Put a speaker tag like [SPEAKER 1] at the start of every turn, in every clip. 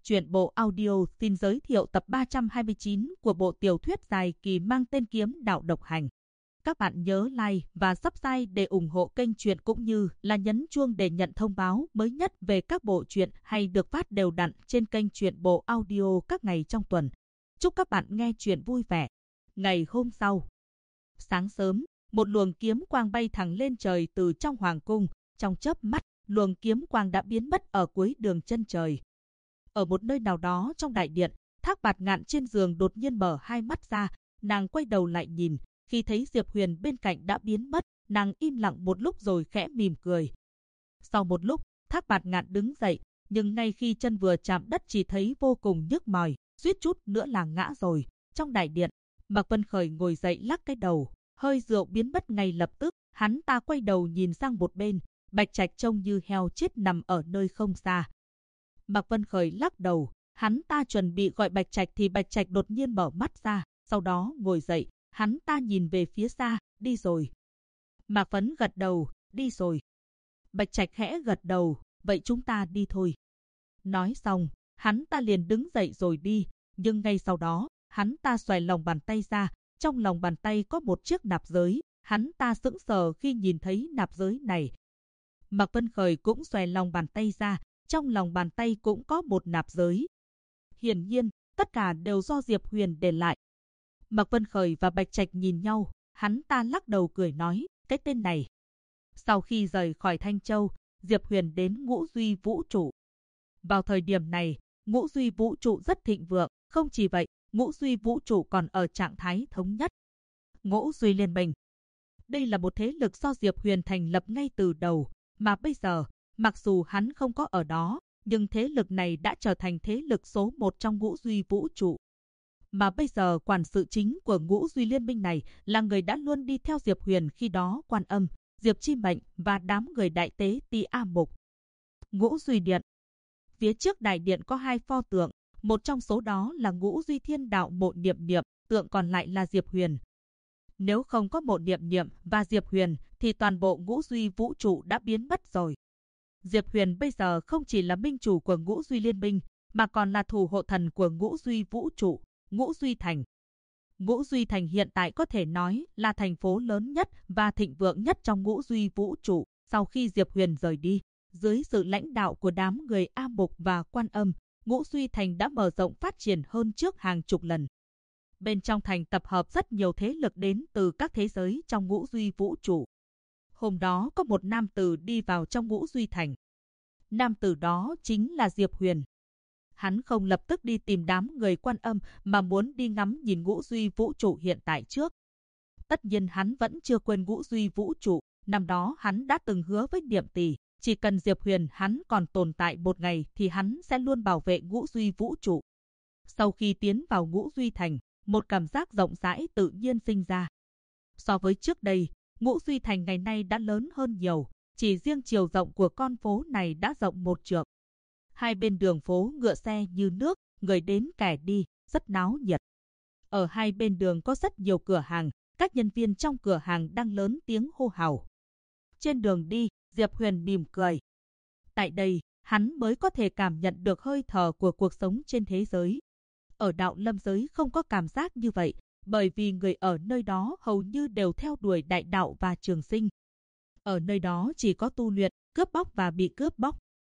[SPEAKER 1] Truyện bộ audio xin giới thiệu tập 329 của bộ tiểu thuyết dài kỳ mang tên Kiếm Đạo Độc Hành. Các bạn nhớ like và subscribe để ủng hộ kênh truyện cũng như là nhấn chuông để nhận thông báo mới nhất về các bộ truyện hay được phát đều đặn trên kênh truyện bộ audio các ngày trong tuần. Chúc các bạn nghe truyện vui vẻ. Ngày hôm sau, sáng sớm, một luồng kiếm quang bay thẳng lên trời từ trong hoàng cung. Trong chớp mắt, luồng kiếm quang đã biến mất ở cuối đường chân trời. Ở một nơi nào đó trong đại điện, Thác Bạt Ngạn trên giường đột nhiên mở hai mắt ra, nàng quay đầu lại nhìn, khi thấy Diệp Huyền bên cạnh đã biến mất, nàng im lặng một lúc rồi khẽ mỉm cười. Sau một lúc, Thác Bạt Ngạn đứng dậy, nhưng ngay khi chân vừa chạm đất chỉ thấy vô cùng nhức mỏi, suýt chút nữa là ngã rồi. Trong đại điện, Mạc Vân Khởi ngồi dậy lắc cái đầu, hơi rượu biến mất ngay lập tức, hắn ta quay đầu nhìn sang một bên, Bạch Trạch trông như heo chết nằm ở nơi không xa. Mạc Vân Khởi lắc đầu, hắn ta chuẩn bị gọi Bạch Trạch thì Bạch Trạch đột nhiên mở mắt ra, sau đó ngồi dậy, hắn ta nhìn về phía xa, đi rồi. Mạc Phấn gật đầu, đi rồi. Bạch Trạch khẽ gật đầu, vậy chúng ta đi thôi. Nói xong, hắn ta liền đứng dậy rồi đi, nhưng ngay sau đó, hắn ta xoay lòng bàn tay ra, trong lòng bàn tay có một chiếc nạp giới, hắn ta sững sờ khi nhìn thấy nạp giới này. Mạc Vân Khởi cũng xoay lòng bàn tay ra, trong lòng bàn tay cũng có một nạp giới. Hiển nhiên, tất cả đều do Diệp Huyền để lại. Mạc Vân Khởi và Bạch Trạch nhìn nhau, hắn ta lắc đầu cười nói, cái tên này. Sau khi rời khỏi Thanh Châu, Diệp Huyền đến Ngũ Duy Vũ Trụ. Vào thời điểm này, Ngũ Duy Vũ Trụ rất thịnh vượng, không chỉ vậy, Ngũ Duy Vũ Trụ còn ở trạng thái thống nhất. Ngũ Duy Liên Minh. Đây là một thế lực do Diệp Huyền thành lập ngay từ đầu, mà bây giờ, mặc dù hắn không có ở đó, nhưng thế lực này đã trở thành thế lực số 1 trong Ngũ Duy Vũ Trụ. Mà bây giờ quản sự chính của Ngũ Duy Liên Minh này là người đã luôn đi theo Diệp Huyền khi đó Quan Âm, Diệp Chi Mệnh và đám người đại tế Ti A Mục. Ngũ Duy Điện. Phía trước đại điện có hai pho tượng, một trong số đó là Ngũ Duy Thiên Đạo Mộ Niệm Niệm, tượng còn lại là Diệp Huyền. Nếu không có Mộ Niệm Niệm và Diệp Huyền thì toàn bộ Ngũ Duy Vũ Trụ đã biến mất rồi. Diệp Huyền bây giờ không chỉ là minh chủ của Ngũ Duy Liên Minh, mà còn là thủ hộ thần của Ngũ Duy Vũ Trụ, Ngũ Duy Thành. Ngũ Duy Thành hiện tại có thể nói là thành phố lớn nhất và thịnh vượng nhất trong Ngũ Duy Vũ Trụ. Sau khi Diệp Huyền rời đi, dưới sự lãnh đạo của đám người A Mục và Quan Âm, Ngũ Duy Thành đã mở rộng phát triển hơn trước hàng chục lần. Bên trong thành tập hợp rất nhiều thế lực đến từ các thế giới trong Ngũ Duy Vũ Trụ. Hôm đó có một nam tử đi vào trong Ngũ Duy Thành. Nam tử đó chính là Diệp Huyền. Hắn không lập tức đi tìm đám người Quan Âm mà muốn đi ngắm nhìn Ngũ Duy Vũ Trụ hiện tại trước. Tất nhiên hắn vẫn chưa quên Ngũ Duy Vũ Trụ, năm đó hắn đã từng hứa với Niệm Tỷ, chỉ cần Diệp Huyền hắn còn tồn tại một ngày thì hắn sẽ luôn bảo vệ Ngũ Duy Vũ Trụ. Sau khi tiến vào Ngũ Duy Thành, một cảm giác rộng rãi tự nhiên sinh ra. So với trước đây, Ngũ Duy Thành ngày nay đã lớn hơn nhiều, chỉ riêng chiều rộng của con phố này đã rộng 1 trượng. Hai bên đường phố ngựa xe như nước, người đến kẻ đi, rất náo nhiệt. Ở hai bên đường có rất nhiều cửa hàng, các nhân viên trong cửa hàng đang lớn tiếng hô hào. Trên đường đi, Diệp Huyền mỉm cười. Tại đây, hắn mới có thể cảm nhận được hơi thở của cuộc sống trên thế giới. Ở đạo lâm giới không có cảm giác như vậy, bởi vì người ở nơi đó hầu như đều theo đuổi đại đạo và trường sinh. Ở nơi đó chỉ có tu luyện, cướp bóc và bị cướp bóc.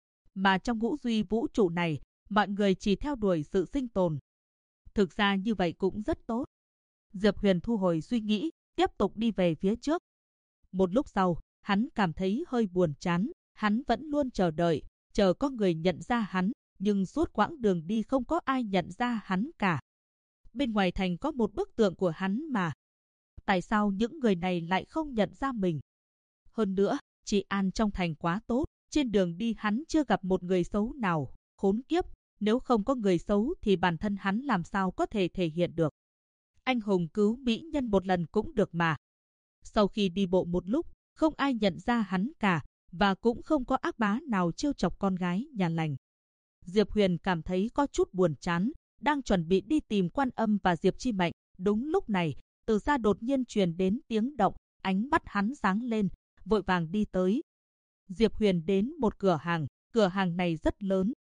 [SPEAKER 1] Mà trong Ngũ Duy Vũ Trụ này, mọi người chỉ theo đuổi sự sinh tồn. Thực ra như vậy cũng rất tốt. Diệp Huyền thu hồi suy nghĩ, tiếp tục đi về phía trước. Một lúc sau, hắn cảm thấy hơi buồn chán, hắn vẫn luôn chờ đợi, chờ có người nhận ra hắn, nhưng suốt quãng đường đi không có ai nhận ra hắn cả. Bên ngoài thành có một bức tượng của hắn mà. Tại sao những người này lại không nhận ra mình? Hơn nữa,治an trong thành quá tốt, trên đường đi hắn chưa gặp một người xấu nào, khốn kiếp, nếu không có người xấu thì bản thân hắn làm sao có thể thể hiện được. Anh hùng cứu mỹ nhân một lần cũng được mà. Sau khi đi bộ một lúc, không ai nhận ra hắn cả, và cũng không có ác bá nào trêu chọc con gái nhà lành. Diệp Huyền cảm thấy có chút buồn chán, đang chuẩn bị đi tìm Quan Âm và Diệp Chi Mệnh. Đúng lúc này, từ xa đột nhiên truyền đến tiếng động, ánh mắt hắn sáng lên, vội vàng đi tới. Diệp Huyền đến một cửa hàng này rất lớn,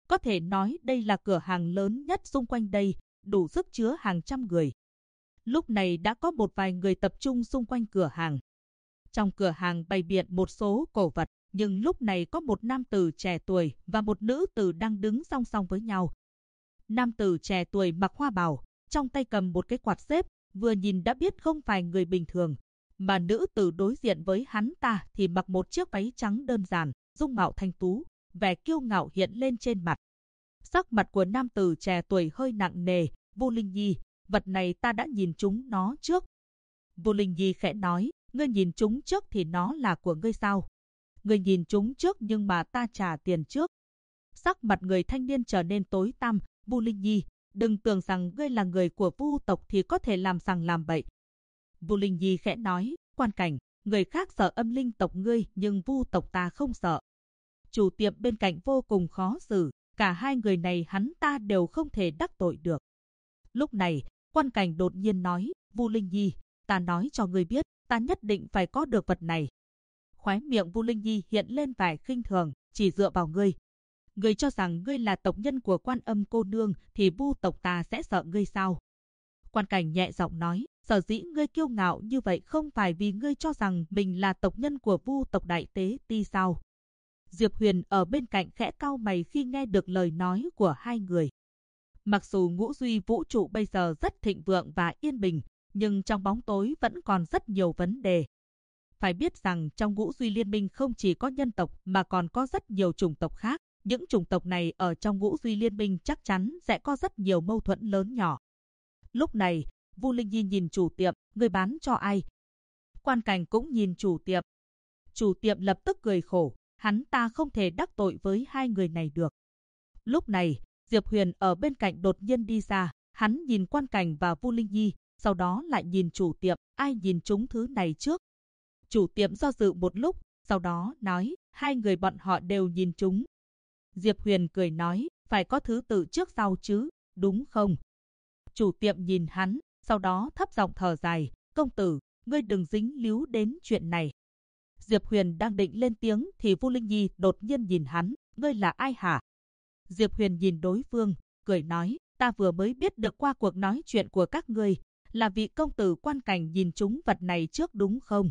[SPEAKER 1] Có thể nói đây là cửa hàng lớn nhất xung quanh đây, đủ sức chứa hàng trăm người. Lúc này đã có một vài người tập trung xung quanh cửa hàng. Trong cửa hàng bày biện một số cổ vật, nhưng lúc này có một nam tử trẻ tuổi và một nữ tử đang đứng song song với nhau. Nam tử trẻ tuổi mặc hoa bào, trong tay cầm một cái quạt xếp, vừa nhìn đã biết không phải người bình thường. Mà nữ tử đối diện với hắn ta thì mặc một chiếc váy trắng đơn giản, dung mạo thanh tú, vẻ kiêu ngạo hiện lên trên mặt. Sắc mặt của nam tử trẻ tuổi hơi nặng nề. Vô Linh Nhi, vật này ta đã nhìn chúng nó trước. Vô Linh Nhi khẽ nói, ngươi nhìn chúng trước thì nó là của ngươi sao? Ngươi nhìn chúng trước nhưng mà ta trả tiền trước. Sắc mặt người thanh niên trở nên tối tăm. Vô Linh Nhi, đừng tưởng rằng ngươi là người của Vu tộc thì có thể làm sằng làm bậy. Vô Linh Nhi khẽ nói, Quan Cảnh, người khác sợ Âm Linh tộc ngươi nhưng Vu tộc ta không sợ. Chủ tiệm bên cạnh vô cùng khó xử, cả hai người này hắn ta đều không thể đắc tội được. Lúc này, Quan Cảnh đột nhiên nói, Vô Linh Nhi, ta nói cho ngươi biết, ta nhất định phải có được vật này. Khóe miệng Vô Linh Nhi hiện lên vẻ khinh thường, chỉ dựa vào ngươi. Ngươi cho rằng ngươi là tộc nhân của Quan Âm cô nương thì Vu tộc ta sẽ sợ ngươi sao? Quan Cảnh nhẹ giọng nói, sở dĩ ngươi kiêu ngạo như vậy không phải vì ngươi cho rằng mình là tộc nhân của Vu tộc Đại Tế Ti sao? Diệp Huyền ở bên cạnh khẽ cau mày khi nghe được lời nói của hai người. Mặc dù ngũ duy vũ trụ bây giờ rất thịnh vượng và yên bình, nhưng trong bóng tối vẫn còn rất nhiều vấn đề. Phải biết rằng trong ngũ duy liên minh không chỉ có nhân tộc mà còn có rất nhiều chủng tộc khác. Những chủng tộc này ở trong ngũ duy liên minh chắc chắn sẽ có rất nhiều mâu thuẫn lớn nhỏ. Lúc này, Vô Linh Nhi nhìn chủ tiệm, người bán cho ai? Quan Cảnh cũng nhìn chủ tiệm. Chủ tiệm lập tức cười khổ, hắn ta không thể đắc tội với hai người này được. Lúc này, Diệp Huyền ở bên cạnh đột nhiên đi ra, hắn nhìn Quan Cảnh và Vô Linh Nhi, sau đó lại nhìn chủ tiệm, ai nhìn chúng thứ này trước? Chủ tiệm do dự một lúc, sau đó nói, hai người bọn họ đều nhìn chúng. Diệp Huyền cười nói, phải có thứ tự trước sau chứ, đúng không? Chủ tiệm nhìn hắn, sau đó thấp giọng thở dài, công tử, ngươi đừng dính líu đến chuyện này. Diệp Huyền đang định lên tiếng thì Vô Linh Nhi đột nhiên nhìn hắn, ngươi là ai hả? Diệp Huyền nhìn đối phương, cười nói, ta vừa mới biết được qua cuộc nói chuyện của các ngươi, là vị công tử Quan Cảnh nhìn chúng vật này trước đúng không?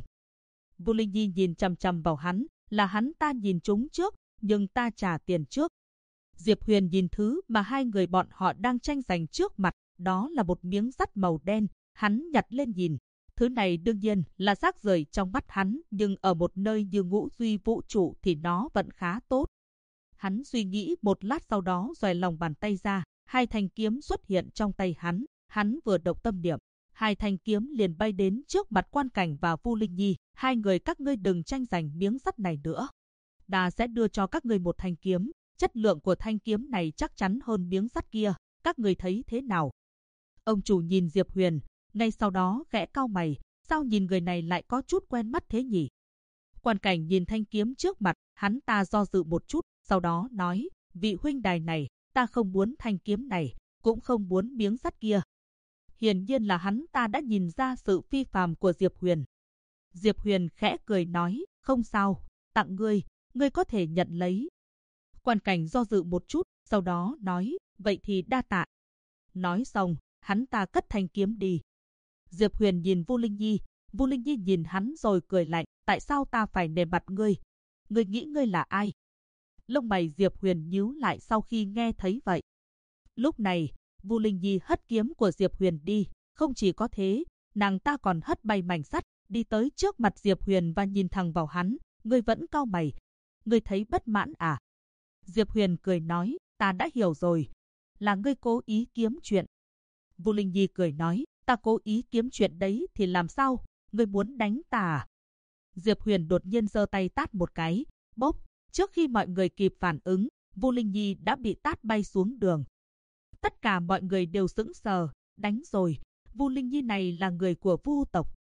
[SPEAKER 1] Vô Linh Nhi nhìn chằm chằm vào hắn, là hắn ta nhìn chúng trước, nhưng ta trả tiền trước. Diệp Huyền nhìn thứ mà hai người bọn họ đang tranh giành trước mặt, đó là một miếng sắt màu đen, hắn nhặt lên nhìn. Thứ này đương nhiên là rác rưởi trong mắt hắn, nhưng ở một nơi như ngũ duy vũ trụ thì nó vẫn khá tốt. Hắn suy nghĩ một lát sau đó xoay lòng bàn tay ra, hai thanh kiếm xuất hiện trong tay hắn vừa động tâm niệm, hai thanh kiếm liền bay đến trước mặt Quan Cảnh và Vô Linh Nhi, hai người các ngươi đừng tranh giành miếng sắt này nữa. Ta sẽ đưa cho các ngươi một thanh kiếm, chất lượng của thanh kiếm này chắc chắn hơn miếng sắt kia, các ngươi thấy thế nào? Ông chủ nhìn Diệp Huyền, ngay sau đó khẽ cau mày, sao nhìn người này lại có chút quen mắt thế nhỉ? Quan Cảnh nhìn thanh kiếm trước mặt, hắn ta do dự một chút, sau đó nói, vị huynh đài này, ta không muốn thanh kiếm này, cũng không muốn miếng sắt kia. Hiển nhiên là hắn ta đã nhìn ra sự phi phàm của Diệp Huyền. Diệp Huyền khẽ cười nói, không sao, tặng ngươi có thể nhận lấy. Quan Cảnh do dự một chút, sau đó nói, vậy thì đa tạ. Nói xong, hắn ta cất thanh kiếm đi. Diệp Huyền nhìn Vô Linh Nhi nhìn hắn rồi cười lạnh, tại sao ta phải nể mặt ngươi? Ngươi nghĩ ngươi là ai? Lông mày Diệp Huyền nhíu lại sau khi nghe thấy vậy. Lúc này, Vô Linh Nhi hất kiếm của Diệp Huyền đi, không chỉ có thế, nàng ta còn hất bay mảnh sắt, đi tới trước mặt Diệp Huyền và nhìn thẳng vào hắn, ngươi vẫn cau mày. Ngươi thấy bất mãn à? Diệp Huyền cười nói, ta đã hiểu rồi, là ngươi cố ý kiếm chuyện. Vô Linh Nhi cười nói, ta cố ý kiếm chuyện đấy thì làm sao, ngươi muốn đánh ta à? Diệp Huyền đột nhiên giơ tay tát một cái, bốp, trước khi mọi người kịp phản ứng, Vô Linh Nhi đã bị tát bay xuống đường. Tất cả mọi người đều sững sờ, đánh rồi, Vô Linh Nhi này là người của Vu tộc.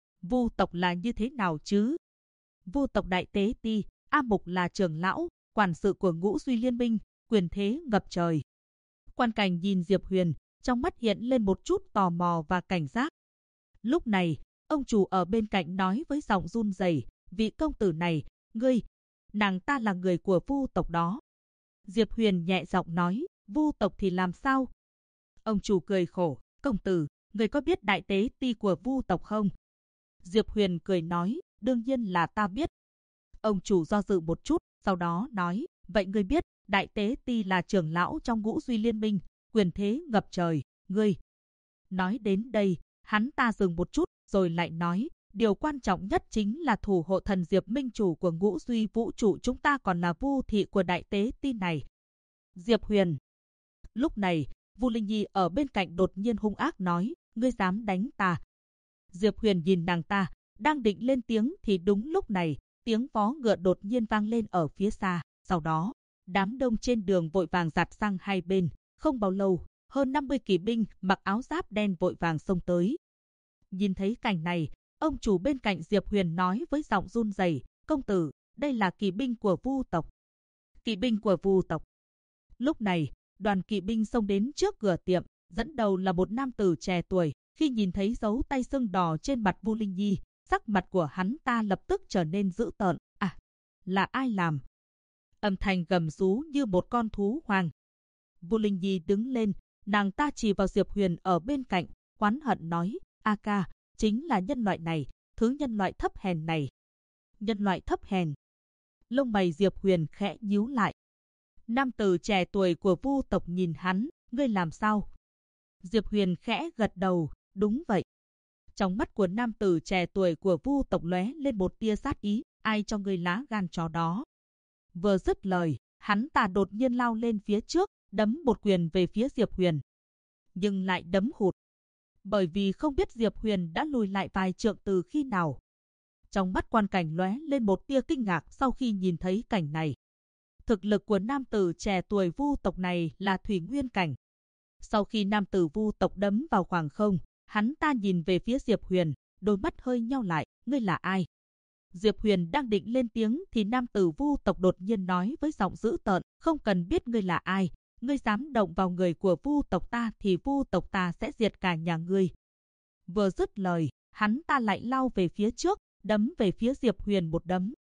[SPEAKER 1] Vu tộc là như thế nào chứ? Vu tộc Đại Tế Ti, A Mục là trưởng lão, quản sự của ngũ duy liên minh, quyền thế ngập trời. Quan Cảnh nhìn Diệp Huyền, trong mắt hiện lên một chút tò mò và cảnh giác. Lúc này, ông chủ ở bên cạnh nói với giọng run rẩy, vị công tử này, nàng ta là người của Vu tộc đó. Diệp Huyền nhẹ giọng nói, Vu tộc thì làm sao? Ông chủ cười khổ, công tử, người có biết đại tế ti của Vu tộc không? Diệp Huyền cười nói, đương nhiên là ta biết. Ông chủ do dự một chút, sau đó nói, vậy ngươi biết, đại tế ti là trưởng lão trong Ngũ Duy Liên Minh, quyền thế ngập trời, ngươi. Nói đến đây, hắn ta dừng một chút, rồi lại nói, điều quan trọng nhất chính là thủ hộ thần Diệp Minh chủ của Ngũ Duy vũ trụ, chúng ta còn là Vu thị của đại tế ti này. Diệp Huyền. Lúc này, Vu Linh Nhi ở bên cạnh đột nhiên hung ác nói, ngươi dám đánh ta. Diệp Huyền nhìn nàng ta, đang định lên tiếng thì đúng lúc này, tiếng vó ngựa đột nhiên vang lên ở phía xa. Sau đó, đám đông trên đường vội vàng giạt sang hai bên. Không bao lâu, hơn 50 kỵ binh mặc áo giáp đen vội vàng xông tới. Nhìn thấy cảnh này, ông chủ bên cạnh Diệp Huyền nói với giọng run rẩy, công tử, đây là kỵ binh của Vu tộc. Kỵ binh của Vu tộc. Lúc này, đoàn kỵ binh xông đến trước cửa tiệm, dẫn đầu là một nam tử trẻ tuổi. Khi nhìn thấy dấu tay sưng đỏ trên mặt Vu Linh Nhi, sắc mặt của hắn ta lập tức trở nên dữ tợn. À, là ai làm? Âm thanh gầm rú như một con thú hoang. Vu Linh Nhi đứng lên, nàng ta chỉ vào Diệp Huyền ở bên cạnh, oán hận nói, A ca, chính là nhân loại này, thứ nhân loại thấp hèn này. Nhân loại thấp hèn. Lông mày Diệp Huyền khẽ nhíu lại. Nam tử trẻ tuổi của Vu tộc nhìn hắn, ngươi làm sao? Diệp Huyền khẽ gật đầu, đúng vậy. Trong mắt của nam tử trẻ tuổi của Vu tộc lóe lên một tia sát ý, ai cho ngươi lá gan chó đó? Vừa dứt lời, hắn ta đột nhiên lao lên phía trước, đấm một quyền về phía Diệp Huyền. Nhưng lại đấm hụt. Bởi vì không biết Diệp Huyền đã lùi lại vài trượng từ khi nào. Trong mắt quan cảnh lóe lên một tia kinh ngạc sau khi nhìn thấy cảnh này. Thực lực của nam tử trẻ tuổi Vu tộc này là thủy nguyên cảnh. Sau khi nam tử Vu tộc đấm vào khoảng không, hắn ta nhìn về phía Diệp Huyền, đôi mắt hơi nheo lại, ngươi là ai? Diệp Huyền đang định lên tiếng thì nam tử Vu tộc đột nhiên nói với giọng dữ tợn, không cần biết ngươi là ai, ngươi dám động vào người của Vu tộc ta thì Vu tộc ta sẽ diệt cả nhà ngươi. Vừa dứt lời, hắn ta lại lao về phía trước, đấm về phía Diệp Huyền một đấm.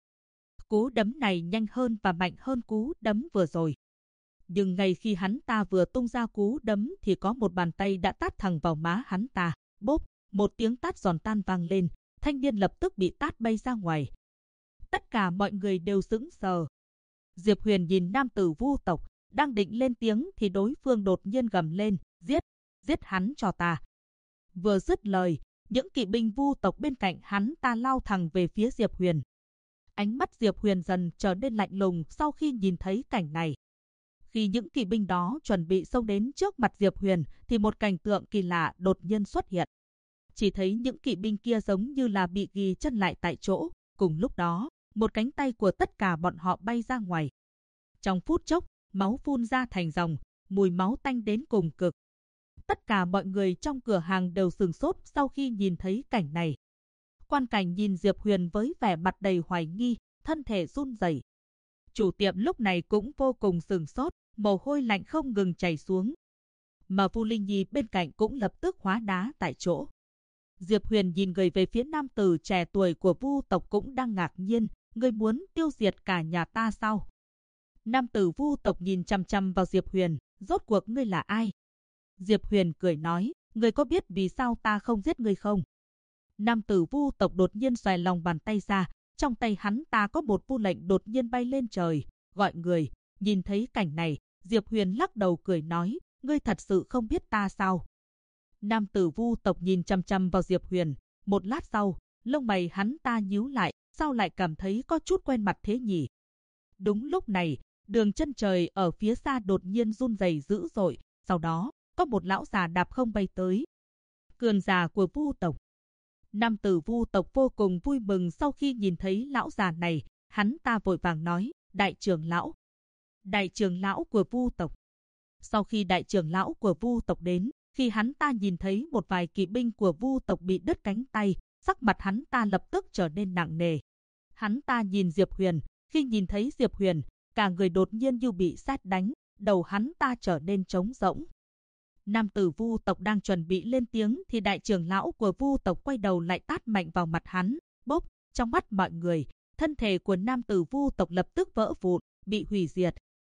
[SPEAKER 1] Cú đấm này nhanh hơn và mạnh hơn cú đấm vừa rồi. Nhưng ngay khi hắn ta vừa tung ra cú đấm thì có một bàn tay đã tát thẳng vào má hắn ta. Bốp, một tiếng tát giòn tan vang lên, thanh niên lập tức bị tát bay ra ngoài. Tất cả mọi người đều sững sờ. Diệp Huyền nhìn nam tử Vu tộc, đang định lên tiếng thì đối phương đột nhiên gầm lên, giết hắn cho ta. Vừa dứt lời, những kỵ binh Vu tộc bên cạnh hắn ta lao thẳng về phía Diệp Huyền. Ánh mắt Diệp Huyền dần trở nên lạnh lùng sau khi nhìn thấy cảnh này. Khi những kỵ binh đó chuẩn bị xông đến trước mặt Diệp Huyền thì một cảnh tượng kỳ lạ đột nhiên xuất hiện. Chỉ thấy những kỵ binh kia giống như là bị ghi chân lại tại chỗ. Cùng lúc đó, một cánh tay của tất cả bọn họ bay ra ngoài. Trong phút chốc, máu phun ra thành dòng, mùi máu tanh đến cùng cực. Tất cả mọi người trong cửa hàng đều sửng sốt sau khi nhìn thấy cảnh này. Quan cảnh nhìn Diệp Huyền với vẻ mặt đầy hoài nghi, thân thể run rẩy. Chủ tiệm lúc này cũng vô cùng sửng sốt, mồ hôi lạnh không ngừng chảy xuống. Mà Vu Linh Nhi bên cạnh cũng lập tức hóa đá tại chỗ. Diệp Huyền nhìn người về phía nam tử trẻ tuổi của Vu tộc cũng đang ngạc nhiên, ngươi muốn tiêu diệt cả nhà ta sao? Nam tử Vu tộc nhìn chằm chằm vào Diệp Huyền, rốt cuộc ngươi là ai? Diệp Huyền cười nói, ngươi có biết vì sao ta không giết ngươi không? Nam tử Vu tộc đột nhiên xòe lòng bàn tay ra, trong tay hắn ta có một vu lệnh đột nhiên bay lên trời, gọi người. Nhìn thấy cảnh này, Diệp Huyền lắc đầu cười nói, ngươi thật sự không biết ta sao? Nam tử Vu tộc nhìn chằm chằm vào Diệp Huyền, một lát sau, lông mày hắn ta nhíu lại, sao lại cảm thấy có chút quen mặt thế nhỉ? Đúng lúc này, đường chân trời ở phía xa đột nhiên run rẩy dữ dội, sau đó, có một lão già đạp không bay tới. Cường giả của Vu tộc. Nam tử Vu tộc vô cùng vui mừng sau khi nhìn thấy lão già này, hắn ta vội vàng nói, đại trưởng lão của Vu tộc. Sau khi đại trưởng lão của Vu tộc đến, khi hắn ta nhìn thấy một vài kỵ binh của Vu tộc bị đứt cánh tay, sắc mặt hắn ta lập tức trở nên nặng nề. Hắn ta nhìn Diệp Huyền, khi nhìn thấy Diệp Huyền, cả người đột nhiên như bị sét đánh, đầu hắn ta trở nên trống rỗng. Nam tử Vu tộc đang chuẩn bị lên tiếng thì đại trưởng lão của Vu tộc quay đầu lại tát mạnh vào mặt hắn. Bốp, trong mắt mọi người, thân thể của nam tử Vu tộc lập tức vỡ vụn, bị hủy diệt.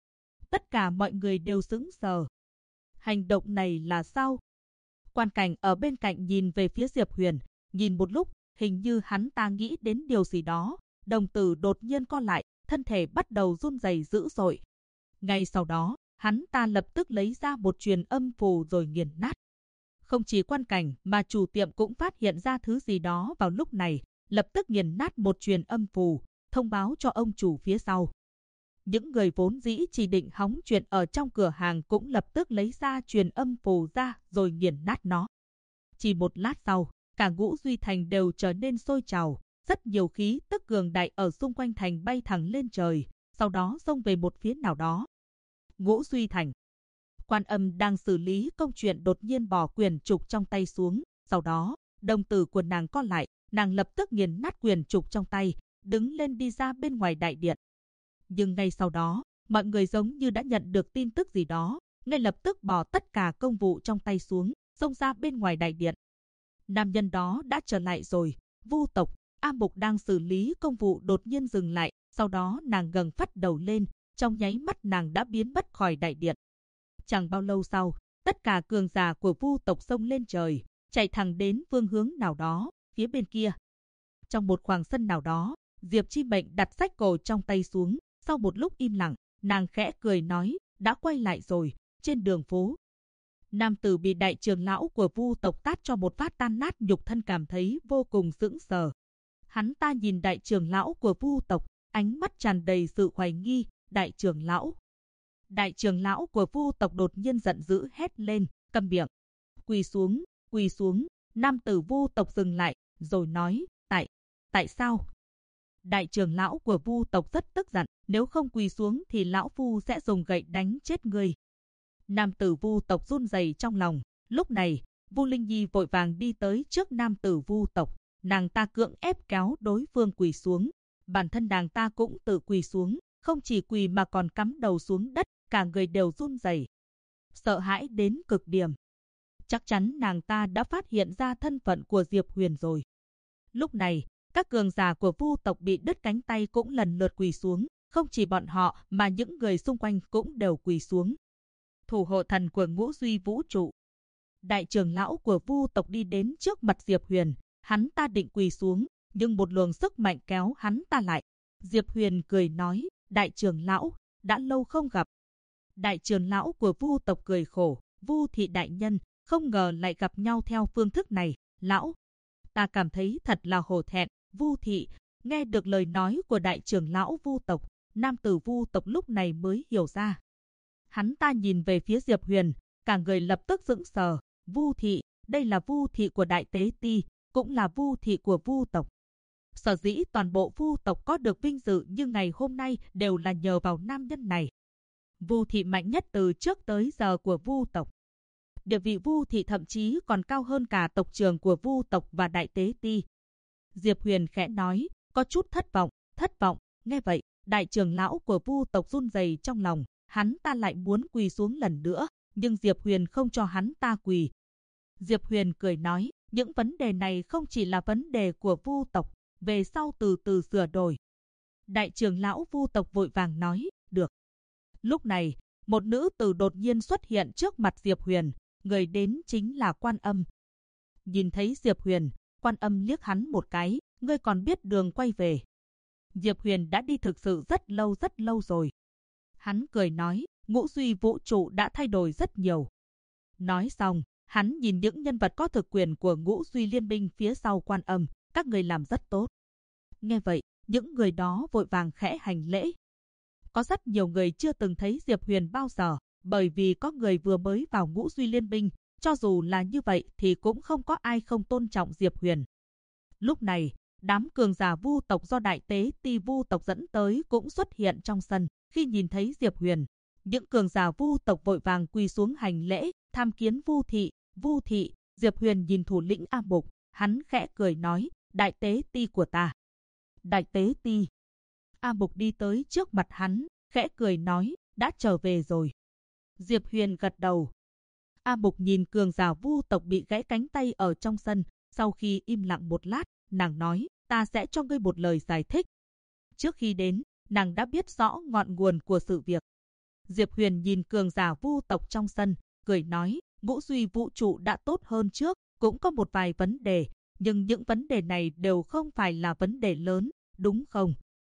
[SPEAKER 1] Tất cả mọi người đều sững sờ. Hành động này là sao? Quan Cảnh ở bên cạnh nhìn về phía Diệp Huyền, nhìn một lúc, hình như hắn ta nghĩ đến điều gì đó, đồng tử đột nhiên co lại, thân thể bắt đầu run rẩy dữ dội. Ngay sau đó, hắn ta lập tức lấy ra một truyền âm phù rồi nghiền nát. Không chỉ Quan Cảnh mà chủ tiệm cũng phát hiện ra thứ gì đó vào lúc này, lập tức nghiền nát một truyền âm phù, thông báo cho ông chủ phía sau. Những người vốn dĩ chỉ định hóng chuyện ở trong cửa hàng cũng lập tức lấy ra truyền âm phù ra rồi nghiền nát nó. Chỉ một lát sau, cả Ngũ Duy Thành đều trở nên sôi trào, rất nhiều khí tức cường đại ở xung quanh thành bay thẳng lên trời, sau đó xông về một phía nào đó. Ngũ Duy Thành. Quan Âm đang xử lý công chuyện đột nhiên bỏ quyền trục trong tay xuống, sau đó, đồng tử của nàng co lại, nàng lập tức nghiền nát quyền trục trong tay, đứng lên đi ra bên ngoài đại điện. Nhưng ngay sau đó, mọi người giống như đã nhận được tin tức gì đó, ngay lập tức bỏ tất cả công vụ trong tay xuống, xông ra bên ngoài đại điện. Nam nhân đó đã trở lại rồi. Vu tộc, A Mục đang xử lý công vụ đột nhiên dừng lại, sau đó nàng ngẩng phát đầu lên, trong nháy mắt nàng đã biến mất khỏi đại điện. Chẳng bao lâu sau, tất cả cường giả của Vu tộc xông lên trời, chạy thẳng đến phương hướng nào đó, phía bên kia. Trong một khoảng sân nào đó, Diệp Chi Mệnh đặt sách cổ trong tay xuống, sau một lúc im lặng, nàng khẽ cười nói, đã quay lại rồi. Trên đường phố, nam tử bị đại trưởng lão của Vu tộc tát cho một phát tan nát nhục thân cảm thấy vô cùng sững sờ. Hắn ta nhìn đại trưởng lão của Vu tộc, ánh mắt tràn đầy sự hoài nghi. Đại trưởng lão. Đại trưởng lão của Vu tộc đột nhiên giận dữ hét lên, câm miệng. Quỳ xuống, quỳ xuống. Nam tử Vu tộc dừng lại, rồi nói, tại sao? Đại trưởng lão của Vu tộc rất tức giận, nếu không quỳ xuống thì lão phu sẽ dùng gậy đánh chết ngươi. Nam tử Vu tộc run rẩy trong lòng. Lúc này, Vu Linh Nhi vội vàng đi tới trước nam tử Vu tộc, nàng ta cưỡng ép kéo đối phương quỳ xuống, bản thân nàng ta cũng tự quỳ xuống, không chỉ quỳ mà còn cắm đầu xuống đất, cả người đều run rẩy, sợ hãi đến cực điểm. Chắc chắn nàng ta đã phát hiện ra thân phận của Diệp Huyền rồi. Lúc này, các cường giả của Vu tộc bị đứt cánh tay cũng lần lượt quỳ xuống, không chỉ bọn họ mà những người xung quanh cũng đều quỳ xuống. Thủ hộ thần của Ngũ Duy Vũ Trụ. Đại trưởng lão của Vu tộc đi đến trước mặt Diệp Huyền, hắn ta định quỳ xuống, nhưng một luồng sức mạnh kéo hắn ta lại. Diệp Huyền cười nói, đại trưởng lão, đã lâu không gặp. Đại trưởng lão của Vu tộc cười khổ, Vu thị đại nhân, không ngờ lại gặp nhau theo phương thức này, lão. Ta cảm thấy thật là hổ thẹn. Vu thị, nghe được lời nói của đại trưởng lão Vu tộc, nam tử Vu tộc lúc này mới hiểu ra. Hắn ta nhìn về phía Diệp Huyền, cả người lập tức sững sờ. Vu thị, đây là Vu thị của Đại Tế Ti, cũng là Vu thị của Vu tộc. Sở dĩ toàn bộ Vu tộc có được vinh dự như ngày hôm nay đều là nhờ vào nam nhân này. Vu thị mạnh nhất từ trước tới giờ của Vu tộc. Địa vị Vu thị thậm chí còn cao hơn cả tộc trưởng của Vu tộc và Đại Tế Ti. Diệp Huyền khẽ nói, có chút thất vọng. Nghe vậy, đại trưởng lão của Vu tộc run rẩy trong lòng, hắn ta lại muốn quỳ xuống lần nữa, nhưng Diệp Huyền không cho hắn ta quỳ. Diệp Huyền cười nói, những vấn đề này không chỉ là vấn đề của Vu tộc, về sau từ từ sửa đổi. Đại trưởng lão Vu tộc vội vàng nói, được. Lúc này, một nữ tử đột nhiên xuất hiện trước mặt Diệp Huyền, người đến chính là Quan Âm. Nhìn thấy Diệp Huyền, Quan Âm liếc hắn một cái, ngươi còn biết đường quay về. Diệp Huyền đã đi thực sự rất lâu rồi. Hắn cười nói, Ngũ Duy Vũ Trụ đã thay đổi rất nhiều. Nói xong, hắn nhìn những nhân vật có thực quyền của Ngũ Duy Liên minh phía sau Quan Âm, các người làm rất tốt. Nghe vậy, những người đó vội vàng khẽ hành lễ. Có rất nhiều người chưa từng thấy Diệp Huyền bao giờ, bởi vì có người vừa mới vào Ngũ Duy Liên minh, cho dù là như vậy thì cũng không có ai không tôn trọng Diệp Huyền. Lúc này, đám cường giả Vu tộc do Đại Tế Ti Vu tộc dẫn tới cũng xuất hiện trong sân. Khi nhìn thấy Diệp Huyền, những cường giả Vu tộc vội vàng quỳ xuống hành lễ, tham kiến Vu thị. Vu thị, Diệp Huyền nhìn thủ lĩnh A Mục, hắn khẽ cười nói, Đại Tế Ti của ta. Đại Tế Ti. A Mục đi tới trước mặt hắn, khẽ cười nói, đã trở về rồi. Diệp Huyền gật đầu. A Mục nhìn cường giả Vu tộc bị gãy cánh tay ở trong sân, sau khi im lặng một lát, nàng nói, ta sẽ cho ngươi một lời giải thích. Trước khi đến, nàng đã biết rõ ngọn nguồn của sự việc. Diệp Huyền nhìn cường giả vu tộc trong sân, cười nói, ngũ duy vũ trụ đã tốt hơn trước, cũng có một vài vấn đề, nhưng những vấn đề này đều không phải là vấn đề lớn, đúng không?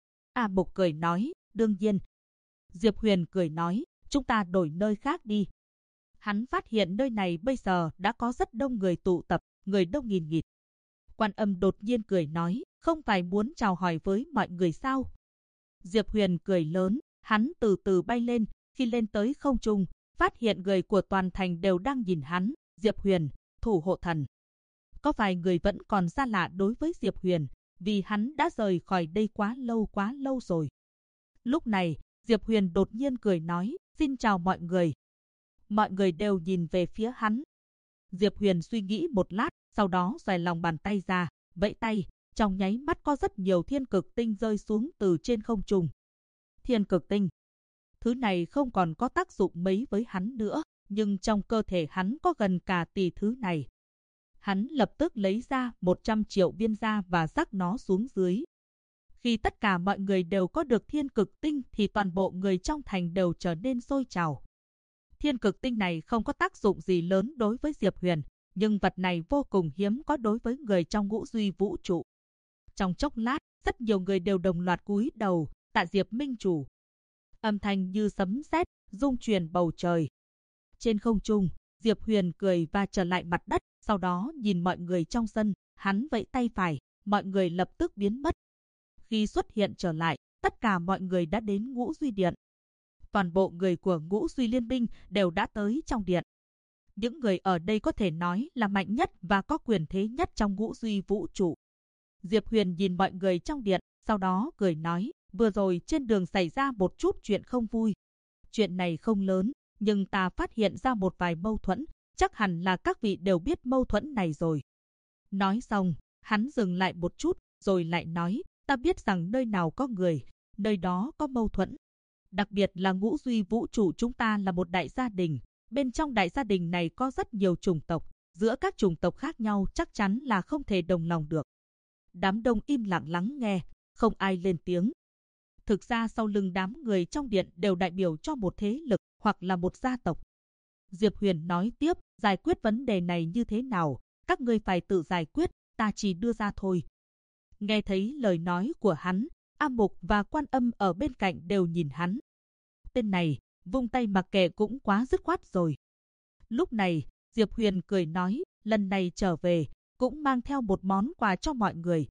[SPEAKER 1] A Mục cười nói, đương nhiên. Diệp Huyền cười nói, chúng ta đổi nơi khác đi. Hắn phát hiện nơi này bây giờ đã có rất đông người tụ tập, người đông nghìn nghịt. Quan Âm đột nhiên cười nói, không phải muốn chào hỏi với mọi người sao? Diệp Huyền cười lớn, hắn từ từ bay lên, khi lên tới không trung, phát hiện người của toàn thành đều đang nhìn hắn. Diệp Huyền, thủ hộ thần. Có vài người vẫn còn xa lạ đối với Diệp Huyền, vì hắn đã rời khỏi đây quá lâu rồi. Lúc này, Diệp Huyền đột nhiên cười nói, xin chào mọi người. Mọi người đều nhìn về phía hắn. Diệp Huyền suy nghĩ một lát, sau đó xoay lòng bàn tay ra, vẫy tay, trong nháy mắt có rất nhiều thiên cực tinh rơi xuống từ trên không trung. Thiên cực tinh. Thứ này không còn có tác dụng mấy với hắn nữa, nhưng trong cơ thể hắn có gần cả tỷ thứ này. Hắn lập tức lấy ra 100 triệu viên da và rắc nó xuống dưới. Khi tất cả mọi người đều có được thiên cực tinh thì toàn bộ người trong thành đều trở nên sôi trào. Thiên cực tinh này không có tác dụng gì lớn đối với Diệp Huyền, nhưng vật này vô cùng hiếm có đối với người trong ngũ duy vũ trụ. Trong chốc lát, rất nhiều người đều đồng loạt cúi đầu, tạ Diệp Minh Chủ. Âm thanh như sấm sét, rung truyền bầu trời. Trên không trung, Diệp Huyền cười và trở lại mặt đất, sau đó nhìn mọi người trong sân, hắn vẫy tay phải, mọi người lập tức biến mất. Khi xuất hiện trở lại, tất cả mọi người đã đến Ngũ Duy Điện. Toàn bộ người của Ngũ Duy Liên Minh đều đã tới trong điện. Những người ở đây có thể nói là mạnh nhất và có quyền thế nhất trong Ngũ Duy vũ trụ. Diệp Huyền nhìn mọi người trong điện, sau đó cười nói, vừa rồi trên đường xảy ra một chút chuyện không vui. Chuyện này không lớn, nhưng ta phát hiện ra một vài mâu thuẫn, chắc hẳn là các vị đều biết mâu thuẫn này rồi. Nói xong, hắn dừng lại một chút, rồi lại nói, ta biết rằng nơi nào có người, nơi đó có mâu thuẫn. Đặc biệt là Ngũ Duy vũ trụ chúng ta là một đại gia đình, bên trong đại gia đình này có rất nhiều chủng tộc, giữa các chủng tộc khác nhau chắc chắn là không thể đồng lòng được. Đám đông im lặng lắng nghe, không ai lên tiếng. Thực ra sau lưng đám người trong điện đều đại biểu cho một thế lực hoặc là một gia tộc. Diệp Huyền nói tiếp, giải quyết vấn đề này như thế nào, các ngươi phải tự giải quyết, ta chỉ đưa ra thôi. Nghe thấy lời nói của hắn, A Mục và Quan Âm ở bên cạnh đều nhìn hắn. Tên này, vung tay mặc kệ cũng quá dứt khoát rồi. Lúc này, Diệp Huyền cười nói, lần này trở về, cũng mang theo một món quà cho mọi người.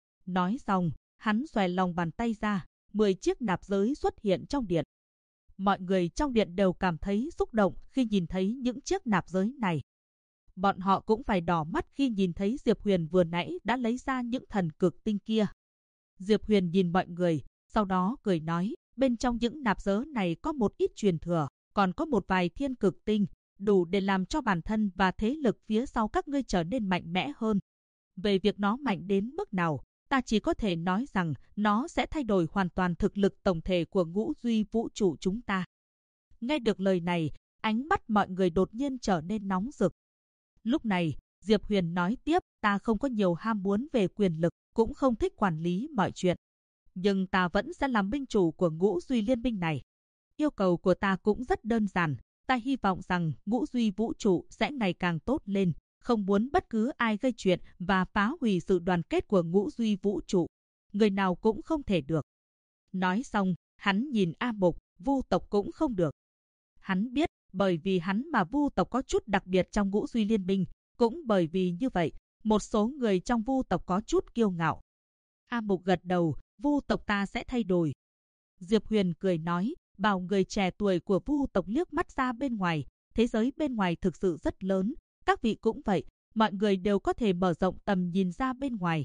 [SPEAKER 1] Nói xong, hắn xòe lòng bàn tay ra, 10 chiếc nạp giới xuất hiện trong điện. Mọi người trong điện đều cảm thấy xúc động khi nhìn thấy những chiếc nạp giới này. Bọn họ cũng phải đỏ mắt khi nhìn thấy Diệp Huyền vừa nãy đã lấy ra những thần cực tinh kia. Diệp Huyền nhìn mọi người, sau đó cười nói, bên trong những nạp giới này có một ít truyền thừa, còn có một vài thiên cực tinh, đủ để làm cho bản thân và thế lực phía sau các ngươi trở nên mạnh mẽ hơn. Về việc nó mạnh đến mức nào, ta chỉ có thể nói rằng nó sẽ thay đổi hoàn toàn thực lực tổng thể của Ngũ Duy vũ trụ chúng ta. Nghe được lời này, ánh mắt mọi người đột nhiên trở nên nóng rực. Lúc này, Diệp Huyền nói tiếp, ta không có nhiều ham muốn về quyền lực, cũng không thích quản lý mọi chuyện. Nhưng ta vẫn sẽ làm minh chủ của Ngũ Duy Liên minh này. Yêu cầu của ta cũng rất đơn giản, ta hy vọng rằng Ngũ Duy vũ trụ sẽ ngày càng tốt lên, không muốn bất cứ ai gây chuyện và phá hủy sự đoàn kết của Ngũ Duy vũ trụ. Người nào cũng không thể được. Nói xong, hắn nhìn A Mục, Vu tộc cũng không được. Hắn biết, bởi vì hắn mà Vu tộc có chút đặc biệt trong Ngũ Duy Liên minh, cũng bởi vì như vậy, một số người trong Vu tộc có chút kiêu ngạo. A Mục gật đầu, Vu tộc ta sẽ thay đổi. Diệp Huyền cười nói, bảo người trẻ tuổi của Vu tộc liếc mắt ra bên ngoài, thế giới bên ngoài thực sự rất lớn, các vị cũng vậy, mọi người đều có thể mở rộng tầm nhìn ra bên ngoài.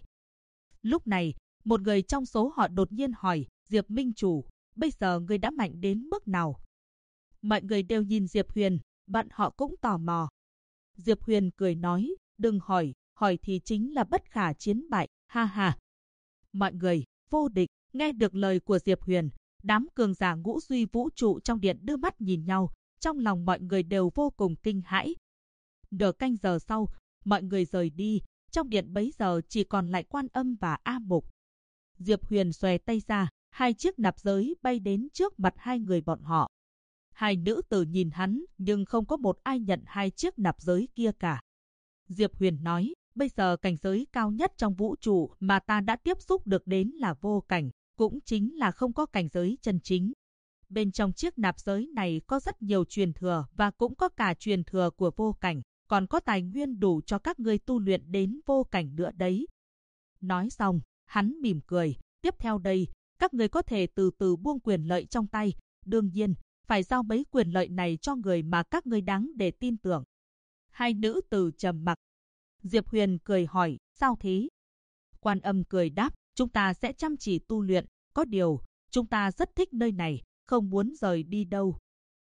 [SPEAKER 1] Lúc này, một người trong số họ đột nhiên hỏi, Diệp Minh Chủ, bây giờ người đã mạnh đến mức nào? Mọi người đều nhìn Diệp Huyền, bọn họ cũng tò mò. Diệp Huyền cười nói, đừng hỏi, hỏi thì chính là bất khả chiến bại, ha ha. Mọi người, vô địch, nghe được lời của Diệp Huyền, đám cường giả Ngũ Duy vũ trụ trong điện đưa mắt nhìn nhau, trong lòng mọi người đều vô cùng kinh hãi. Nửa canh giờ sau, mọi người rời đi, trong điện bấy giờ chỉ còn lại Quan Âm và A Mục. Diệp Huyền xòe tay ra, 2 chiếc nạp giới bay đến trước mặt hai người bọn họ. Hai nữ tử nhìn hắn, nhưng không có một ai nhận hai chiếc nạp giới kia cả. Diệp Huyền nói, bây giờ cảnh giới cao nhất trong vũ trụ mà ta đã tiếp xúc được đến là vô cảnh, cũng chính là không có cảnh giới chân chính. Bên trong chiếc nạp giới này có rất nhiều truyền thừa và cũng có cả truyền thừa của vô cảnh, còn có tài nguyên đủ cho các ngươi tu luyện đến vô cảnh nữa đấy. Nói xong, hắn mỉm cười, tiếp theo đây, các ngươi có thể từ từ buông quyền lợi trong tay, đương nhiên, phải giao mấy quyền lợi này cho người mà các ngươi đáng để tin tưởng. Hai nữ tử trầm mặc. Diệp Huyền cười hỏi, sao thế? Quan Âm cười đáp, chúng ta sẽ chăm chỉ tu luyện, có điều, chúng ta rất thích nơi này, không muốn rời đi đâu.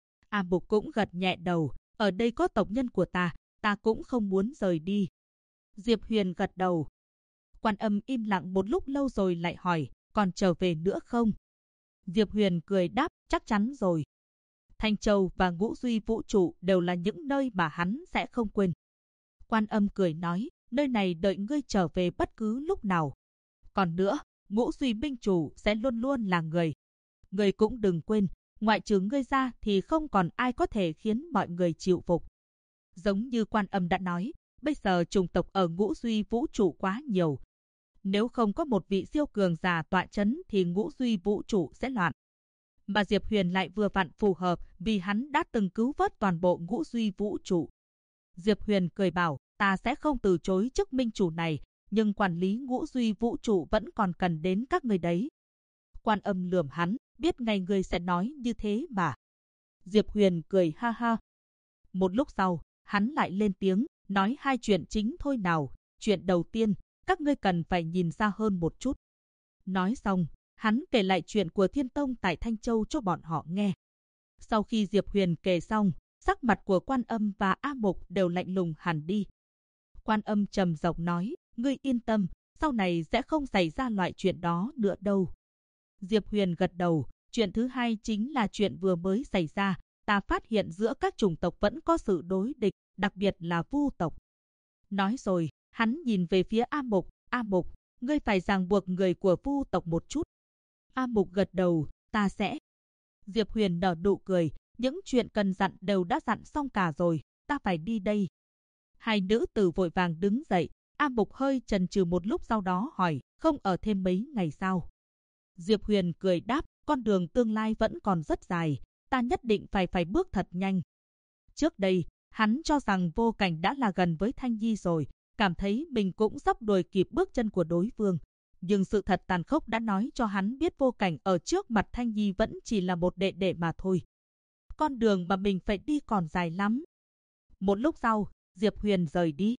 [SPEAKER 1] A Mục cũng gật nhẹ đầu, ở đây có tộc nhân của ta cũng không muốn rời đi. Diệp Huyền gật đầu. Quan Âm im lặng một lúc lâu rồi lại hỏi, còn trở về nữa không? Diệp Huyền cười đáp, chắc chắn rồi. Thanh Châu và Ngũ Duy vũ trụ đều là những nơi mà hắn sẽ không quên. Quan Âm cười nói, nơi này đợi ngươi trở về bất cứ lúc nào. Còn nữa, Ngũ Duy minh chủ sẽ luôn luôn là người. Ngươi cũng đừng quên, ngoại trừ ngươi ra thì không còn ai có thể khiến mọi người chịu phục. Giống như Quan Âm đã nói, bây giờ chủng tộc ở Ngũ Duy vũ trụ quá nhiều. Nếu không có một vị siêu cường giả tọa chấn thì Ngũ Duy vũ trụ sẽ loạn. Mà Diệp Huyền lại vừa vặn phù hợp vì hắn đã từng cứu vớt toàn bộ Ngũ Duy vũ trụ. Diệp Huyền cười bảo, ta sẽ không từ chối chức minh chủ này, nhưng quản lý Ngũ Duy vũ trụ vẫn còn cần đến các người đấy. Quan Âm lườm hắn, biết ngày người sẽ nói như thế mà. Diệp Huyền cười ha ha. Một lúc sau, hắn lại lên tiếng, nói hai chuyện chính thôi nào. Chuyện đầu tiên, các ngươi cần phải nhìn ra hơn một chút. Nói xong, hắn kể lại chuyện của Thiên Tông tại Thanh Châu cho bọn họ nghe. Sau khi Diệp Huyền kể xong, sắc mặt của Quan Âm và A Mục đều lạnh lùng hẳn đi. Quan Âm trầm giọng nói, ngươi yên tâm, sau này sẽ không xảy ra loại chuyện đó nữa đâu. Diệp Huyền gật đầu, chuyện thứ hai chính là chuyện vừa mới xảy ra, ta phát hiện giữa các chủng tộc vẫn có sự đối địch, đặc biệt là Vu tộc. Nói rồi, hắn nhìn về phía A Mục, ngươi phải ràng buộc người của Vu tộc một chút. A Mục gật đầu, ta sẽ. Diệp Huyền nở nụ cười, những chuyện cần dặn đều đã dặn xong cả rồi, ta phải đi đây. Hai nữ tử vội vàng đứng dậy, A Mục hơi chần chừ một lúc sau đó hỏi, không ở thêm mấy ngày sao? Diệp Huyền cười đáp, con đường tương lai vẫn còn rất dài, ta nhất định phải bước thật nhanh. Trước đây, hắn cho rằng vô cảnh đã là gần với Thanh Nhi rồi, cảm thấy mình cũng sắp đuổi kịp bước chân của đối phương. Nhưng sự thật tàn khốc đã nói cho hắn biết vô cảnh ở trước mặt Thanh Nhi vẫn chỉ là một đệ đệ mà thôi. Con đường mà mình phải đi còn dài lắm. Một lúc sau, Diệp Huyền rời đi.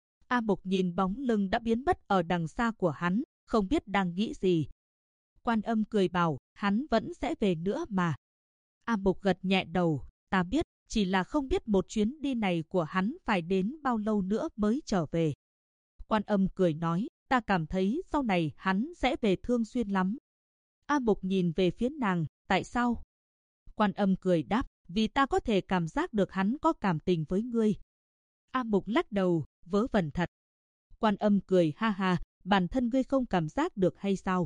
[SPEAKER 1] A Mục nhìn bóng lưng đã biến mất ở đằng xa của hắn, không biết đang nghĩ gì. Quan Âm cười bảo, hắn vẫn sẽ về nữa mà. A Mục gật nhẹ đầu, ta biết, chỉ là không biết một chuyến đi này của hắn phải đến bao lâu nữa mới trở về. Quan Âm cười nói, ta cảm thấy sau này hắn sẽ về thường xuyên lắm. A Mục nhìn về phía nàng, tại sao? Quan Âm cười đáp, vì ta có thể cảm giác được hắn có cảm tình với ngươi. A Mục lắc đầu, vớ vẩn thật. Quan Âm cười ha ha, bản thân ngươi không cảm giác được hay sao?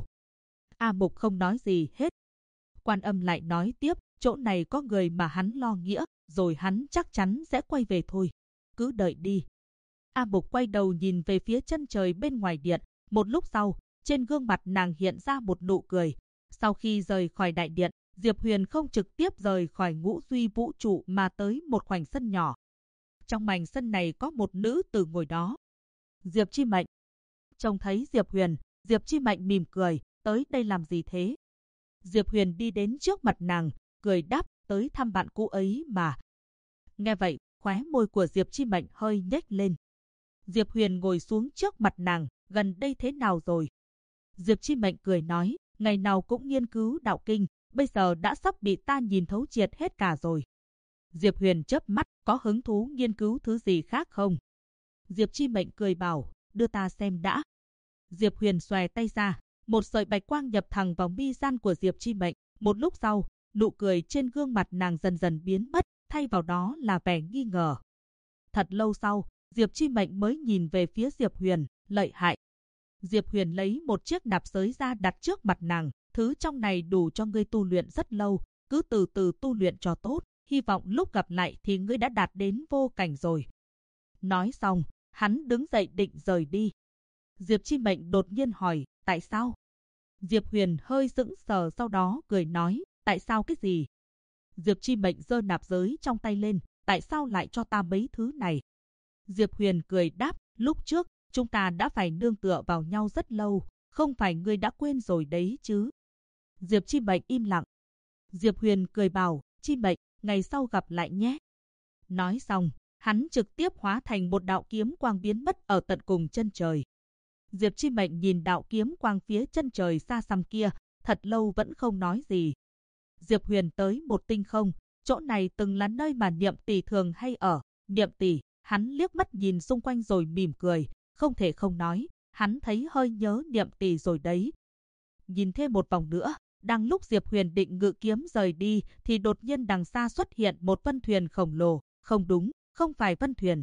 [SPEAKER 1] A Mục không nói gì hết. Quan Âm lại nói tiếp, chỗ này có người mà hắn lo nghĩa, rồi hắn chắc chắn sẽ quay về thôi. Cứ đợi đi. A Mục quay đầu nhìn về phía chân trời bên ngoài điện. Một lúc sau, trên gương mặt nàng hiện ra một nụ cười. Sau khi rời khỏi đại điện, Diệp Huyền không trực tiếp rời khỏi Ngũ Duy vũ trụ mà tới một khoảnh sân nhỏ. Trong mảnh sân này có một nữ tử ngồi đó. Diệp Chi Mệnh. Trông thấy Diệp Huyền, Diệp Chi Mệnh mỉm cười, tới đây làm gì thế? Diệp Huyền đi đến trước mặt nàng, cười đáp, tới thăm bạn cũ ấy mà. Nghe vậy, khóe môi của Diệp Chi Mệnh hơi nhếch lên. Diệp Huyền ngồi xuống trước mặt nàng, gần đây thế nào rồi? Diệp Chi Mệnh cười nói, ngày nào cũng nghiên cứu đạo kinh, bây giờ đã sắp bị ta nhìn thấu triệt hết cả rồi. Diệp Huyền chớp mắt, có hứng thú nghiên cứu thứ gì khác không? Diệp Chi Mệnh cười bảo, đưa ta xem đã. Diệp Huyền xòe tay ra, một sợi bạch quang nhập thẳng vào mi gian của Diệp Chi Mệnh. Một lúc sau, nụ cười trên gương mặt nàng dần dần biến mất, thay vào đó là vẻ nghi ngờ. Thật lâu sau, Diệp Chi Mệnh mới nhìn về phía Diệp Huyền, lợi hại. Diệp Huyền lấy một chiếc nạp giới ra đặt trước mặt nàng, thứ trong này đủ cho ngươi tu luyện rất lâu, cứ từ từ tu luyện cho tốt. hy vọng lúc gặp lại thì ngươi đã đạt đến vô cảnh rồi. Nói xong, hắn đứng dậy định rời đi. Diệp Chi Mệnh đột nhiên hỏi, tại sao? Diệp Huyền hơi sững sờ, sau đó cười nói, tại sao cái gì? Diệp Chi Mệnh giơ nạp giới trong tay lên, tại sao lại cho ta mấy thứ này? Diệp Huyền cười đáp, lúc trước, chúng ta đã phải nương tựa vào nhau rất lâu, không phải ngươi đã quên rồi đấy chứ? Diệp Chi Mệnh im lặng. Diệp Huyền cười bảo, Chi Mệnh, ngày sau gặp lại nhé. Nói xong, hắn trực tiếp hóa thành một đạo kiếm quang biến mất ở tận cùng chân trời. Diệp Chi Mệnh nhìn đạo kiếm quang phía chân trời xa xăm kia, thật lâu vẫn không nói gì. Diệp Huyền tới một tinh không, chỗ này từng là nơi mà Niệm Tỷ thường hay ở. Niệm Tỷ, hắn liếc mắt nhìn xung quanh rồi mỉm cười, không thể không nói, hắn thấy hơi nhớ Niệm Tỷ rồi đấy. Nhìn thêm một vòng nữa, đang lúc Diệp Huyền định ngự kiếm rời đi thì đột nhiên đằng xa xuất hiện một vân thuyền khổng lồ. Không đúng, không phải vân thuyền.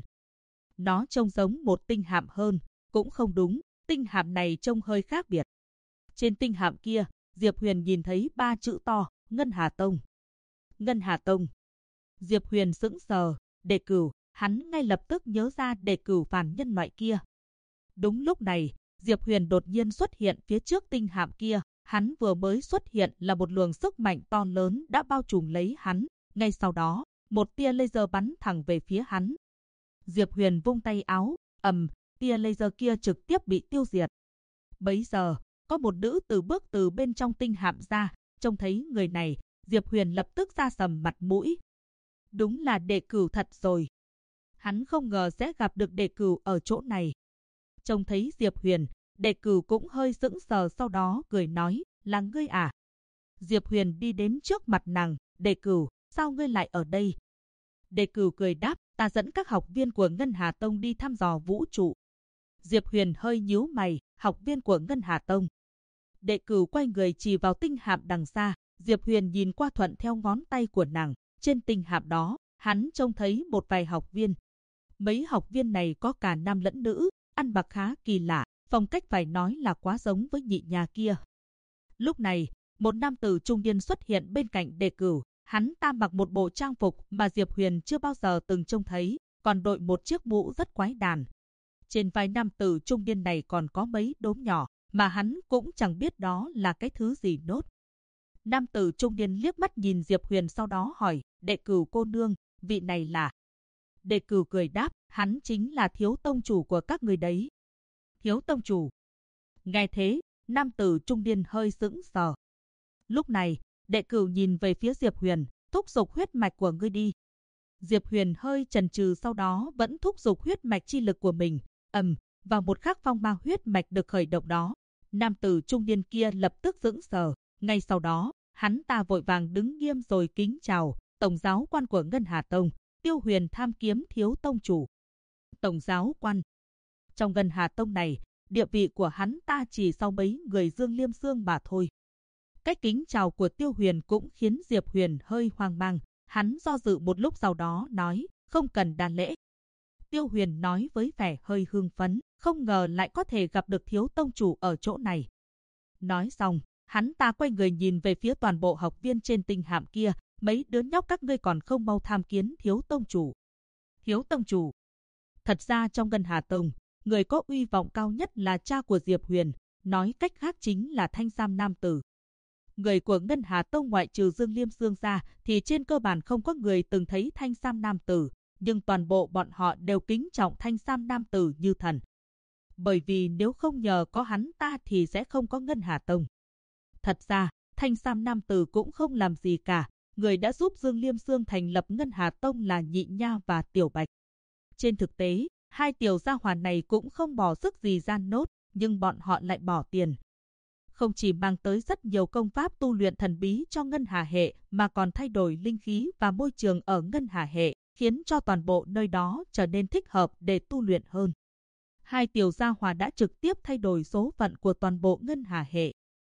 [SPEAKER 1] Nó trông giống một tinh hạm hơn, cũng không đúng, tinh hạm này trông hơi khác biệt. Trên tinh hạm kia, Diệp Huyền nhìn thấy 3 chữ to, Ngân Hà Tông. Ngân Hà Tông. Diệp Huyền sững sờ, Đề Cửu, hắn ngay lập tức nhớ ra Đề Cửu phản nhân loại kia. Đúng lúc này, Diệp Huyền đột nhiên xuất hiện phía trước tinh hạm kia, hắn vừa mới xuất hiện là một luồng sức mạnh to lớn đã bao trùm lấy hắn, ngay sau đó, một tia laser bắn thẳng về phía hắn. Diệp Huyền vung tay áo, tia laser kia trực tiếp bị tiêu diệt. Bấy giờ, có một nữ tử bước từ bên trong tinh hạm ra, trông thấy người này, Diệp Huyền lập tức sa sầm mặt mũi. Đúng là Đề Cửu thật rồi. Hắn không ngờ sẽ gặp được Đề Cửu ở chỗ này. Trông thấy Diệp Huyền, Đề Cửu cũng hơi sững sờ, sau đó cười nói, là ngươi à? Diệp Huyền đi đến trước mặt nàng, Đề Cửu, sao ngươi lại ở đây? Đề Cửu cười đáp, ta dẫn các học viên của Ngân Hà Tông đi thăm dò vũ trụ. Diệp Huyền hơi nhíu mày, học viên của Ngân Hà Tông. Đề Cửu quay người chỉ vào tinh hạm đằng xa, Diệp Huyền nhìn qua thuận theo ngón tay của nàng, trên tinh hạm đó, hắn trông thấy một vài học viên. Mấy học viên này có cả nam lẫn nữ, ăn mặc khá kỳ lạ, phong cách phải nói là quá giống với nhị nhà kia. Lúc này, một nam tử trung niên xuất hiện bên cạnh Đề Cửu, hắn ta mặc một bộ trang phục mà Diệp Huyền chưa bao giờ từng trông thấy, còn đội một chiếc mũ rất quái đản. Trên vai nam tử trung niên này còn có mấy đốm nhỏ, mà hắn cũng chẳng biết đó là cái thứ gì nốt. Nam tử trung niên liếc mắt nhìn Diệp Huyền, sau đó hỏi, Đề Cửu cô nương, vị này là? Đề Cửu cười đáp, hắn chính là thiếu tông chủ của các người đấy. Thiếu tông chủ. Nghe thế, nam tử trung niên hơi sững sờ. Lúc này, Đề Cửu nhìn về phía Diệp Huyền, thúc giục huyết mạch của ngươi đi. Diệp Huyền hơi chần chừ, sau đó vẫn thúc giục huyết mạch chi lực của mình. Vào một khắc phong ma huyết mạch được khởi động đó, nam tử trung niên kia lập tức sững sờ. Ngay sau đó, hắn ta vội vàng đứng nghiêm rồi kính chào, tổng giáo quan của Ngân Hà Tông, Tiêu Huyền tham kiếm thiếu tông chủ. Tổng giáo quan. Trong Ngân Hà Tông này, địa vị của hắn ta chỉ sau mấy người Dương Liêm Sương mà thôi. Cách kính chào của Tiêu Huyền cũng khiến Diệp Huyền hơi hoang mang. Hắn do dự một lúc, sau đó nói, không cần đa lễ. Tiêu Huyền nói với vẻ hơi hưng phấn, không ngờ lại có thể gặp được thiếu tông chủ ở chỗ này. Nói xong, hắn ta quay người nhìn về phía toàn bộ học viên trên tinh hạm kia, mấy đứa nhóc các ngươi còn không mau tham kiến thiếu tông chủ. Thiếu tông chủ. Thật ra trong Ngân Hà Tông, người có uy vọng cao nhất là cha của Diệp Huyền, nói cách khác chính là Thanh Sam nam tử. Người của Ngân Hà Tông ngoại trừ Dương Liêm Sương ra thì trên cơ bản không có người từng thấy Thanh Sam nam tử, nhưng toàn bộ bọn họ đều kính trọng Thanh Sam nam tử như thần. Bởi vì nếu không nhờ có hắn ta thì sẽ không có Ngân Hà Tông. Thật ra, Thanh Sam nam tử cũng không làm gì cả, người đã giúp Dương Liêm Sương thành lập Ngân Hà Tông là Nhị Nha và Tiểu Bạch. Trên thực tế, hai tiểu gia hỏa này cũng không bỏ sức gì ra nốt, nhưng bọn họ lại bỏ tiền. Không chỉ mang tới rất nhiều công pháp tu luyện thần bí cho Ngân Hà hệ, mà còn thay đổi linh khí và môi trường ở Ngân Hà hệ, khiến cho toàn bộ nơi đó trở nên thích hợp để tu luyện hơn. Hai tiểu gia hỏa đã trực tiếp thay đổi số phận của toàn bộ Ngân Hà hệ.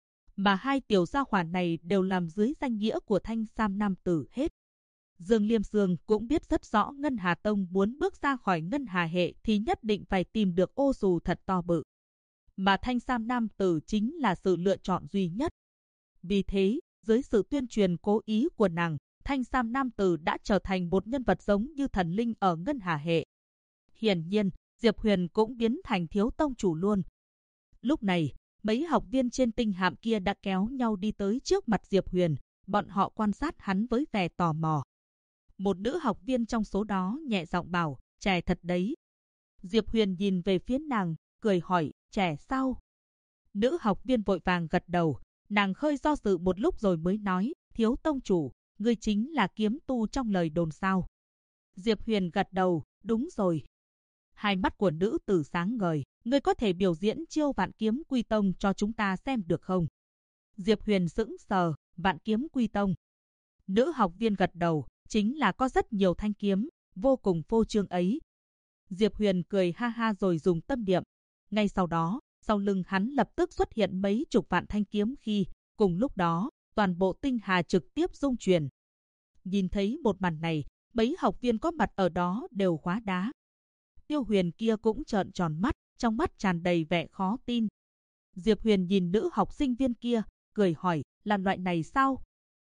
[SPEAKER 1] Mà hai tiểu gia hỏa này đều làm dưới danh nghĩa của Thanh Sam nam tử hết. Dương Liêm Sương cũng biết rất rõ Ngân Hà Tông muốn bước ra khỏi Ngân Hà hệ thì nhất định phải tìm được ô dù thật to bự. Mà Thanh Sam nam tử chính là sự lựa chọn duy nhất. Vì thế, dưới sự tuyên truyền cố ý của nàng, thanh sam nam tử đã trở thành một nhân vật giống như thần linh ở ngân hà hệ. Hiển nhiên, Diệp Huyền cũng biến thành thiếu tông chủ luôn. Lúc này, mấy học viên trên tinh hạm kia đã kéo nhau đi tới trước mặt Diệp Huyền, bọn họ quan sát hắn với vẻ tò mò. Một nữ học viên trong số đó nhẹ giọng bảo, trẻ thật đấy. Diệp Huyền nhìn về phía nàng, cười hỏi, trẻ sao? Nữ học viên vội vàng gật đầu, nàng hơi do dự một lúc rồi mới nói, thiếu tông chủ, ngươi chính là kiếm tu trong lời đồn sao? Diệp Huyền gật đầu, đúng rồi. Hai mắt của nữ tử sáng ngời, ngươi có thể biểu diễn chiêu Vạn Kiếm Quy Tông cho chúng ta xem được không? Diệp Huyền sững sờ, Vạn Kiếm Quy Tông. Nữ học viên gật đầu, chính là có rất nhiều thanh kiếm, vô cùng phô trương ấy. Diệp Huyền cười ha ha rồi dùng tâm niệm. Ngay sau đó, sau lưng hắn lập tức xuất hiện mấy chục vạn thanh kiếm khi, cùng lúc đó, toàn bộ tinh hà trực tiếp rung chuyển. Nhìn thấy một màn này, mấy học viên có mặt ở đó đều hóa đá. Tiêu Huyền kia cũng trợn tròn mắt, trong mắt tràn đầy vẻ khó tin. Diệp Huyền nhìn nữ học sinh viên kia, cười hỏi, là loại này sao?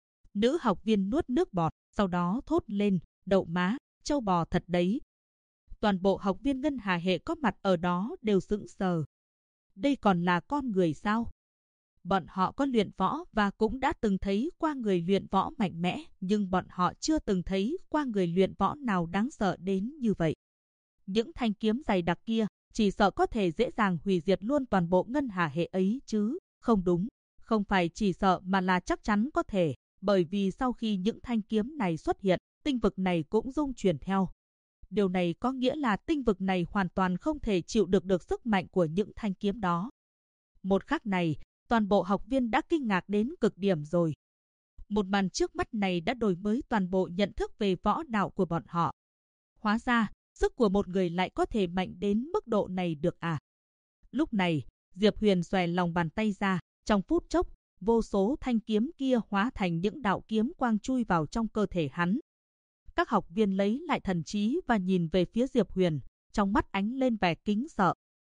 [SPEAKER 1] Nữ học viên nuốt nước bọt, sau đó thốt lên, đậu má, trâu bò thật đấy. Toàn bộ học viên ngân hà hệ có mặt ở đó đều sững sờ. Đây còn là con người sao? Bọn họ có luyện võ và cũng đã từng thấy qua người luyện võ mạnh mẽ, nhưng bọn họ chưa từng thấy qua người luyện võ nào đáng sợ đến như vậy. Những thanh kiếm dày đặc kia, chỉ sợ có thể dễ dàng hủy diệt luôn toàn bộ ngân hà hệ ấy chứ, không đúng, không phải chỉ sợ mà là chắc chắn có thể, bởi vì sau khi những thanh kiếm này xuất hiện, tinh vực này cũng rung chuyển theo. Điều này có nghĩa là tinh vực này hoàn toàn không thể chịu được sức mạnh của những thanh kiếm đó. Một khắc này, toàn bộ học viên đã kinh ngạc đến cực điểm rồi. Một màn trước mắt này đã đổi mới toàn bộ nhận thức về võ đạo của bọn họ. Hóa ra, sức của một người lại có thể mạnh đến mức độ này được à? Lúc này, Diệp Huyền xòe lòng bàn tay ra, trong phút chốc, vô số thanh kiếm kia hóa thành những đạo kiếm quang chui vào trong cơ thể hắn. Các học viên lấy lại thần trí và nhìn về phía Diệp Huyền, trong mắt ánh lên vẻ kính sợ.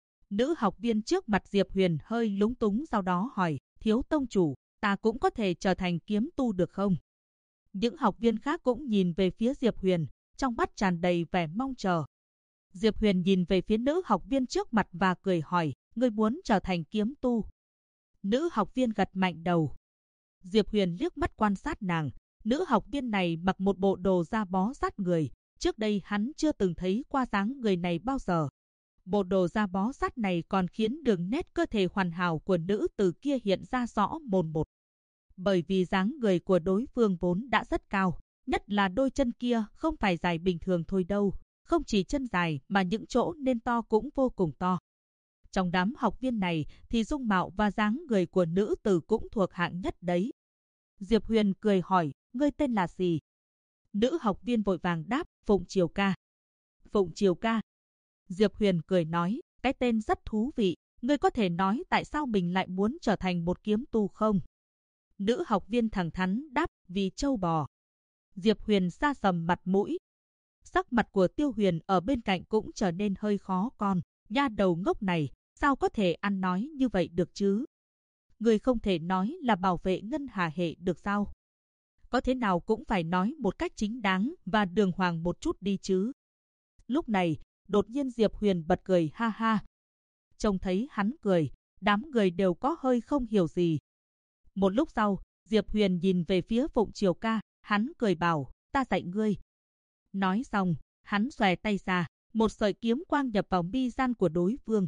[SPEAKER 1] Nữ học viên trước mặt Diệp Huyền hơi lúng túng sau đó hỏi, thiếu tông chủ, ta cũng có thể trở thành kiếm tu được không? Những học viên khác cũng nhìn về phía Diệp Huyền, trong mắt tràn đầy vẻ mong chờ. Diệp Huyền nhìn về phía nữ học viên trước mặt và cười hỏi, ngươi muốn trở thành kiếm tu? Nữ học viên gật mạnh đầu. Diệp Huyền liếc mắt quan sát nàng. Nữ học viên này mặc một bộ đồ da bó sát người. Trước đây hắn chưa từng thấy qua dáng người này bao giờ. Bộ đồ da bó sát này còn khiến đường nét cơ thể hoàn hảo của nữ tử kia hiện ra rõ mồn một. Bởi vì dáng người của đối phương vốn đã rất cao, nhất là đôi chân kia không phải dài bình thường thôi đâu. Không chỉ chân dài mà những chỗ nên to cũng vô cùng to. Trong đám học viên này thì dung mạo và dáng người của nữ tử cũng thuộc hạng nhất đấy. Diệp Huyền cười hỏi, ngươi tên là gì? Nữ học viên vội vàng đáp, Phụng Triều Ca. Phụng Triều Ca. Diệp Huyền cười nói, cái tên rất thú vị, ngươi có thể nói tại sao mình lại muốn trở thành một kiếm tu không? Nữ học viên thẳng thắn đáp, vì trâu bò. Diệp Huyền sa sầm mặt mũi. Sắc mặt của Tiêu Huyền ở bên cạnh cũng trở nên hơi khó con. Nha đầu ngốc này, sao có thể ăn nói như vậy được chứ? Người không thể nói là bảo vệ ngân hà hệ được sao? Có thế nào cũng phải nói một cách chính đáng và đường hoàng một chút đi chứ. Lúc này, đột nhiên Diệp Huyền bật cười ha ha. Trông thấy hắn cười, đám người đều có hơi không hiểu gì. Một lúc sau, Diệp Huyền nhìn về phía Phụng Triều Ca, hắn cười bảo, ta dạy ngươi. Nói xong, hắn xòe tay ra, một sợi kiếm quang nhập vào mi gian của đối phương,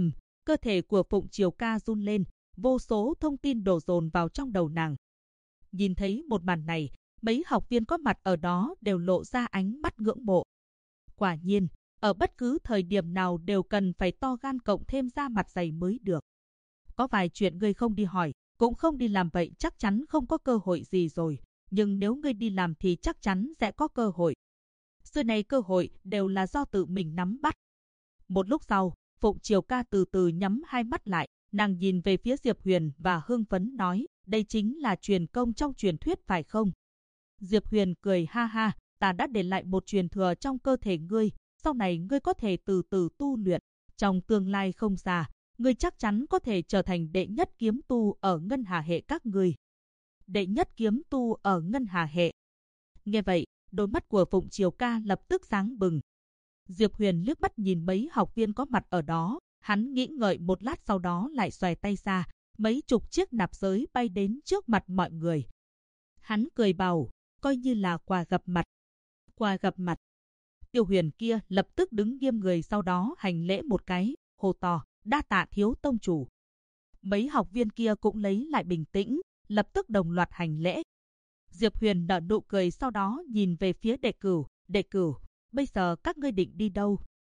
[SPEAKER 1] cơ thể của Phụng Triều Ca run lên, vô số thông tin đổ dồn vào trong đầu nàng. Nhìn thấy một màn này, mấy học viên có mặt ở đó đều lộ ra ánh mắt ngưỡng mộ. Quả nhiên, ở bất cứ thời điểm nào đều cần phải to gan cộng thêm da mặt dày mới được. Có vài chuyện ngươi không đi hỏi, cũng không đi làm vậy chắc chắn không có cơ hội gì rồi, nhưng nếu ngươi đi làm thì chắc chắn sẽ có cơ hội. Xưa này cơ hội đều là do tự mình nắm bắt. Một lúc sau, Phụng Triều Ca từ từ nhắm hai mắt lại, nàng nhìn về phía Diệp Huyền và hưng phấn nói, đây chính là truyền công trong truyền thuyết phải không? Diệp Huyền cười ha ha, ta đã để lại một truyền thừa trong cơ thể ngươi, sau này ngươi có thể từ từ tu luyện, trong tương lai không xa, ngươi chắc chắn có thể trở thành đệ nhất kiếm tu ở ngân hà hệ các ngươi. Đệ nhất kiếm tu ở ngân hà hệ. Nghe vậy, đôi mắt của Phụng Triều Ca lập tức sáng bừng. Diệp Huyền liếc mắt nhìn mấy học viên có mặt ở đó, hắn nghĩ ngợi một lát sau đó lại xòe tay ra, mấy chục chiếc nạp giới bay đến trước mặt mọi người. Hắn cười bảo, coi như là quà gặp mặt. Quà gặp mặt. Tiêu Huyền kia lập tức đứng nghiêm người, sau đó hành lễ một cái, hô to, đa tạ thiếu tông chủ. Mấy học viên kia cũng lấy lại bình tĩnh, lập tức đồng loạt hành lễ. Diệp Huyền nở nụ cười, sau đó nhìn về phía Đệ Cửu, Đệ Cửu, bây giờ các ngươi định đi đâu?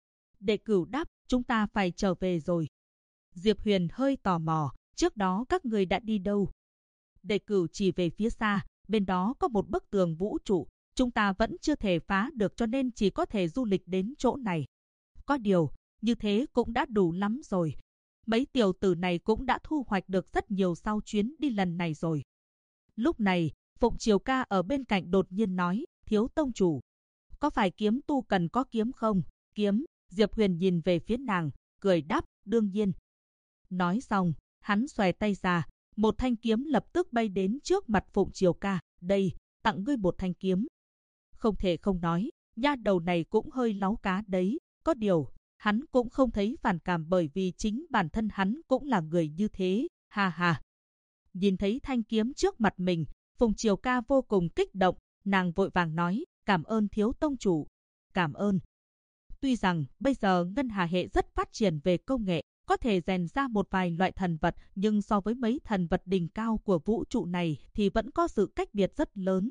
[SPEAKER 1] Đệ Cửu đáp, chúng ta phải trở về rồi. Diệp Huyền hơi tò mò, trước đó các ngươi đã đi đâu? Đệ Cửu chỉ về phía xa, bên đó có một bức tường vũ trụ, chúng ta vẫn chưa thể phá được cho nên chỉ có thể du lịch đến chỗ này. Có điều, như thế cũng đã đủ lắm rồi. Mấy tiểu tử này cũng đã thu hoạch được rất nhiều sau chuyến đi lần này rồi. Lúc này, Phụng Triều Ca ở bên cạnh đột nhiên nói, thiếu tông chủ, có phải kiếm tu cần có kiếm không? Kiếm. Diệp Huyền nhìn về phía nàng, cười đáp, đương nhiên. Nói xong, hắn xòe tay ra, một thanh kiếm lập tức bay đến trước mặt Phụng Triều Ca. Đây, tặng ngươi một thanh kiếm. Không thể không nói, nha đầu này cũng hơi láu cá đấy. Có điều, hắn cũng không thấy phản cảm bởi vì chính bản thân hắn cũng là người như thế. Ha ha. Nhìn thấy thanh kiếm trước mặt mình, Phụng Triều Ca vô cùng kích động, nàng vội vàng nói, cảm ơn thiếu tông chủ. Cảm ơn. Tuy rằng bây giờ Ngân Hà hệ rất phát triển về công nghệ, có thể rèn ra một vài loại thần vật, nhưng so với mấy thần vật đỉnh cao của vũ trụ này thì vẫn có sự cách biệt rất lớn.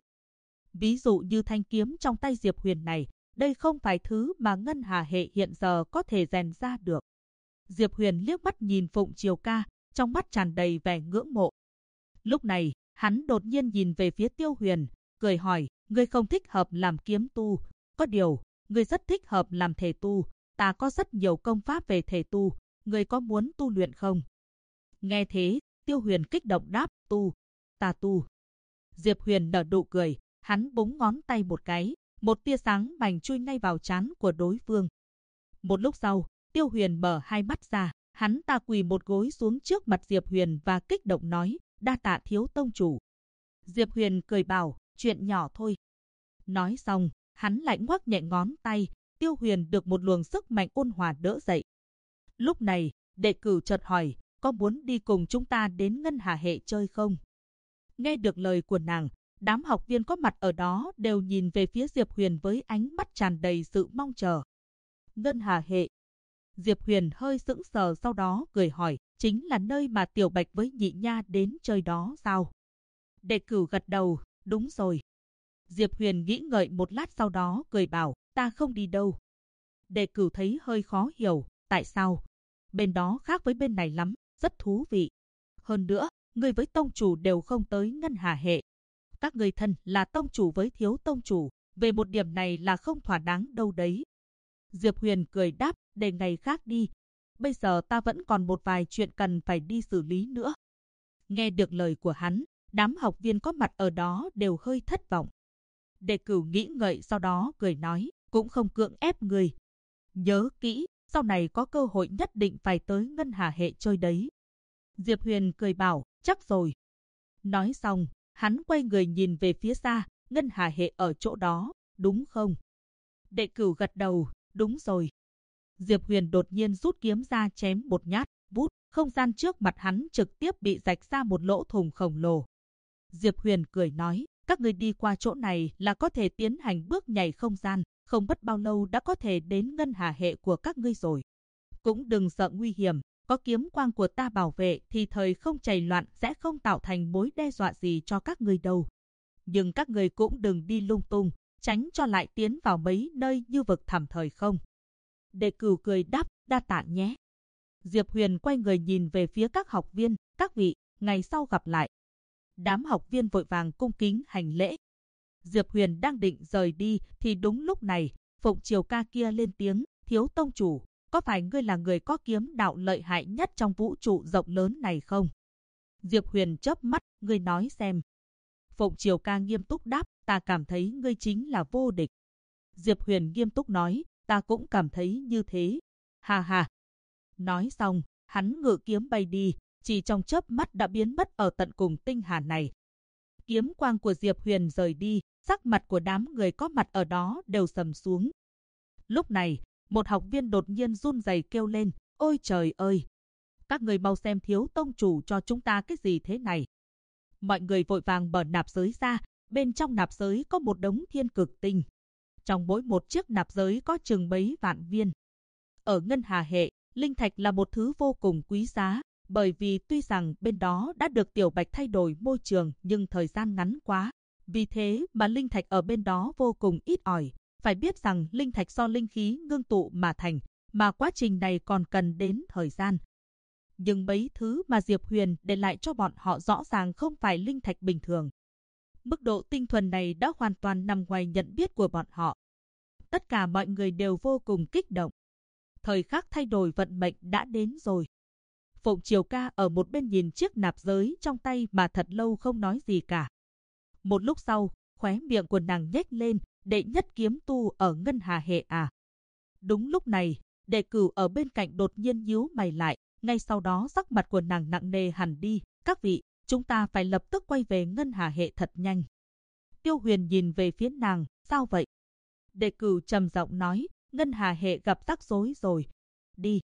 [SPEAKER 1] Ví dụ như thanh kiếm trong tay Diệp Huyền này, đây không phải thứ mà Ngân Hà hệ hiện giờ có thể rèn ra được. Diệp Huyền liếc mắt nhìn Phụng Triều Ca, trong mắt tràn đầy vẻ ngưỡng mộ. Lúc này, hắn đột nhiên nhìn về phía Tiêu Huyền, cười hỏi, ngươi không thích hợp làm kiếm tu, có điều, ngươi rất thích hợp làm thể tu, ta có rất nhiều công pháp về thể tu, ngươi có muốn tu luyện không? Nghe thế, Tiêu Huyền kích động đáp, tu, ta tu. Diệp Huyền nở nụ cười, hắn búng ngón tay một cái, một tia sáng bành chui ngay vào trán của đối phương. Một lúc sau, Tiêu Huyền mở hai mắt ra, hắn ta quỳ một gối xuống trước mặt Diệp Huyền và kích động nói, đa tạ thiếu tông chủ. Diệp Huyền cười bảo, chuyện nhỏ thôi. Nói xong, hắn lại ngoắc nhẹ ngón tay, Tiêu Huyền được một luồng sức mạnh ôn hòa đỡ dậy. Lúc này, Đệ Cửu chợt hỏi, có muốn đi cùng chúng ta đến Ngân Hà hệ chơi không? Nghe được lời của nàng, đám học viên có mặt ở đó đều nhìn về phía Diệp Huyền với ánh mắt tràn đầy sự mong chờ. Ngân Hà hệ. Diệp Huyền hơi sững sờ, sau đó cười hỏi, chính là nơi mà Tiểu Bạch với Nhị Nha đến chơi đó sao? Đệ Cửu gật đầu, đúng rồi. Diệp Huyền nghĩ ngợi một lát, sau đó cười bảo, ta không đi đâu. Đệ Cửu thấy hơi khó hiểu, tại sao? Bên đó khác với bên này lắm, rất thú vị. Hơn nữa, ngươi với tông chủ đều không tới Ngân Hà hệ. Các ngươi thân là tông chủ với thiếu tông chủ, về một điểm này là không thỏa đáng đâu đấy. Diệp Huyền cười đáp, để ngày khác đi. Bây giờ ta vẫn còn một vài chuyện cần phải đi xử lý nữa. Nghe được lời của hắn, đám học viên có mặt ở đó đều hơi thất vọng. Đệ Cửu nghĩ ngợi, sau đó cười nói, cũng không cưỡng ép người. Nhớ kỹ, sau này có cơ hội nhất định phải tới Ngân Hà hệ chơi đấy. Diệp Huyền cười bảo, chắc rồi. Nói xong, hắn quay người nhìn về phía xa, Ngân Hà hệ ở chỗ đó, đúng không? Đệ Cửu gật đầu, đúng rồi. Diệp Huyền đột nhiên rút kiếm ra chém một nhát, vút, không gian trước mặt hắn trực tiếp bị rạch ra một lỗ thủng khổng lồ. Diệp Huyền cười nói, các ngươi đi qua chỗ này là có thể tiến hành bước nhảy không gian, không mất bao lâu đã có thể đến Ngân Hà hệ của các ngươi rồi. Cũng đừng sợ nguy hiểm, có kiếm quang của ta bảo vệ thì thời không chảy loạn sẽ không tạo thành mối đe dọa gì cho các ngươi đâu. Nhưng các ngươi cũng đừng đi lung tung, tránh cho lại tiến vào mấy nơi như vực thẳm thời không. Đệ Cửu cười đáp, đa tạ nhé. Diệp Huyền quay người nhìn về phía các học viên, các vị, ngày sau gặp lại. Đám học viên vội vàng cung kính hành lễ. Diệp Huyền đang định rời đi thì đúng lúc này, Phụng Triều Ca kia lên tiếng, thiếu tông chủ, có phải ngươi là người có kiếm đạo lợi hại nhất trong vũ trụ rộng lớn này không? Diệp Huyền chớp mắt, ngươi nói xem. Phụng Triều Ca nghiêm túc đáp, ta cảm thấy ngươi chính là vô địch. Diệp Huyền nghiêm túc nói, ta cũng cảm thấy như thế. Ha ha. Nói xong, hắn ngự kiếm bay đi, chỉ trong chớp mắt đã biến mất ở tận cùng tinh hà này. Kiếm quang của Diệp Huyền rời đi, sắc mặt của đám người có mặt ở đó đều sầm xuống. Lúc này, một học viên đột nhiên run rẩy kêu lên, ôi trời ơi! Các người mau xem thiếu tông chủ cho chúng ta cái gì thế này. Mọi người vội vàng mở nạp giới ra, bên trong nạp giới có một đống thiên cực tinh. Trong mỗi một chiếc nạp giới có chừng mấy vạn viên. Ở Ngân Hà hệ, linh thạch là một thứ vô cùng quý giá, bởi vì tuy rằng bên đó đã được Tiểu Bạch thay đổi môi trường nhưng thời gian ngắn quá. Vì thế mà linh thạch ở bên đó vô cùng ít ỏi. Phải biết rằng linh thạch do linh khí ngưng tụ mà thành, mà quá trình này còn cần đến thời gian. Nhưng mấy thứ mà Diệp Huyền để lại cho bọn họ rõ ràng không phải linh thạch bình thường. Mức độ tinh thuần này đã hoàn toàn nằm ngoài nhận biết của bọn họ. Tất cả mọi người đều vô cùng kích động. Thời khắc thay đổi vận mệnh đã đến rồi. Phụng Triều Ca ở một bên nhìn chiếc nạp giới trong tay mà thật lâu không nói gì cả. Một lúc sau, khóe miệng của nàng nhếch lên, đệ nhất kiếm tu ở Ngân Hà hệ à. Đúng lúc này, Đệ Cửu ở bên cạnh đột nhiên nhíu mày lại, ngay sau đó sắc mặt của nàng nặng nề hẳn đi. Các vị, chúng ta phải lập tức quay về Ngân Hà hệ thật nhanh. Tiêu Huyền nhìn về phía nàng, sao vậy? Đệ Cửu trầm giọng nói, Ngân Hà hệ gặp rắc rối rồi. Đi.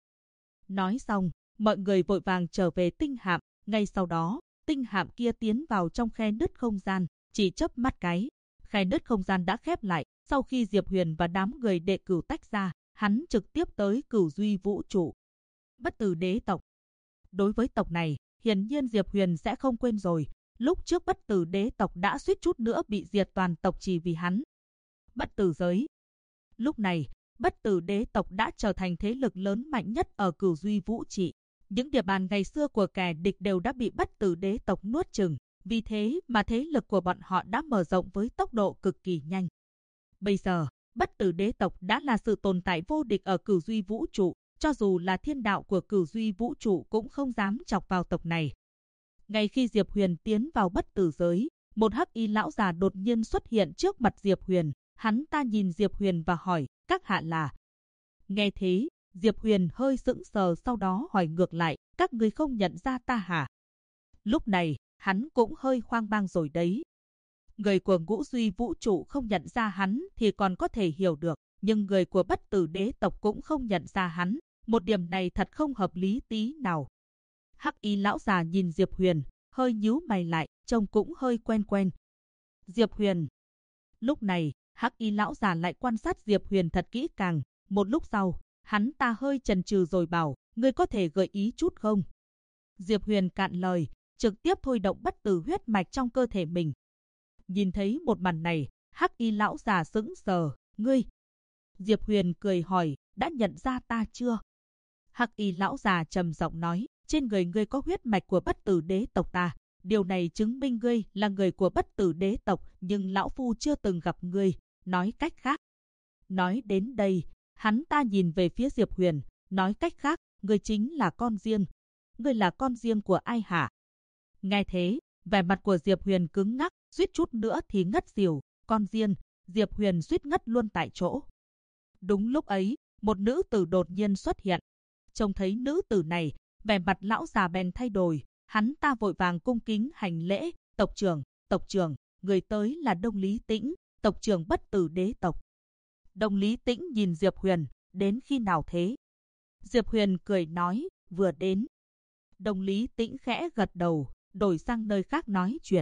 [SPEAKER 1] Nói xong, mọi người vội vàng trở về tinh hạm, ngay sau đó, tinh hạm kia tiến vào trong khe nứt không gian, chỉ chớp mắt cái. Khe nứt không gian đã khép lại, sau khi Diệp Huyền và đám người Đệ Cửu tách ra, hắn trực tiếp tới Cửu Duy Vũ trụ. Bất Tử Đế tộc. Đối với tộc này, hiển nhiên Diệp Huyền sẽ không quên rồi, lúc trước Bất Tử Đế tộc đã suýt chút nữa bị diệt toàn tộc chỉ vì hắn. Bất Tử giới. Lúc này, Bất Tử Đế tộc đã trở thành thế lực lớn mạnh nhất ở Cửu Duy Vũ trị. Những địa bàn ngày xưa của kẻ địch đều đã bị Bất Tử Đế tộc nuốt chửng, vì thế mà thế lực của bọn họ đã mở rộng với tốc độ cực kỳ nhanh. Bây giờ, Bất Tử Đế tộc đã là sự tồn tại vô địch ở Cửu Duy Vũ trụ, cho dù là thiên đạo của Cửu Duy Vũ trụ cũng không dám chọc vào tộc này. Ngay khi Diệp Huyền tiến vào Bất Tử giới, một hắc y lão già đột nhiên xuất hiện trước mặt Diệp Huyền. Hắn ta nhìn Diệp Huyền và hỏi, các hạ là? Nghe thế, Diệp Huyền hơi sững sờ, sau đó hỏi ngược lại, các người không nhận ra ta hả? Lúc này, hắn cũng hơi hoang mang rồi đấy. Người của Ngũ Duy Vũ trụ không nhận ra hắn thì còn có thể hiểu được, nhưng người của Bất Tử Đế tộc cũng không nhận ra hắn. Một điểm này thật không hợp lý tí nào. Hắc y lão già nhìn Diệp Huyền, hơi nhíu mày lại, trông cũng hơi quen quen. Diệp Huyền. Lúc này, Hắc y lão già lại quan sát Diệp Huyền thật kỹ càng. Một lúc sau, hắn ta hơi chần chừ rồi bảo, ngươi có thể gợi ý chút không? Diệp Huyền cạn lời, trực tiếp thôi động bất tử huyết mạch trong cơ thể mình. Nhìn thấy một màn này, Hắc y lão già sững sờ, ngươi. Diệp Huyền cười hỏi, đã nhận ra ta chưa? Hắc y lão già trầm giọng nói, trên người ngươi có huyết mạch của Bất Tử Đế tộc ta. Điều này chứng minh ngươi là người của Bất Tử Đế tộc, nhưng lão phu chưa từng gặp ngươi. Nói cách khác. Nói đến đây, hắn ta nhìn về phía Diệp Huyền, nói cách khác, ngươi chính là con riêng. Ngươi là con riêng của ai hả? Nghe thế, vẻ mặt của Diệp Huyền cứng ngắc, suýt chút nữa thì ngất xỉu. Con riêng, Diệp Huyền suýt ngất luôn tại chỗ. Đúng lúc ấy, một nữ tử đột nhiên xuất hiện. Trông thấy nữ tử này, vẻ mặt lão già bèn thay đổi, hắn ta vội vàng cung kính hành lễ, tộc trưởng, người tới là Đông Lý Tĩnh, tộc trưởng Bất Tử Đế tộc. Đông Lý Tĩnh nhìn Diệp Huyền, đến khi nào thế? Diệp Huyền cười nói, vừa đến. Đông Lý Tĩnh khẽ gật đầu, đổi sang nơi khác nói chuyện.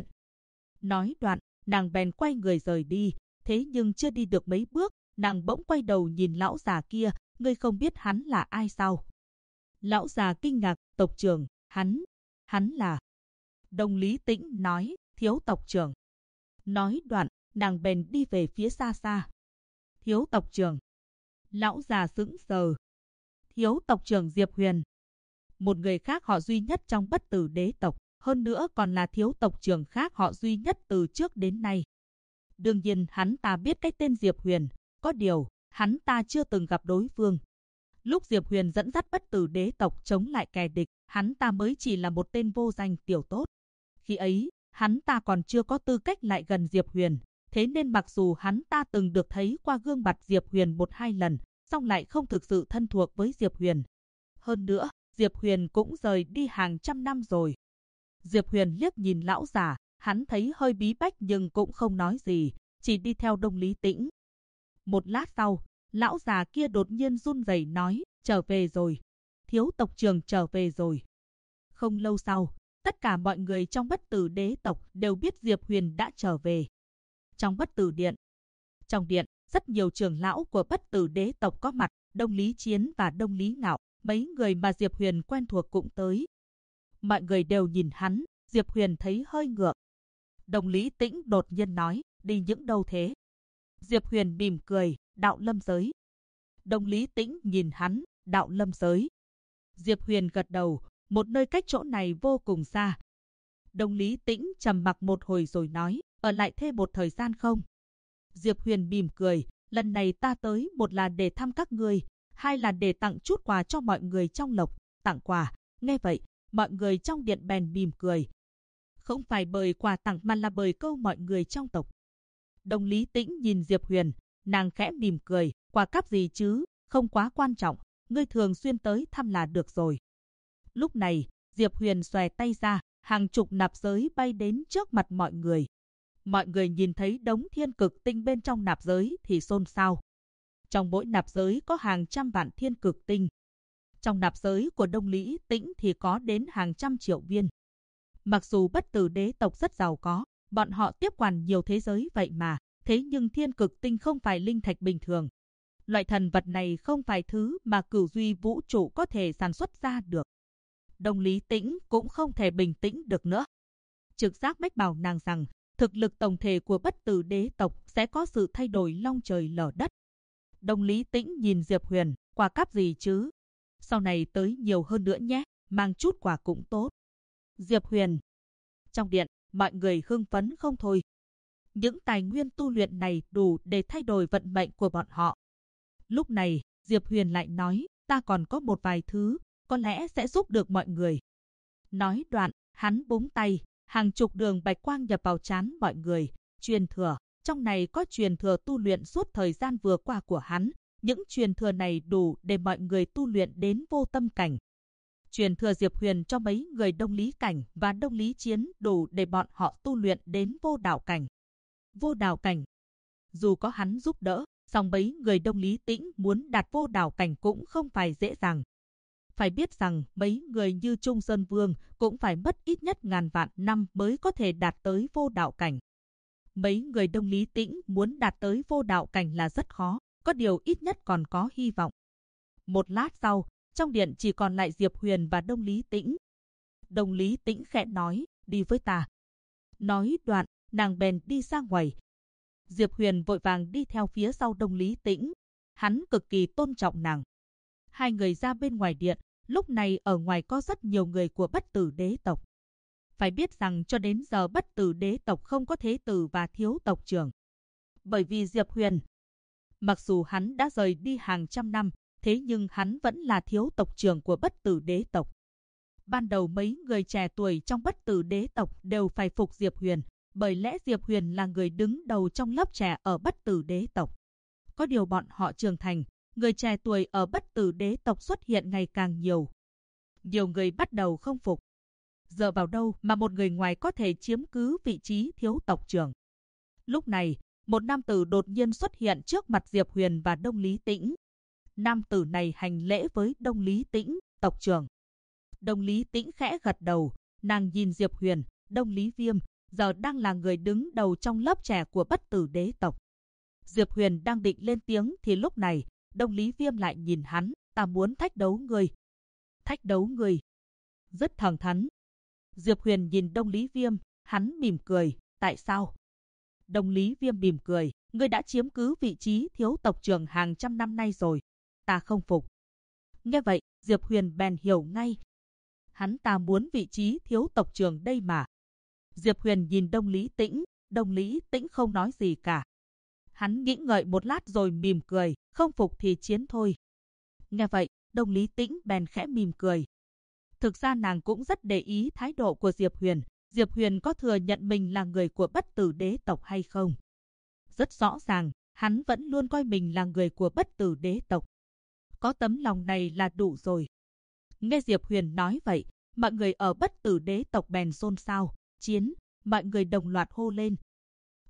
[SPEAKER 1] Nói đoạn, nàng bèn quay người rời đi, thế nhưng chưa đi được mấy bước, nàng bỗng quay đầu nhìn lão già kia, ngươi không biết hắn là ai sao? Lão già kinh ngạc, tộc trưởng, hắn là... Đông Lý Tĩnh nói, thiếu tộc trưởng. Nói đoạn, nàng bèn đi về phía xa xa. Thiếu tộc trưởng. Lão già sững sờ. Thiếu tộc trưởng Diệp Huyền. Một người khác họ duy nhất trong Bất Tử Đế tộc, hơn nữa còn là thiếu tộc trưởng khác họ duy nhất từ trước đến nay. Đương nhiên hắn ta biết cái tên Diệp Huyền, có điều, hắn ta chưa từng gặp đối phương. Lúc Diệp Huyền dẫn dắt Bất Tử Đế tộc chống lại kẻ địch, hắn ta mới chỉ là một tên vô danh tiểu tốt. Khi ấy, hắn ta còn chưa có tư cách lại gần Diệp Huyền, thế nên mặc dù hắn ta từng được thấy qua gương mặt Diệp Huyền 1-2 lần, song lại không thực sự thân thuộc với Diệp Huyền. Hơn nữa, Diệp Huyền cũng rời đi hàng trăm năm rồi. Diệp Huyền liếc nhìn lão già, hắn thấy hơi bí bách nhưng cũng không nói gì, chỉ đi theo Đông Lý Tĩnh. Một lát sau, lão già kia đột nhiên run rẩy nói, trở về rồi. Thiếu tộc trưởng trở về rồi. Không lâu sau, tất cả mọi người trong Bất Tử Đế tộc đều biết Diệp Huyền đã trở về. Trong Bất Tử Điện. Trong điện, rất nhiều trưởng lão của Bất Tử Đế tộc có mặt, Đông Lý Chiến và Đông Lý Ngạo, mấy người mà Diệp Huyền quen thuộc cũng tới. Mọi người đều nhìn hắn, Diệp Huyền thấy hơi ngượng. Đông Lý Tĩnh đột nhiên nói, đi những đâu thế? Diệp Huyền mỉm cười, đạo lâm giới. Đông Lý Tĩnh nhìn hắn, đạo lâm giới. Diệp Huyền gật đầu, một nơi cách chỗ này vô cùng xa. Đông Lý Tĩnh trầm mặc một hồi rồi nói, ở lại thêm một thời gian không? Diệp Huyền mỉm cười, lần này ta tới một là để thăm các ngươi, hai là để tặng chút quà cho mọi người trong lộc. Tặng quà, nghe vậy, mọi người trong điện bèn mỉm cười. Không phải bởi quà tặng mà là bởi câu mọi người trong tộc. Đông Lý Tĩnh nhìn Diệp Huyền, nàng khẽ mỉm cười, quà cáp gì chứ, không quá quan trọng, ngươi thường xuyên tới thăm là được rồi. Lúc này, Diệp Huyền xòe tay ra, hàng chục nạp giới bay đến trước mặt mọi người. Mọi người nhìn thấy đống thiên cực tinh bên trong nạp giới thì xôn xao. Trong mỗi nạp giới có hàng trăm vạn thiên cực tinh. Trong nạp giới của Đông Lý Tĩnh thì có đến hàng trăm triệu viên. Mặc dù Bất Tử Đế tộc rất giàu có, bọn họ tiếp quản nhiều thế giới vậy mà, thế nhưng thiên cực tinh không phải linh thạch bình thường. Loại thần vật này không phải thứ mà cửu duy vũ trụ có thể sản xuất ra được. Đông Lý Tĩnh cũng không thể bình tĩnh được nữa. Trực giác mách bảo nàng rằng, thực lực tổng thể của Bất Tử Đế tộc sẽ có sự thay đổi long trời lở đất. Đông Lý Tĩnh nhìn Diệp Huyền, quà cáp gì chứ? Sau này tới nhiều hơn nữa nhé, mang chút quà cũng tốt. Diệp Huyền. Trong điện, mọi người hưng phấn không thôi. Những tài nguyên tu luyện này đủ để thay đổi vận mệnh của bọn họ. Lúc này, Diệp Huyền lại nói, ta còn có một vài thứ, có lẽ sẽ giúp được mọi người. Nói đoạn, hắn búng tay, hàng chục đường bạch quang nhập vào trán mọi người. Truyền thừa, trong này có truyền thừa tu luyện suốt thời gian vừa qua của hắn. Những truyền thừa này đủ để mọi người tu luyện đến vô tâm cảnh. Truyền thừa Diệp Huyền cho mấy người Đông Lý cảnh và Đông Lý Chiến đủ để bọn họ tu luyện đến vô đạo cảnh. Vô đạo cảnh. Dù có hắn giúp đỡ, song mấy người Đông Lý Tĩnh muốn đạt vô đạo cảnh cũng không phải dễ dàng. Phải biết rằng mấy người như Trung Sơn Vương cũng phải mất ít nhất ngàn vạn năm mới có thể đạt tới vô đạo cảnh. Mấy người Đông Lý Tĩnh muốn đạt tới vô đạo cảnh là rất khó, có điều ít nhất còn có hy vọng. Một lát sau, trong điện chỉ còn lại Diệp Huyền và Đông Lý Tĩnh. Đông Lý Tĩnh khẽ nói, đi với ta. Nói đoạn, nàng bèn đi ra ngoài. Diệp Huyền vội vàng đi theo phía sau Đông Lý Tĩnh. Hắn cực kỳ tôn trọng nàng. Hai người ra bên ngoài điện, lúc này ở ngoài có rất nhiều người của Bất Tử Đế tộc. Phải biết rằng cho đến giờ Bất Tử Đế tộc không có thế tử và thiếu tộc trưởng. Bởi vì Diệp Huyền, mặc dù hắn đã rời đi hàng trăm năm, thế nhưng hắn vẫn là thiếu tộc trưởng của Bất Tử Đế tộc. Ban đầu mấy người trẻ tuổi trong Bất Tử Đế tộc đều phải phục Diệp Huyền, bởi lẽ Diệp Huyền là người đứng đầu trong lớp trẻ ở Bất Tử Đế tộc. Có điều bọn họ trưởng thành, người trẻ tuổi ở Bất Tử Đế tộc xuất hiện ngày càng nhiều. Nhiều người bắt đầu không phục. Giờ vào đâu mà một người ngoài có thể chiếm cứ vị trí thiếu tộc trưởng? Lúc này, một nam tử đột nhiên xuất hiện trước mặt Diệp Huyền và Đông Lý Tĩnh. Nam tử này hành lễ với Đông Lý Tĩnh, tộc trưởng. Đông Lý Tĩnh khẽ gật đầu, nàng nhìn Diệp Huyền, Đông Lý Viêm, giờ đang là người đứng đầu trong lớp trẻ của Bất Tử Đế tộc. Diệp Huyền đang định lên tiếng thì lúc này, Đông Lý Viêm lại nhìn hắn, ta muốn thách đấu người. Thách đấu người. Rất thẳng thắn. Diệp Huyền nhìn Đông Lý Viêm, hắn mỉm cười, tại sao? Đông Lý Viêm mỉm cười, ngươi đã chiếm cứ vị trí thiếu tộc trưởng hàng trăm năm nay rồi. Ta không phục. Nghe vậy, Diệp Huyền bèn hiểu ngay. Hắn ta muốn vị trí thiếu tộc trưởng đây mà. Diệp Huyền nhìn Đông Lý Tĩnh không nói gì cả. Hắn nghĩ ngợi một lát rồi mỉm cười, không phục thì chiến thôi. Nghe vậy, Đông Lý Tĩnh bèn khẽ mỉm cười. Thực ra nàng cũng rất để ý thái độ của Diệp Huyền. Diệp Huyền có thừa nhận mình là người của Bất Tử Đế tộc hay không? Rất rõ ràng, hắn vẫn luôn coi mình là người của Bất Tử Đế tộc. Có tấm lòng này là đủ rồi. Nghe Diệp Huyền nói vậy, mọi người ở Bất Tử Đế tộc bèn xôn xao, chiến, mọi người đồng loạt hô lên.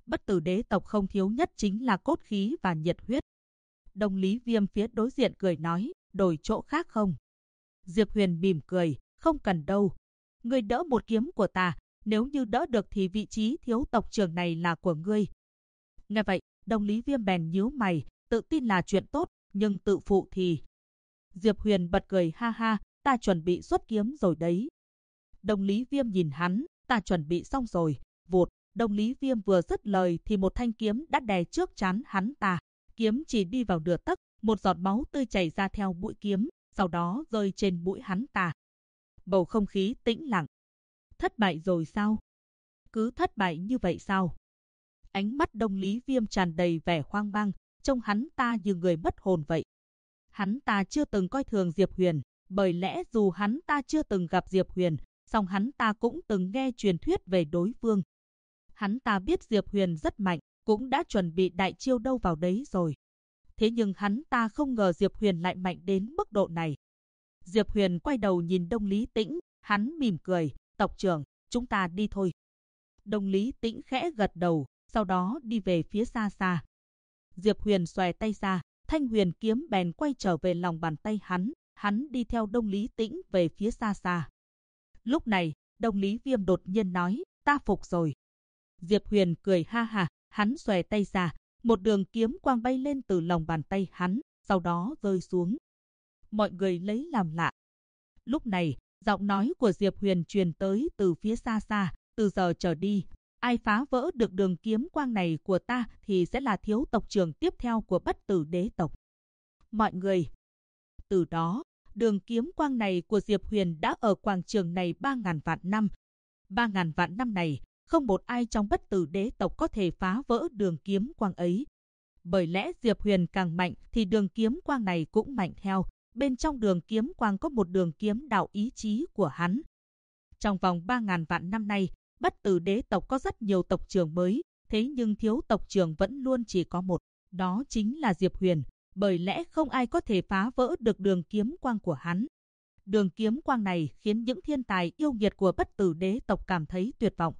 [SPEAKER 1] Bất tử đế tộc không thiếu nhất chính là cốt khí và nhiệt huyết. Đông Lý Viêm phía đối diện cười nói, đổi chỗ khác không? Diệp Huyền mỉm cười, không cần đâu. Ngươi đỡ một kiếm của ta, nếu như đỡ được thì vị trí thiếu tộc trưởng này là của ngươi. Nghe vậy, Đông Lý Viêm bèn nhíu mày, tự tin là chuyện tốt, nhưng tự phụ thì... Diệp Huyền bật cười ha ha, ta chuẩn bị xuất kiếm rồi đấy. Đông Lý Viêm nhìn hắn, ta chuẩn bị xong rồi. Vụt, Đông Lý Viêm vừa dứt lời thì một thanh kiếm đã đè trước trán hắn ta. Kiếm chỉ đi vào nửa tấc, một giọt máu tươi chảy ra theo mũi kiếm, sau đó rơi trên mũi hắn ta. Bầu không khí tĩnh lặng. Thất bại rồi sao? Cứ thất bại như vậy sao? Ánh mắt Đông Lý Viêm tràn đầy vẻ hoang mang, trông hắn ta như người mất hồn vậy. Hắn ta chưa từng coi thường Diệp Huyền, bởi lẽ dù hắn ta chưa từng gặp Diệp Huyền, song hắn ta cũng từng nghe truyền thuyết về đối phương. Hắn ta biết Diệp Huyền rất mạnh, cũng đã chuẩn bị đại chiêu đâu vào đấy rồi. Thế nhưng hắn ta không ngờ Diệp Huyền lại mạnh đến mức độ này. Diệp Huyền quay đầu nhìn Đông Lý Tĩnh, hắn mỉm cười, tộc trưởng, chúng ta đi thôi. Đông Lý Tĩnh khẽ gật đầu, sau đó đi về phía xa xa. Diệp Huyền xòe tay ra, thanh huyền kiếm bèn quay trở về lòng bàn tay hắn đi theo Đông Lý Tĩnh về phía xa xa. Lúc này, Đông Lý Viêm đột nhiên nói, ta phục rồi. Diệp Huyền cười ha ha, hắn xòe tay ra, một đường kiếm quang bay lên từ lòng bàn tay hắn, sau đó rơi xuống. Mọi người lấy làm lạ. Lúc này, giọng nói của Diệp Huyền truyền tới từ phía xa xa, từ giờ trở đi, ai phá vỡ được đường kiếm quang này của ta thì sẽ là thiếu tộc trưởng tiếp theo của bất tử đế tộc. Mọi người. Từ đó, đường kiếm quang này của Diệp Huyền đã ở quảng trường này 3.000 vạn năm. 3.000 vạn năm này, không một ai trong bất tử đế tộc có thể phá vỡ đường kiếm quang ấy. Bởi lẽ Diệp Huyền càng mạnh thì đường kiếm quang này cũng mạnh theo. Bên trong đường kiếm quang có một đường kiếm đạo ý chí của hắn. Trong vòng 3.000 vạn năm nay, bất tử đế tộc có rất nhiều tộc trưởng mới, thế nhưng thiếu tộc trưởng vẫn luôn chỉ có một, đó chính là Diệp Huyền, bởi lẽ không ai có thể phá vỡ được đường kiếm quang của hắn. Đường kiếm quang này khiến những thiên tài yêu nghiệt của bất tử đế tộc cảm thấy tuyệt vọng.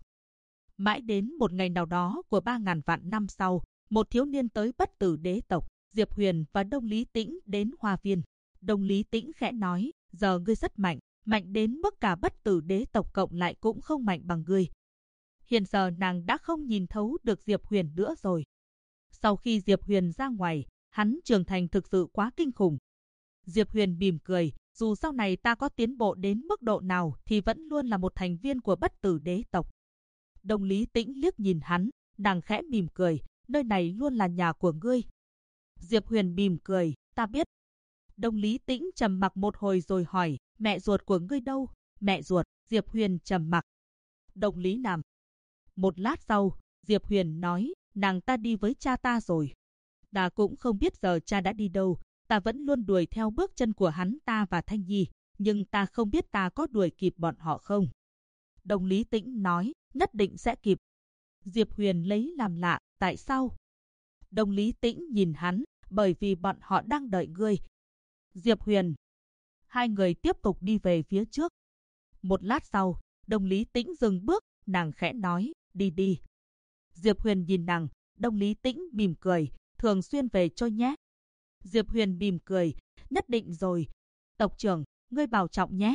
[SPEAKER 1] Mãi đến một ngày nào đó của 3.000 vạn năm sau, một thiếu niên tới bất tử đế tộc, Diệp Huyền và Đông Lý Tĩnh đến Hoa Viên. Đông Lý Tĩnh khẽ nói, giờ ngươi rất mạnh, mạnh đến mức cả bất tử đế tộc cộng lại cũng không mạnh bằng ngươi. Hiện giờ nàng đã không nhìn thấu được Diệp Huyền nữa rồi. Sau khi Diệp Huyền ra ngoài, hắn trưởng thành thực sự quá kinh khủng. Diệp Huyền mỉm cười, dù sau này ta có tiến bộ đến mức độ nào thì vẫn luôn là một thành viên của bất tử đế tộc. Đông Lý Tĩnh liếc nhìn hắn, nàng khẽ mỉm cười, nơi này luôn là nhà của ngươi. Diệp Huyền mỉm cười, ta biết. Đông Lý Tĩnh trầm mặc một hồi rồi hỏi, mẹ ruột của ngươi đâu? Mẹ ruột, Diệp Huyền trầm mặc. Đông Lý Nam. Một lát sau, Diệp Huyền nói, nàng ta đi với cha ta rồi. Ta cũng không biết giờ cha đã đi đâu, ta vẫn luôn đuổi theo bước chân của hắn ta và Thanh Nhi, nhưng ta không biết ta có đuổi kịp bọn họ không. Đông Lý Tĩnh nói, nhất định sẽ kịp. Diệp Huyền lấy làm lạ, tại sao? Đông Lý Tĩnh nhìn hắn, bởi vì bọn họ đang đợi ngươi. Diệp Huyền. Hai người tiếp tục đi về phía trước. Một lát sau, Đông Lý Tĩnh dừng bước, nàng khẽ nói, đi đi. Diệp Huyền nhìn nàng, Đông Lý Tĩnh mỉm cười, thường xuyên về cho nhé. Diệp Huyền mỉm cười, nhất định rồi. Tộc trưởng, ngươi bảo trọng nhé.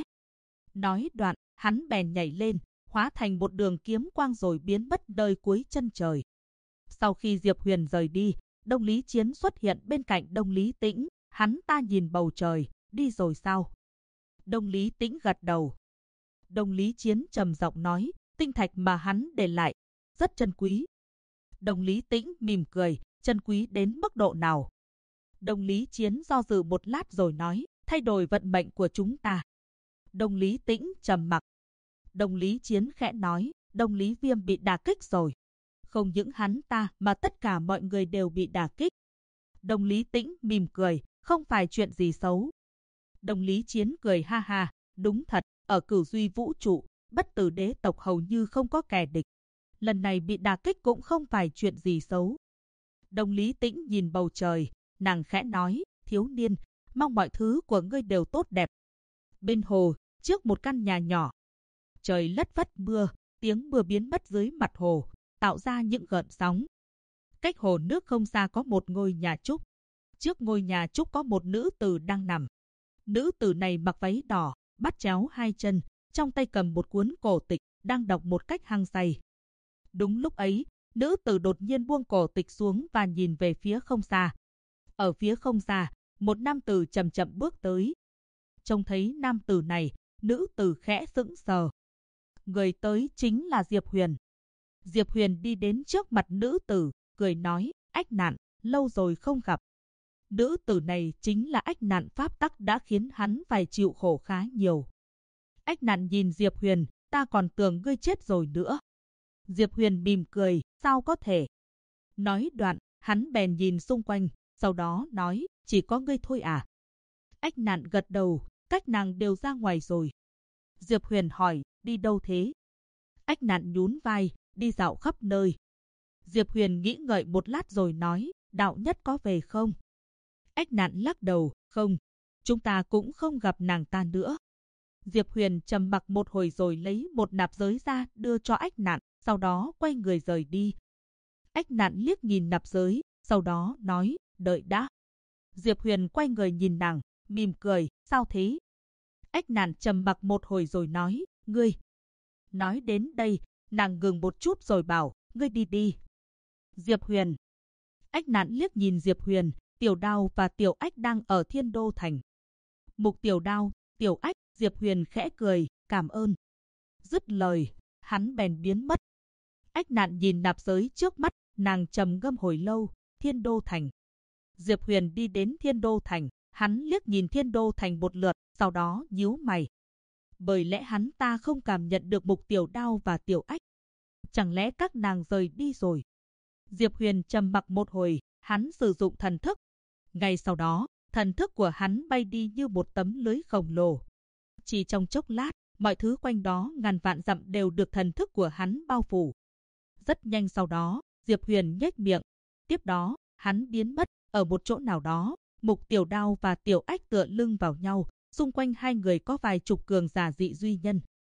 [SPEAKER 1] Nói đoạn, hắn bèn nhảy lên, hóa thành một đường kiếm quang rồi biến mất nơi cuối chân trời. Sau khi Diệp Huyền rời đi, Đông Lý Chiến xuất hiện bên cạnh Đông Lý Tĩnh, hắn ta nhìn bầu trời, đi rồi sao? Đông Lý Tĩnh gật đầu. Đông Lý Chiến trầm giọng nói, tinh thạch mà hắn để lại, rất chân quý. Đông Lý Tĩnh mỉm cười, chân quý đến mức độ nào? Đông Lý Chiến do dự một lát rồi nói, thay đổi vận mệnh của chúng ta. Đông Lý Tĩnh trầm mặc. Đông Lý Chiến khẽ nói, Đông Lý Viêm bị đả kích rồi. Không những hắn ta mà tất cả mọi người đều bị đả kích. Đông Lý Tĩnh mỉm cười, không phải chuyện gì xấu. Đông Lý Chiến cười ha ha, đúng thật, ở cửu duy vũ trụ, bất tử đế tộc hầu như không có kẻ địch. Lần này bị đả kích cũng không phải chuyện gì xấu. Đông Lý Tĩnh nhìn bầu trời, nàng khẽ nói, thiếu niên, mong mọi thứ của ngươi đều tốt đẹp. Bên hồ, trước một căn nhà nhỏ. Trời lất phất mưa, tiếng mưa biến mất dưới mặt hồ. tạo ra những gợn sóng. Cách hồ nước không xa có một ngôi nhà trúc. Trước ngôi nhà trúc có một nữ tử đang nằm. Nữ tử này mặc váy đỏ, bắt chéo hai chân, trong tay cầm một cuốn cổ tịch, đang đọc một cách hăng say. Đúng lúc ấy, nữ tử đột nhiên buông cổ tịch xuống và nhìn về phía không xa. Ở phía không xa, một nam tử chậm chậm bước tới. Trông thấy nam tử này, nữ tử khẽ sững sờ. Người tới chính là Diệp Huyền. Diệp Huyền đi đến trước mặt nữ tử, cười nói, Ách Nạn, lâu rồi không gặp. Nữ tử này chính là Ách Nạn pháp tắc đã khiến hắn phải chịu khổ khá nhiều. Ách Nạn nhìn Diệp Huyền, ta còn tưởng ngươi chết rồi nữa. Diệp Huyền mỉm cười, sao có thể? Nói đoạn, hắn bèn nhìn xung quanh, sau đó nói, chỉ có ngươi thôi à? Ách Nạn gật đầu, các nàng đều ra ngoài rồi. Diệp Huyền hỏi, đi đâu thế? Ách Nạn nhún vai, đi dạo khắp nơi. Diệp Huyền nghĩ ngợi một lát rồi nói, đạo nhất có về không? Ách Nạn lắc đầu, không, chúng ta cũng không gặp nàng ta nữa. Diệp Huyền trầm mặc một hồi rồi lấy một nạp giới ra đưa cho Ách Nạn, sau đó quay người rời đi. Ách Nạn liếc nhìn nạp giới, sau đó nói, đợi đã. Diệp Huyền quay người nhìn nàng, mỉm cười, sao thế? Ách Nạn trầm mặc một hồi rồi nói, ngươi. Nói đến đây, nàng ngừng một chút rồi bảo, ngươi đi đi. Diệp Huyền. Ách Nạn liếc nhìn Diệp Huyền, Tiểu Đao và Tiểu Ách đang ở Thiên Đô Thành. Mục Tiểu Đao, Tiểu Ách, Diệp Huyền khẽ cười, cảm ơn. Dứt lời, hắn bèn biến mất. Ách Nạn nhìn nạp giới trước mắt, nàng trầm ngâm hồi lâu, Thiên Đô Thành. Diệp Huyền đi đến Thiên Đô Thành, hắn liếc nhìn Thiên Đô Thành một lượt, sau đó nhíu mày. Bởi lẽ hắn ta không cảm nhận được Mục Tiểu Đao và Tiểu Ách. Chẳng lẽ các nàng rời đi rồi? Diệp Huyền trầm mặc một hồi, hắn sử dụng thần thức. Ngay sau đó, thần thức của hắn bay đi như một tấm lưới khổng lồ. Chỉ trong chốc lát, mọi thứ quanh đó ngàn vạn dặm đều được thần thức của hắn bao phủ. Rất nhanh sau đó, Diệp Huyền nhếch miệng. Tiếp đó, hắn biến mất ở một chỗ nào đó. Mục Tiểu Đao và Tiểu Ách tựa lưng vào nhau, xung quanh hai người có vài chục cường giả dị duy nhân.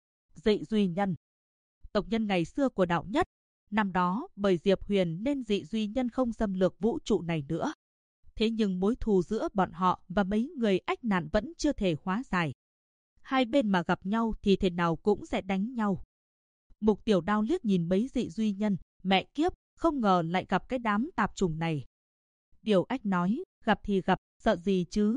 [SPEAKER 1] Dị duy nhân, tộc nhân ngày xưa của đạo nhất. Năm đó, bởi Diệp Huyền nên dị duy nhân không xâm lược vũ trụ này nữa. Thế nhưng mối thù giữa bọn họ và mấy người Ách Nạn vẫn chưa thể hóa giải. Hai bên mà gặp nhau thì thế nào cũng sẽ đánh nhau. Mục Tiểu Đao liếc nhìn mấy dị duy nhân, mẹ kiếp, không ngờ lại gặp cái đám tạp chủng này. Tiểu Ách nói, gặp thì gặp, sợ gì chứ?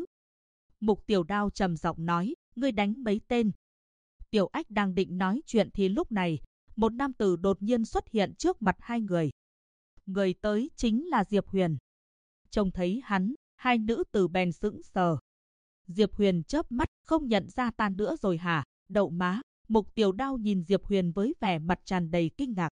[SPEAKER 1] Mục Tiểu Đao trầm giọng nói, ngươi đánh mấy tên? Tiểu Ách đang định nói chuyện thì lúc này, một nam tử đột nhiên xuất hiện trước mặt hai người. Người tới chính là Diệp Huyền. Trông thấy hắn, hai nữ tử bèn sững sờ. Diệp Huyền chớp mắt, không nhận ra ta nữa rồi hả? Đậu má. Mục Tiểu Đao nhìn Diệp Huyền với vẻ mặt tràn đầy kinh ngạc.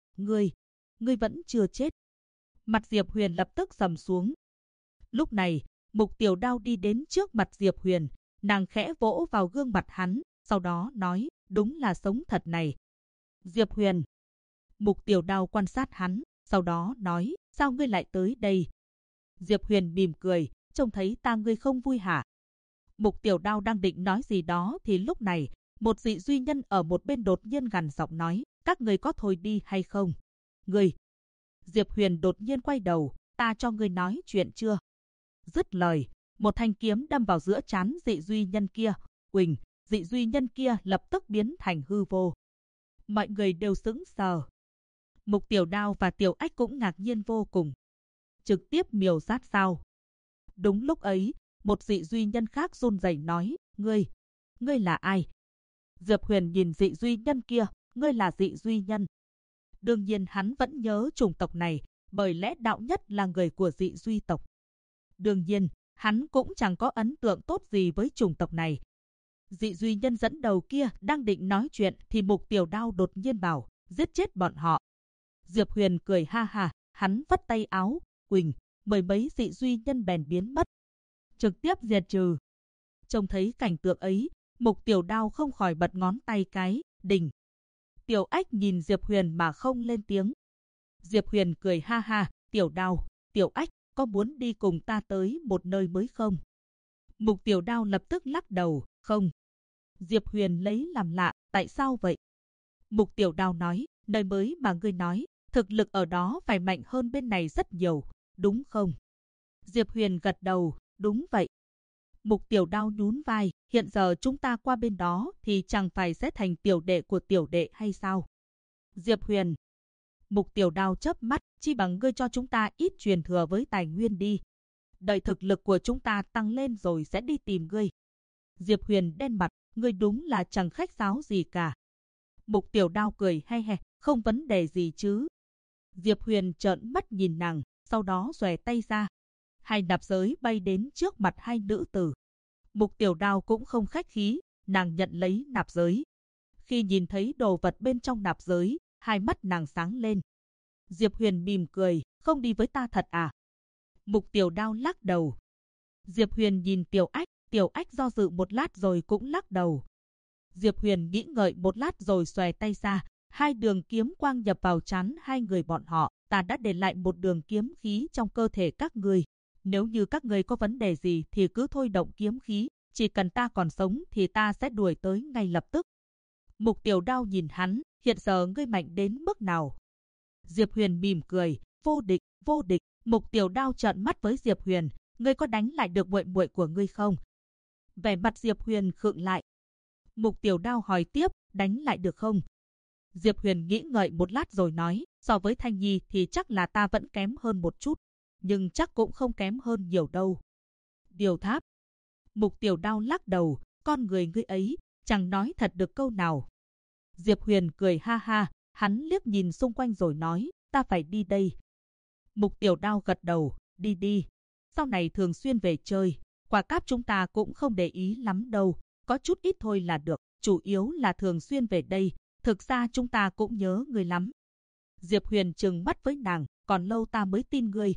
[SPEAKER 1] Ngươi vẫn chưa chết. Mặt Diệp Huyền lập tức sầm xuống. Lúc này, Mục Tiểu Đao đi đến trước mặt Diệp Huyền, nàng khẽ vỗ vào gương mặt hắn, sau đó nói, đúng là sống thật này. Diệp Huyền. Mục Tiểu Đao quan sát hắn, sau đó nói, sao ngươi lại tới đây? Diệp Huyền mỉm cười, trông thấy ta ngươi không vui hả? Mục Tiểu Đao đang định nói gì đó thì lúc này, một dị duy nhân ở một bên đột nhiên gằn giọng nói, các ngươi có thôi đi hay không? Ngươi. Diệp Huyền đột nhiên quay đầu, ta cho ngươi nói chuyện chưa? Dứt lời, một thanh kiếm đâm vào giữa trán dị duy nhân kia. Quỳnh, dị duy nhân kia lập tức biến thành hư vô. Mọi người đều sững sờ. Mục Tiểu Đao và Tiểu Ách cũng ngạc nhiên vô cùng. Trực tiếp miêu sát sao? Đúng lúc ấy, một dị duy nhân khác run rẩy nói, ngươi là ai? Diệp Huyền nhìn dị duy nhân kia, ngươi là dị duy nhân. Đương nhiên hắn vẫn nhớ chủng tộc này, bởi lẽ đạo nhất là người của dị duy tộc. Đương nhiên, hắn cũng chẳng có ấn tượng tốt gì với chủng tộc này. Dị duy nhân dẫn đầu kia đang định nói chuyện thì Mục Tiểu Đao đột nhiên bảo, giết chết bọn họ. Diệp Huyền cười ha ha, hắn vắt tay áo, Quỳnh, mười mấy dị duy nhân bèn biến mất. Trực tiếp diệt trừ. Trông thấy cảnh tượng ấy, Mục Tiểu Đao không khỏi bật ngón tay cái, đình. Tiểu Ách nhìn Diệp Huyền mà không lên tiếng. Diệp Huyền cười ha ha, Tiểu Đao, Tiểu Ách, có muốn đi cùng ta tới một nơi mới không? Mục Tiểu Đao lập tức lắc đầu, không. Diệp Huyền lấy làm lạ, tại sao vậy? Mục Tiểu Đao nói, nơi mới mà ngươi nói, thực lực ở đó phải mạnh hơn bên này rất nhiều, đúng không? Diệp Huyền gật đầu, đúng vậy. Mục Tiểu Đao nhún vai, hiện giờ chúng ta qua bên đó thì chẳng phải sẽ thành tiểu đệ của tiểu đệ hay sao? Diệp Huyền. Mục Tiểu Đao chớp mắt, chi bằng ngươi cho chúng ta ít truyền thừa với tài nguyên đi. Đợi thực lực của chúng ta tăng lên rồi sẽ đi tìm ngươi. Diệp Huyền đen mặt, ngươi đúng là chẳng khách sáo gì cả. Mục Tiểu Đao cười he he, không vấn đề gì chứ. Diệp Huyền trợn mắt nhìn nàng, sau đó xòe tay ra. Hai nạp giới bay đến trước mặt hai nữ tử. Mục Tiểu Đao cũng không khách khí, nàng nhận lấy nạp giới. Khi nhìn thấy đồ vật bên trong nạp giới, hai mắt nàng sáng lên. Diệp Huyền mỉm cười, không đi với ta thật à? Mục Tiểu Đao lắc đầu. Diệp Huyền nhìn Tiểu Ách do dự một lát rồi cũng lắc đầu. Diệp Huyền nghĩ ngợi một lát rồi xòe tay ra, hai đường kiếm quang nhập vào trán hai người bọn họ. Ta đã để lại một đường kiếm khí trong cơ thể các người. Nếu như các người có vấn đề gì thì cứ thôi động kiếm khí, chỉ cần ta còn sống thì ta sẽ đuổi tới ngay lập tức. Mục Tiểu Đao nhìn hắn, hiện giờ ngươi mạnh đến mức nào? Diệp Huyền mỉm cười, vô địch, vô địch. Mục Tiểu Đao trợn mắt với Diệp Huyền, ngươi có đánh lại được muội muội của ngươi không? Vẻ mặt Diệp Huyền khựng lại. Mục Tiểu Đao hỏi tiếp, đánh lại được không? Diệp Huyền nghĩ ngợi một lát rồi nói, so với Thanh Nhi thì chắc là ta vẫn kém hơn một chút, nhưng chắc cũng không kém hơn nhiều đâu. Điều Tháp. Mục Tiểu Đao lắc đầu, con người ngươi ấy, chẳng nói thật được câu nào. Diệp Huyền cười ha ha, hắn liếc nhìn xung quanh rồi nói, ta phải đi đây. Mục Tiểu Đao gật đầu, đi đi. Sau này thường xuyên về chơi, quả cáp chúng ta cũng không để ý lắm đâu, có chút ít thôi là được, chủ yếu là thường xuyên về đây, thực ra chúng ta cũng nhớ ngươi lắm. Diệp Huyền trừng mắt với nàng, còn lâu ta mới tin ngươi.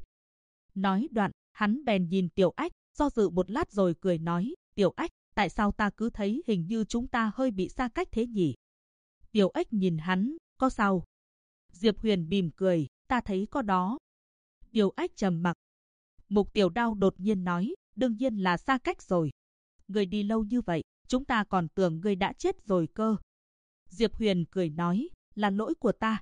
[SPEAKER 1] Nói đoạn, hắn bèn nhìn Tiểu Ách, do dự một lát rồi cười nói, Tiểu Ách, tại sao ta cứ thấy hình như chúng ta hơi bị xa cách thế nhỉ? Tiểu Ách nhìn hắn, có sao? Diệp Huyền mỉm cười, ta thấy có đó. Tiểu Ách trầm mặc. Mục Tiểu Đao đột nhiên nói, đương nhiên là xa cách rồi. Ngươi đi lâu như vậy, chúng ta còn tưởng ngươi đã chết rồi cơ. Diệp Huyền cười nói, là lỗi của ta.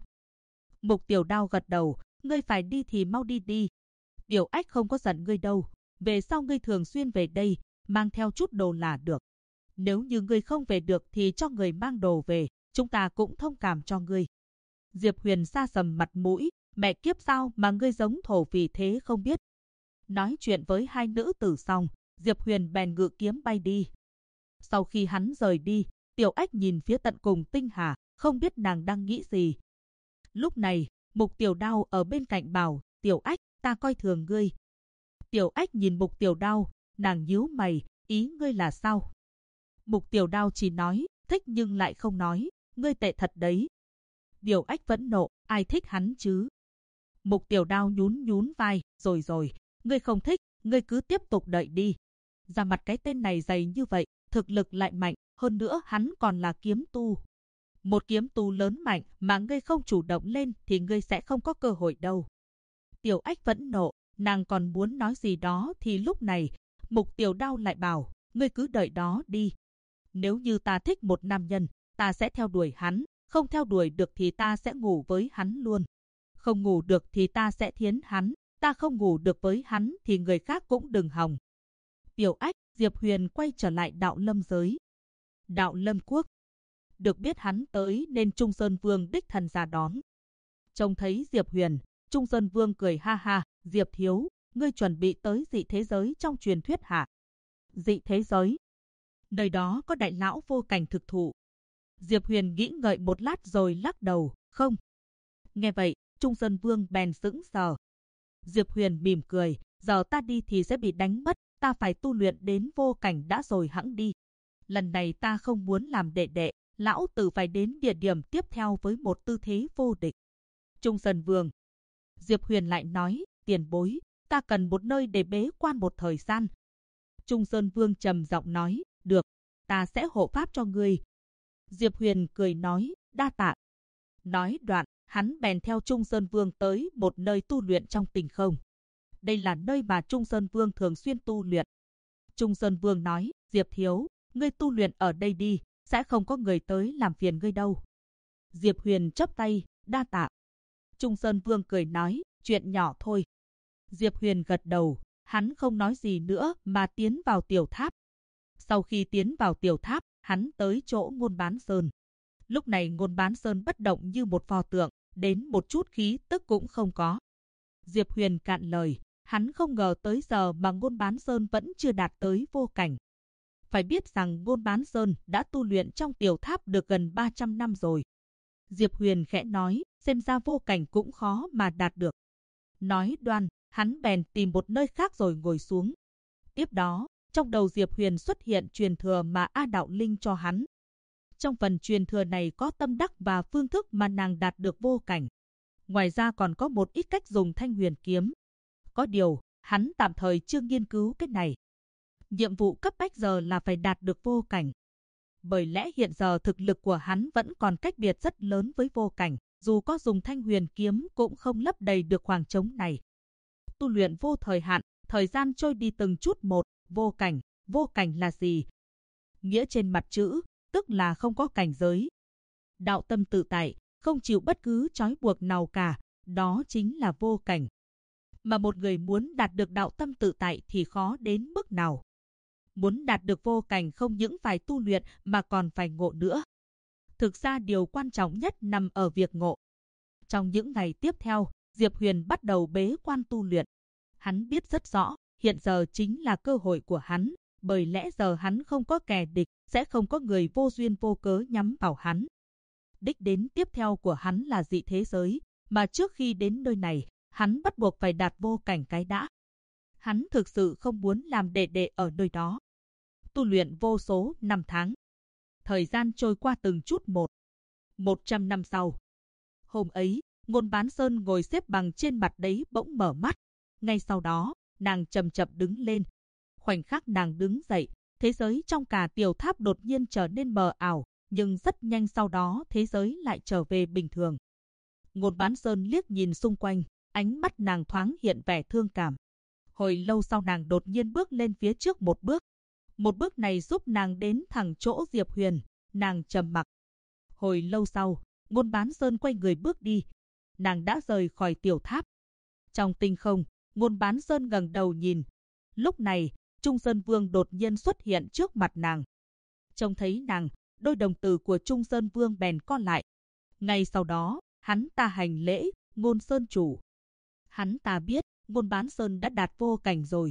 [SPEAKER 1] Mục Tiểu Đao gật đầu, ngươi phải đi thì mau đi đi. Tiểu Ách không có giận ngươi đâu, về sau ngươi thường xuyên về đây, mang theo chút đồ là được. Nếu như ngươi không về được thì cho người mang đồ về, chúng ta cũng thông cảm cho ngươi. Diệp Huyền sa sầm mặt mũi, mẹ kiếp sao mà ngươi giống thổ vì thế không biết. Nói chuyện với hai nữ tử xong, Diệp Huyền bèn ngự kiếm bay đi. Sau khi hắn rời đi, Tiểu Ách nhìn phía tận cùng tinh hà, không biết nàng đang nghĩ gì. Lúc này, Mục Tiểu Đao ở bên cạnh bảo, Tiểu Ách, ta coi thường ngươi. Tiểu Ách nhìn Mục Tiểu Đao, nàng nhíu mày, ý ngươi là sao? Mục Tiểu Đao chỉ nói, thích nhưng lại không nói, ngươi tệ thật đấy. Tiểu Ách vẫn nộ, ai thích hắn chứ? Mục Tiểu Đao nhún vai, rồi, ngươi không thích, ngươi cứ tiếp tục đợi đi. Ra mặt cái tên này dày như vậy, thực lực lại mạnh, hơn nữa hắn còn là kiếm tu. Một kiếm tu lớn mạnh mà ngươi không chủ động lên thì ngươi sẽ không có cơ hội đâu. Tiểu Ách vẫn nộ, nàng còn muốn nói gì đó thì lúc này, Mục Tiểu Đao lại bảo, ngươi cứ đợi đó đi. Nếu như ta thích một nam nhân, ta sẽ theo đuổi hắn, không theo đuổi được thì ta sẽ ngủ với hắn luôn. Không ngủ được thì ta sẽ thiến hắn, ta không ngủ được với hắn thì người khác cũng đừng hòng. Tiểu Ách, Diệp Huyền quay trở lại Đạo Lâm giới. Đạo Lâm quốc. Được biết hắn tới nên Trung Sơn Vương đích thân ra đón. Trông thấy Diệp Huyền, Trung Sơn Vương cười ha ha, Diệp thiếu, ngươi chuẩn bị tới dị thế giới trong truyền thuyết hả? Dị thế giới? Nơi đó có đại lão vô cảnh thực thụ. Diệp Huyền nghĩ ngợi một lát rồi lắc đầu, không. Nghe vậy, Trung Sơn Vương bèn sững sờ. Diệp Huyền mỉm cười, giờ ta đi thì sẽ bị đánh mất, ta phải tu luyện đến vô cảnh đã rồi hẵng đi. Lần này ta không muốn làm đệ đệ, lão tử phải đến địa điểm tiếp theo với một tư thế vô địch. Trung Sơn Vương. Diệp Huyền lại nói, tiền bối, ta cần một nơi để bế quan một thời gian. Trung Sơn Vương trầm giọng nói, được, ta sẽ hộ pháp cho ngươi. Diệp Huyền cười nói, đa tạ. Nói đoạn, hắn bèn theo Trung Sơn Vương tới một nơi tu luyện trong tinh không. Đây là nơi mà Trung Sơn Vương thường xuyên tu luyện. Trung Sơn Vương nói, Diệp thiếu, ngươi tu luyện ở đây đi, sẽ không có người tới làm phiền ngươi đâu. Diệp Huyền chắp tay, đa tạ. Trung Sơn Vương cười nói, chuyện nhỏ thôi. Diệp Huyền gật đầu, hắn không nói gì nữa mà tiến vào tiểu tháp. Sau khi tiến vào tiểu tháp, hắn tới chỗ Ngôn Bán Sơn. Lúc này Ngôn Bán Sơn bất động như một pho tượng, đến một chút khí tức cũng không có. Diệp Huyền cạn lời, hắn không ngờ tới giờ mà Ngôn Bán Sơn vẫn chưa đạt tới vô cảnh. Phải biết rằng Ngôn Bán Sơn đã tu luyện trong tiểu tháp được gần 300 năm rồi. Diệp Huyền khẽ nói, xem ra vô cảnh cũng khó mà đạt được. Nói đoan, hắn bèn tìm một nơi khác rồi ngồi xuống. Tiếp đó, trong đầu Diệp Huyền xuất hiện truyền thừa mà A Đạo Linh cho hắn. Trong phần truyền thừa này có tâm đắc và phương thức mà nàng đạt được vô cảnh. Ngoài ra còn có một ít cách dùng Thanh Huyền kiếm. Có điều, hắn tạm thời chưa nghiên cứu cái này. Nhiệm vụ cấp bách giờ là phải đạt được vô cảnh. Bởi lẽ hiện giờ thực lực của hắn vẫn còn cách biệt rất lớn với vô cảnh, dù có dùng Thanh Huyền kiếm cũng không lấp đầy được khoảng trống này. Tu luyện vô thời hạn, thời gian trôi đi từng chút một, vô cảnh là gì? Nghĩa trên mặt chữ, tức là không có cảnh giới. Đạo tâm tự tại, không chịu bất cứ trói buộc nào cả, đó chính là vô cảnh. Mà một người muốn đạt được đạo tâm tự tại thì khó đến mức nào. Muốn đạt được vô cảnh không những phải tu luyện mà còn phải ngộ nữa. Thực ra điều quan trọng nhất nằm ở việc ngộ. Trong những ngày tiếp theo, Diệp Huyền bắt đầu bế quan tu luyện. Hắn biết rất rõ, hiện giờ chính là cơ hội của hắn, bởi lẽ giờ hắn không có kẻ địch, sẽ không có người vô duyên vô cớ nhắm vào hắn. Đích đến tiếp theo của hắn là dị thế giới, mà trước khi đến nơi này, hắn bắt buộc phải đạt vô cảnh cái đã. Hắn thực sự không muốn làm đệ ở nơi đó. Tu luyện vô số năm tháng. Thời gian trôi qua từng chút một. 100 năm sau. Hôm ấy, Ngôn Bán Sơn ngồi xếp bằng trên mặt đấy bỗng mở mắt. Ngay sau đó, nàng chậm chậm đứng lên. Khoảnh khắc nàng đứng dậy, thế giới trong cả tiểu tháp đột nhiên trở nên mờ ảo, nhưng rất nhanh sau đó thế giới lại trở về bình thường. Ngôn Bán Sơn liếc nhìn xung quanh, ánh mắt nàng thoáng hiện vẻ thương cảm. Hồi lâu sau nàng đột nhiên bước lên phía trước một bước. Một bước này giúp nàng đến thẳng chỗ Diệp Huyền, nàng trầm mặc. Hồi lâu sau, Ngôn Bán Sơn quay người bước đi. Nàng đã rời khỏi tiểu tháp. Trong tinh không, Ngôn Bán Sơn ngẩng đầu nhìn. Lúc này, Trung Sơn Vương đột nhiên xuất hiện trước mặt nàng. Trông thấy nàng, đôi đồng tử của Trung Sơn Vương bèn co lại. Ngay sau đó, hắn ta hành lễ, Ngôn Sơn chủ. Hắn ta biết, Ngôn Bán Sơn đã đạt vô cảnh rồi.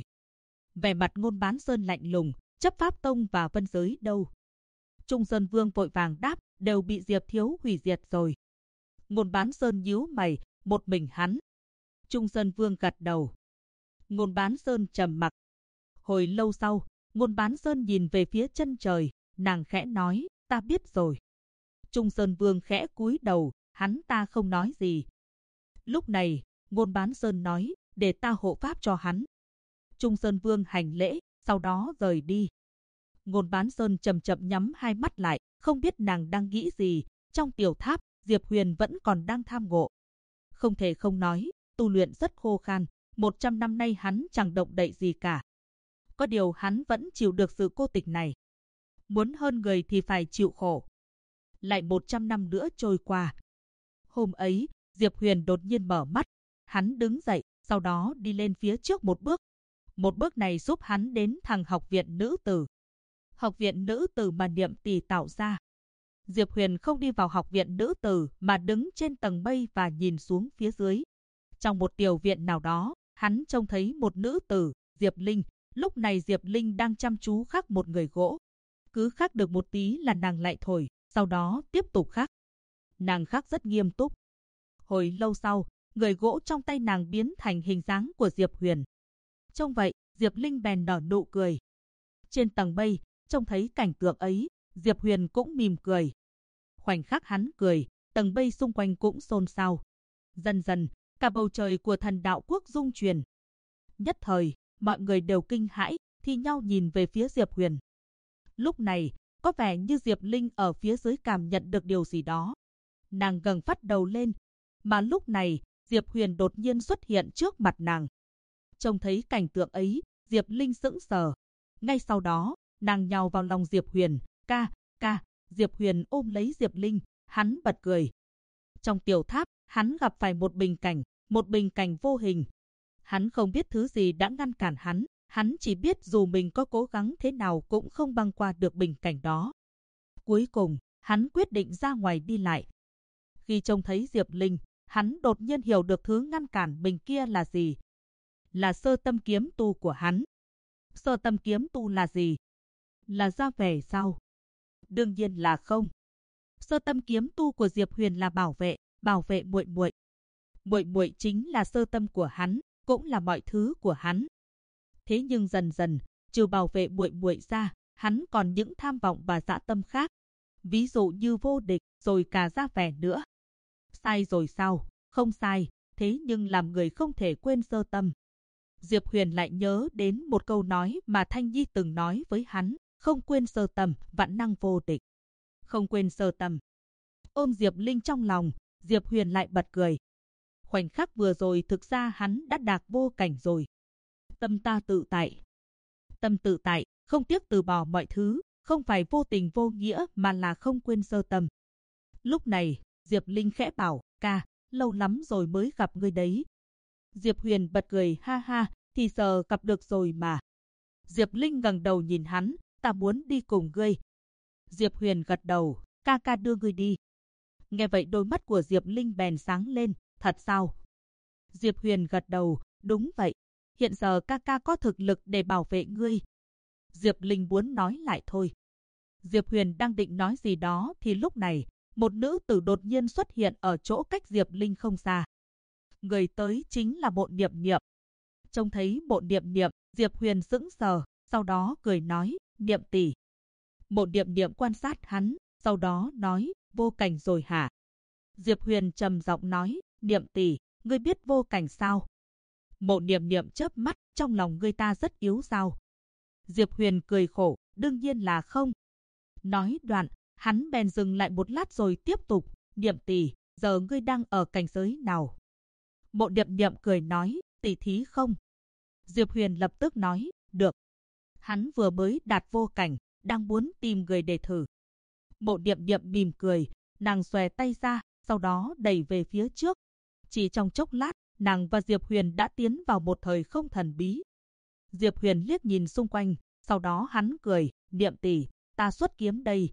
[SPEAKER 1] Vẻ mặt Ngôn Bán Sơn lạnh lùng, chấp pháp tông và vân giới đâu? Trung Sơn Vương vội vàng đáp, đều bị Diệp Thiếu hủy diệt rồi. Ngôn Bán Sơn nhíu mày, một mình hắn. Trung Sơn Vương gật đầu. Ngôn Bán Sơn trầm mặc. Hồi lâu sau, Ngôn Bán Sơn nhìn về phía chân trời, nàng khẽ nói, ta biết rồi. Trung Sơn Vương khẽ cúi đầu, hắn ta không nói gì. Lúc này, Ngôn Bán Sơn nói, để ta hộ pháp cho hắn. Trung Sơn Vương hành lễ, sau đó rời đi. Ngôn Bán Sơn chậm chậm nhắm hai mắt lại, không biết nàng đang nghĩ gì. Trong tiểu tháp, Diệp Huyền vẫn còn đang tham ngộ. Không thể không nói, tu luyện rất khô khan, 100 năm nay hắn chẳng động đậy gì cả. Có điều hắn vẫn chịu được sự cô tịch này. Muốn hơn người thì phải chịu khổ. Lại 100 năm nữa trôi qua. Hôm ấy, Diệp Huyền đột nhiên mở mắt. Hắn đứng dậy, sau đó đi lên phía trước một bước. Một bước này giúp hắn đến thẳng học viện nữ tử. Học viện nữ tử mà Niệm Tỷ tạo ra. Diệp Huyền không đi vào học viện nữ tử mà đứng trên tầng mây và nhìn xuống phía dưới. Trong một tiểu viện nào đó, hắn trông thấy một nữ tử, Diệp Linh. Lúc này Diệp Linh đang chăm chú khắc một người gỗ. Cứ khắc được một tí là nàng lại thổi, sau đó tiếp tục khắc. Nàng khắc rất nghiêm túc. Hồi lâu sau, người gỗ trong tay nàng biến thành hình dáng của Diệp Huyền. Trông vậy, Diệp Linh bèn nở nụ cười. Trên tầng mây, trông thấy cảnh tượng ấy, Diệp Huyền cũng mỉm cười. Khoảnh khắc hắn cười, tầng mây xung quanh cũng xôn xao. Dần dần, cả bầu trời của Thần Đạo Quốc rung chuyển. Nhất thời, mọi người đều kinh hãi, thi nhau nhìn về phía Diệp Huyền. Lúc này, có vẻ như Diệp Linh ở phía dưới cảm nhận được điều gì đó. Nàng ngẩng phát đầu lên, mà lúc này, Diệp Huyền đột nhiên xuất hiện trước mặt nàng. Trông thấy cảnh tượng ấy, Diệp Linh sững sờ. Ngay sau đó, nàng nhào vào lòng Diệp Huyền, ca. Diệp Huyền ôm lấy Diệp Linh, hắn bật cười. Trong tiểu tháp, hắn gặp phải một bình cảnh vô hình. Hắn không biết thứ gì đã ngăn cản hắn chỉ biết dù mình có cố gắng thế nào cũng không băng qua được bình cảnh đó. Cuối cùng, hắn quyết định ra ngoài đi lại. Khi trông thấy Diệp Linh, hắn đột nhiên hiểu được thứ ngăn cản mình kia là gì. Là sơ tâm kiếm tu của hắn. Sơ tâm kiếm tu là gì? Là ra vẻ sao? Đương nhiên là không. Sơ tâm kiếm tu của Diệp Huyền là bảo vệ muội muội. Muội muội chính là sơ tâm của hắn, cũng là mọi thứ của hắn. Thế nhưng dần dần, trừ bảo vệ muội muội ra, hắn còn những tham vọng và dã tâm khác. Ví dụ như vô địch, rồi cả ra vẻ nữa. Sai rồi sao? Không sai, thế nhưng làm người không thể quên sơ tâm. Diệp Huyền lại nhớ đến một câu nói mà Thanh Nhi từng nói với hắn, không quên sơ tâm, vạn năng vô địch. Không quên sơ tâm. Ôm Diệp Linh trong lòng, Diệp Huyền lại bật cười. Khoảnh khắc vừa rồi thực ra hắn đã đạt vô cảnh rồi. Tâm ta tự tại. Tâm tự tại, không tiếc từ bỏ mọi thứ, không phải vô tình vô nghĩa mà là không quên sơ tâm. Lúc này, Diệp Linh khẽ bảo, ca, lâu lắm rồi mới gặp ngươi đấy. Diệp Huyền bật cười, ha ha, thì giờ gặp được rồi mà. Diệp Linh ngẩng đầu nhìn hắn, ta muốn đi cùng ngươi. Diệp Huyền gật đầu, ca ca đưa ngươi đi. Nghe vậy đôi mắt của Diệp Linh bèn sáng lên, thật sao? Diệp Huyền gật đầu, đúng vậy. Hiện giờ ca ca có thực lực để bảo vệ ngươi. Diệp Linh muốn nói lại thôi. Diệp Huyền đang định nói gì đó thì lúc này, một nữ tử đột nhiên xuất hiện ở chỗ cách Diệp Linh không xa. Người tới chính là Mộ Niệm Niệm. Trông thấy Mộ Niệm Niệm, Diệp Huyền sững sờ, sau đó cười nói, Niệm tỷ. Mộ Niệm Niệm quan sát hắn, sau đó nói, vô cảnh rồi hả? Diệp Huyền trầm giọng nói, Niệm tỷ, ngươi biết vô cảnh sao? Mộ Niệm Niệm chớp mắt, trong lòng ngươi ta rất yếu sao? Diệp Huyền cười khổ, đương nhiên là không. Nói đoạn, hắn bèn dừng lại một lát rồi tiếp tục, Niệm tỷ, giờ ngươi đang ở cảnh giới nào? Mộ Niệm Niệm cười nói, tỷ thí không? Diệp Huyền lập tức nói, được. Hắn vừa mới đạt vô cảnh, đang muốn tìm người để thử. Mộ Niệm Niệm mỉm cười, nàng xòe tay ra, sau đó đẩy về phía trước. Chỉ trong chốc lát, nàng và Diệp Huyền đã tiến vào một thời không thần bí. Diệp Huyền liếc nhìn xung quanh, sau đó hắn cười, Niệm tỷ, ta xuất kiếm đây.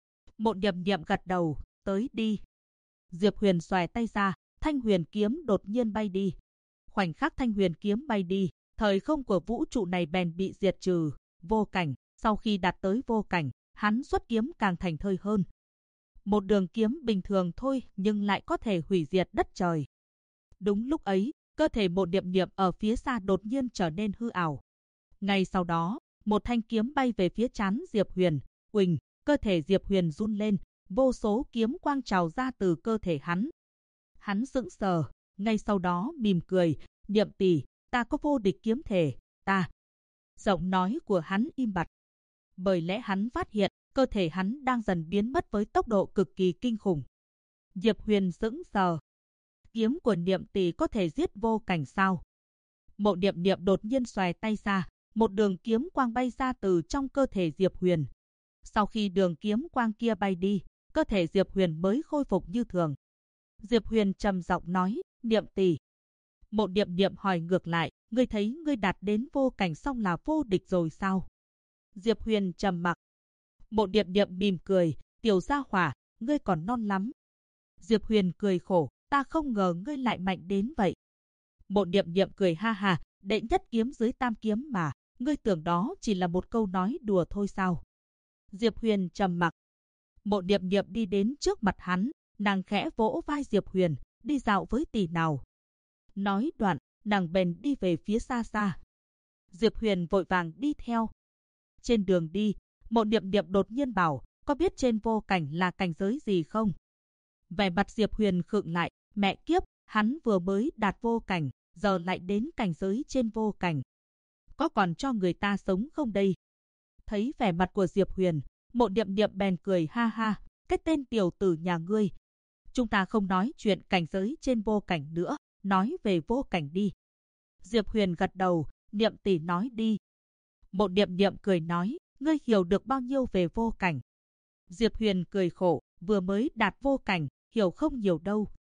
[SPEAKER 1] Mộ Niệm Niệm gật đầu, tới đi. Diệp Huyền xòe tay ra, Thanh Huyền kiếm đột nhiên bay đi. Khoảnh khắc Thanh Huyền kiếm bay đi, thời không của vũ trụ này bèn bị diệt trừ. Vô cảnh, sau khi đạt tới vô cảnh, hắn xuất kiếm càng thành thơi hơn. Một đường kiếm bình thường thôi nhưng lại có thể hủy diệt đất trời. Đúng lúc ấy, cơ thể Mộ Niệm Niệm ở phía xa đột nhiên trở nên hư ảo. Ngay sau đó, một thanh kiếm bay về phía trán Diệp Huyền. Uỳnh, cơ thể Diệp Huyền run lên, vô số kiếm quang trào ra từ cơ thể hắn. Hắn sững sờ, ngay sau đó mỉm cười, Niệm tỷ, ta có vô địch kiếm thể, ta. Giọng nói của hắn im bặt. Bởi lẽ hắn phát hiện, cơ thể hắn đang dần biến mất với tốc độ cực kỳ kinh khủng. Diệp Huyền sững sờ. Kiếm của Niệm tỷ có thể giết vô cảnh sao? Mộ Niệm Niệm đột nhiên xòe tay ra, một đường kiếm quang bay ra từ trong cơ thể Diệp Huyền. Sau khi đường kiếm quang kia bay đi, cơ thể Diệp Huyền mới khôi phục như thường. Diệp Huyền trầm giọng nói, Niệm tỷ. Mộ Niệm Niệm hỏi ngược lại, ngươi thấy ngươi đạt đến vô cảnh xong là vô địch rồi sao? Diệp Huyền trầm mặc. Mộ Niệm Niệm mỉm cười, tiểu gia hỏa, ngươi còn non lắm. Diệp Huyền cười khổ, ta không ngờ ngươi lại mạnh đến vậy. Mộ Niệm Niệm cười ha ha, đệ nhất kiếm dưới tam kiếm mà, ngươi tưởng đó chỉ là một câu nói đùa thôi sao? Diệp Huyền trầm mặc. Mộ Niệm Niệm đi đến trước mặt hắn, nàng khẽ vỗ vai Diệp Huyền, đi dạo với tỷ nào. Nói đoạn, nàng bèn đi về phía xa xa. Diệp Huyền vội vàng đi theo. Trên đường đi, Mộ Niệm Niệm đột nhiên bảo, có biết trên vô cảnh là cảnh giới gì không? Vẻ mặt Diệp Huyền khựng lại, mẹ kiếp, hắn vừa mới đạt vô cảnh, giờ lại đến cảnh giới trên vô cảnh. Có còn cho người ta sống không đây? Thấy vẻ mặt của Diệp Huyền, Mộ Niệm Niệm bèn cười ha ha, cái tên tiểu tử nhà ngươi. Chúng ta không nói chuyện cảnh giới trên vô cảnh nữa, nói về vô cảnh đi. Diệp Huyền gật đầu, Niệm tỷ nói đi. Mộ Niệm Niệm cười nói, ngươi hiểu được bao nhiêu về vô cảnh? Diệp Huyền cười khổ, vừa mới đạt vô cảnh, hiểu không nhiều đâu,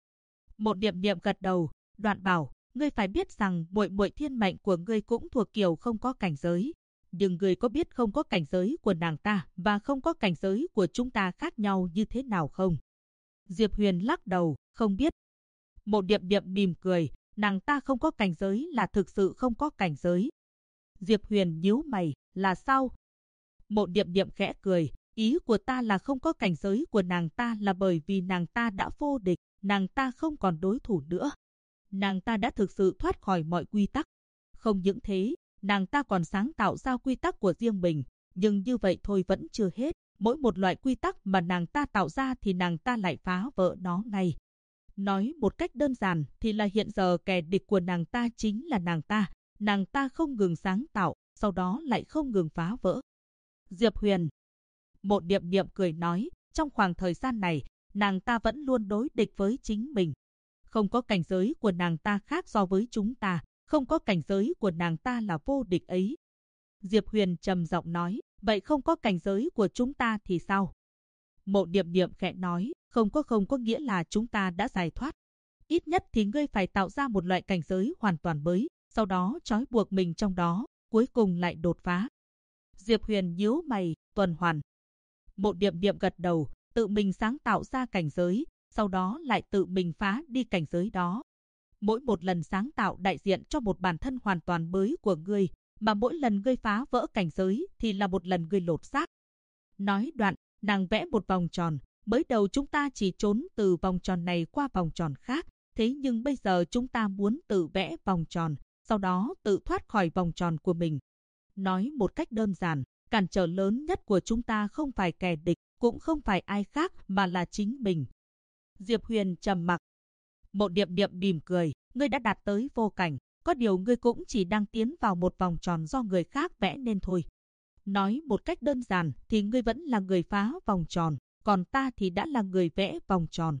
[SPEAKER 1] Một Điềm Điềm gật đầu, Đoạn bảo, ngươi phải biết rằng muội muội thiên mệnh của ngươi cũng thuộc kiểu không có cảnh giới. Nhưng ngươi có biết không có cảnh giới của nàng ta và không có cảnh giới của chúng ta khác nhau như thế nào không? Diệp Huyền lắc đầu, không biết. Một Điềm Điềm mỉm cười, nàng ta không có cảnh giới là thực sự không có cảnh giới. Diệp Huyền nhíu mày, là sao? Một Điềm Điềm khẽ cười, ý của ta là không có cảnh giới của nàng ta là bởi vì nàng ta đã vô địch, nàng ta không còn đối thủ nữa. Nàng ta đã thực sự thoát khỏi mọi quy tắc. Không những thế, nàng ta còn sáng tạo ra quy tắc của riêng mình, nhưng như vậy thôi vẫn chưa hết. Mỗi một loại quy tắc mà nàng ta tạo ra thì nàng ta lại phá vỡ nó ngay. Nói một cách đơn giản thì là hiện giờ kẻ địch của nàng ta chính là nàng ta. Nàng ta không ngừng sáng tạo, sau đó lại không ngừng phá vỡ. Diệp Huyền. Một Điềm Điềm cười nói, trong khoảng thời gian này, nàng ta vẫn luôn đối địch với chính mình. Không có cảnh giới của nàng ta khác so với chúng ta, không có cảnh giới của nàng ta là vô địch ấy. Diệp Huyền trầm giọng nói, vậy không có cảnh giới của chúng ta thì sao? Một Điềm Điềm khẽ nói, không có nghĩa là chúng ta đã giải thoát. Ít nhất thì ngươi phải tạo ra một loại cảnh giới hoàn toàn mới, sau đó trói buộc mình trong đó, cuối cùng lại đột phá. Diệp Huyền nhíu mày, tuần hoàn. Một Điềm Điềm gật đầu, tự mình sáng tạo ra cảnh giới, sau đó lại tự mình phá đi cảnh giới đó. Mỗi một lần sáng tạo đại diện cho một bản thân hoàn toàn mới của ngươi, mà mỗi lần ngươi phá vỡ cảnh giới thì là một lần ngươi lột xác. Nói đoạn, nàng vẽ một vòng tròn, mới đầu chúng ta chỉ trốn từ vòng tròn này qua vòng tròn khác, thế nhưng bây giờ chúng ta muốn tự vẽ vòng tròn, sau đó tự thoát khỏi vòng tròn của mình. Nói một cách đơn giản, cản trở lớn nhất của chúng ta không phải kẻ địch, cũng không phải ai khác mà là chính mình. Diệp Huyền trầm mặc. Một Điềm Điềm mỉm cười, ngươi đã đạt tới vô cảnh, có điều ngươi cũng chỉ đang tiến vào một vòng tròn do người khác vẽ nên thôi. Nói một cách đơn giản thì ngươi vẫn là người phá vòng tròn, còn ta thì đã là người vẽ vòng tròn.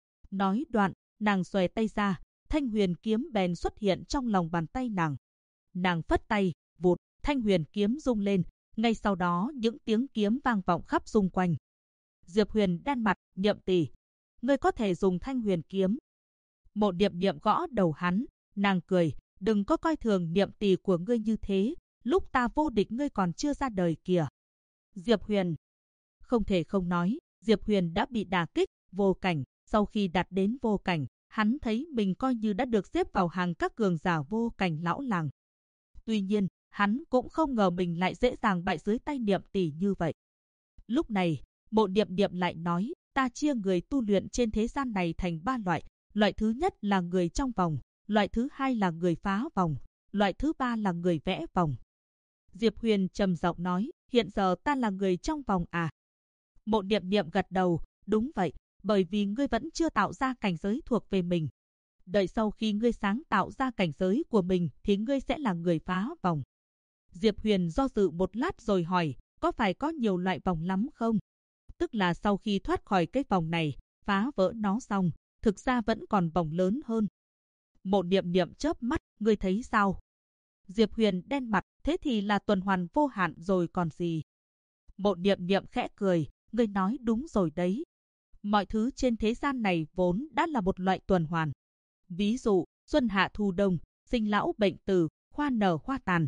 [SPEAKER 1] Nói đoạn, nàng xòe tay ra, Thanh Huyền kiếm bèn xuất hiện trong lòng bàn tay nàng. Nàng phất tay, vụt, Thanh Huyền kiếm rung lên, ngay sau đó những tiếng kiếm vang vọng khắp xung quanh. Diệp Huyền đen mặt, Niệm tỷ, ngươi có thể dùng Thanh Huyền kiếm. Một Điềm Điềm gõ đầu hắn, nàng cười, đừng có coi thường Niệm tỷ của ngươi như thế, lúc ta vô địch ngươi còn chưa ra đời kìa. Diệp Huyền. Không thể không nói, Diệp Huyền đã bị đả kích, vô cảnh, sau khi đạt đến vô cảnh, hắn thấy mình coi như đã được xếp vào hàng các cường giả vô cảnh lão làng. Tuy nhiên, hắn cũng không ngờ mình lại dễ dàng bại dưới tay Niệm tỷ như vậy. Lúc này, Một Điềm Điềm lại nói, ta chia người tu luyện trên thế gian này thành 3 loại. Loại thứ nhất là người trong vòng, loại thứ hai là người phá vòng, loại thứ ba là người vẽ vòng. Diệp Huyền trầm giọng nói, hiện giờ ta là người trong vòng à? Một Điềm Điềm gật đầu, đúng vậy, bởi vì ngươi vẫn chưa tạo ra cảnh giới thuộc về mình. Đợi sau khi ngươi sáng tạo ra cảnh giới của mình thì ngươi sẽ là người phá vòng. Diệp Huyền do dự một lát rồi hỏi, có phải có nhiều loại vòng lắm không? Tức là sau khi thoát khỏi cái vòng này, phá vỡ nó xong, thực ra vẫn còn vòng lớn hơn. Một Điềm Điềm chớp mắt, ngươi thấy sao? Diệp Huyền đen mặt, thế thì là tuần hoàn vô hạn rồi còn gì? Một Điềm Điềm khẽ cười, ngươi nói đúng rồi đấy. Mọi thứ trên thế gian này vốn đã là một loại tuần hoàn. Ví dụ, xuân hạ thu đông, sinh lão bệnh tử, hoa nở hoa tàn.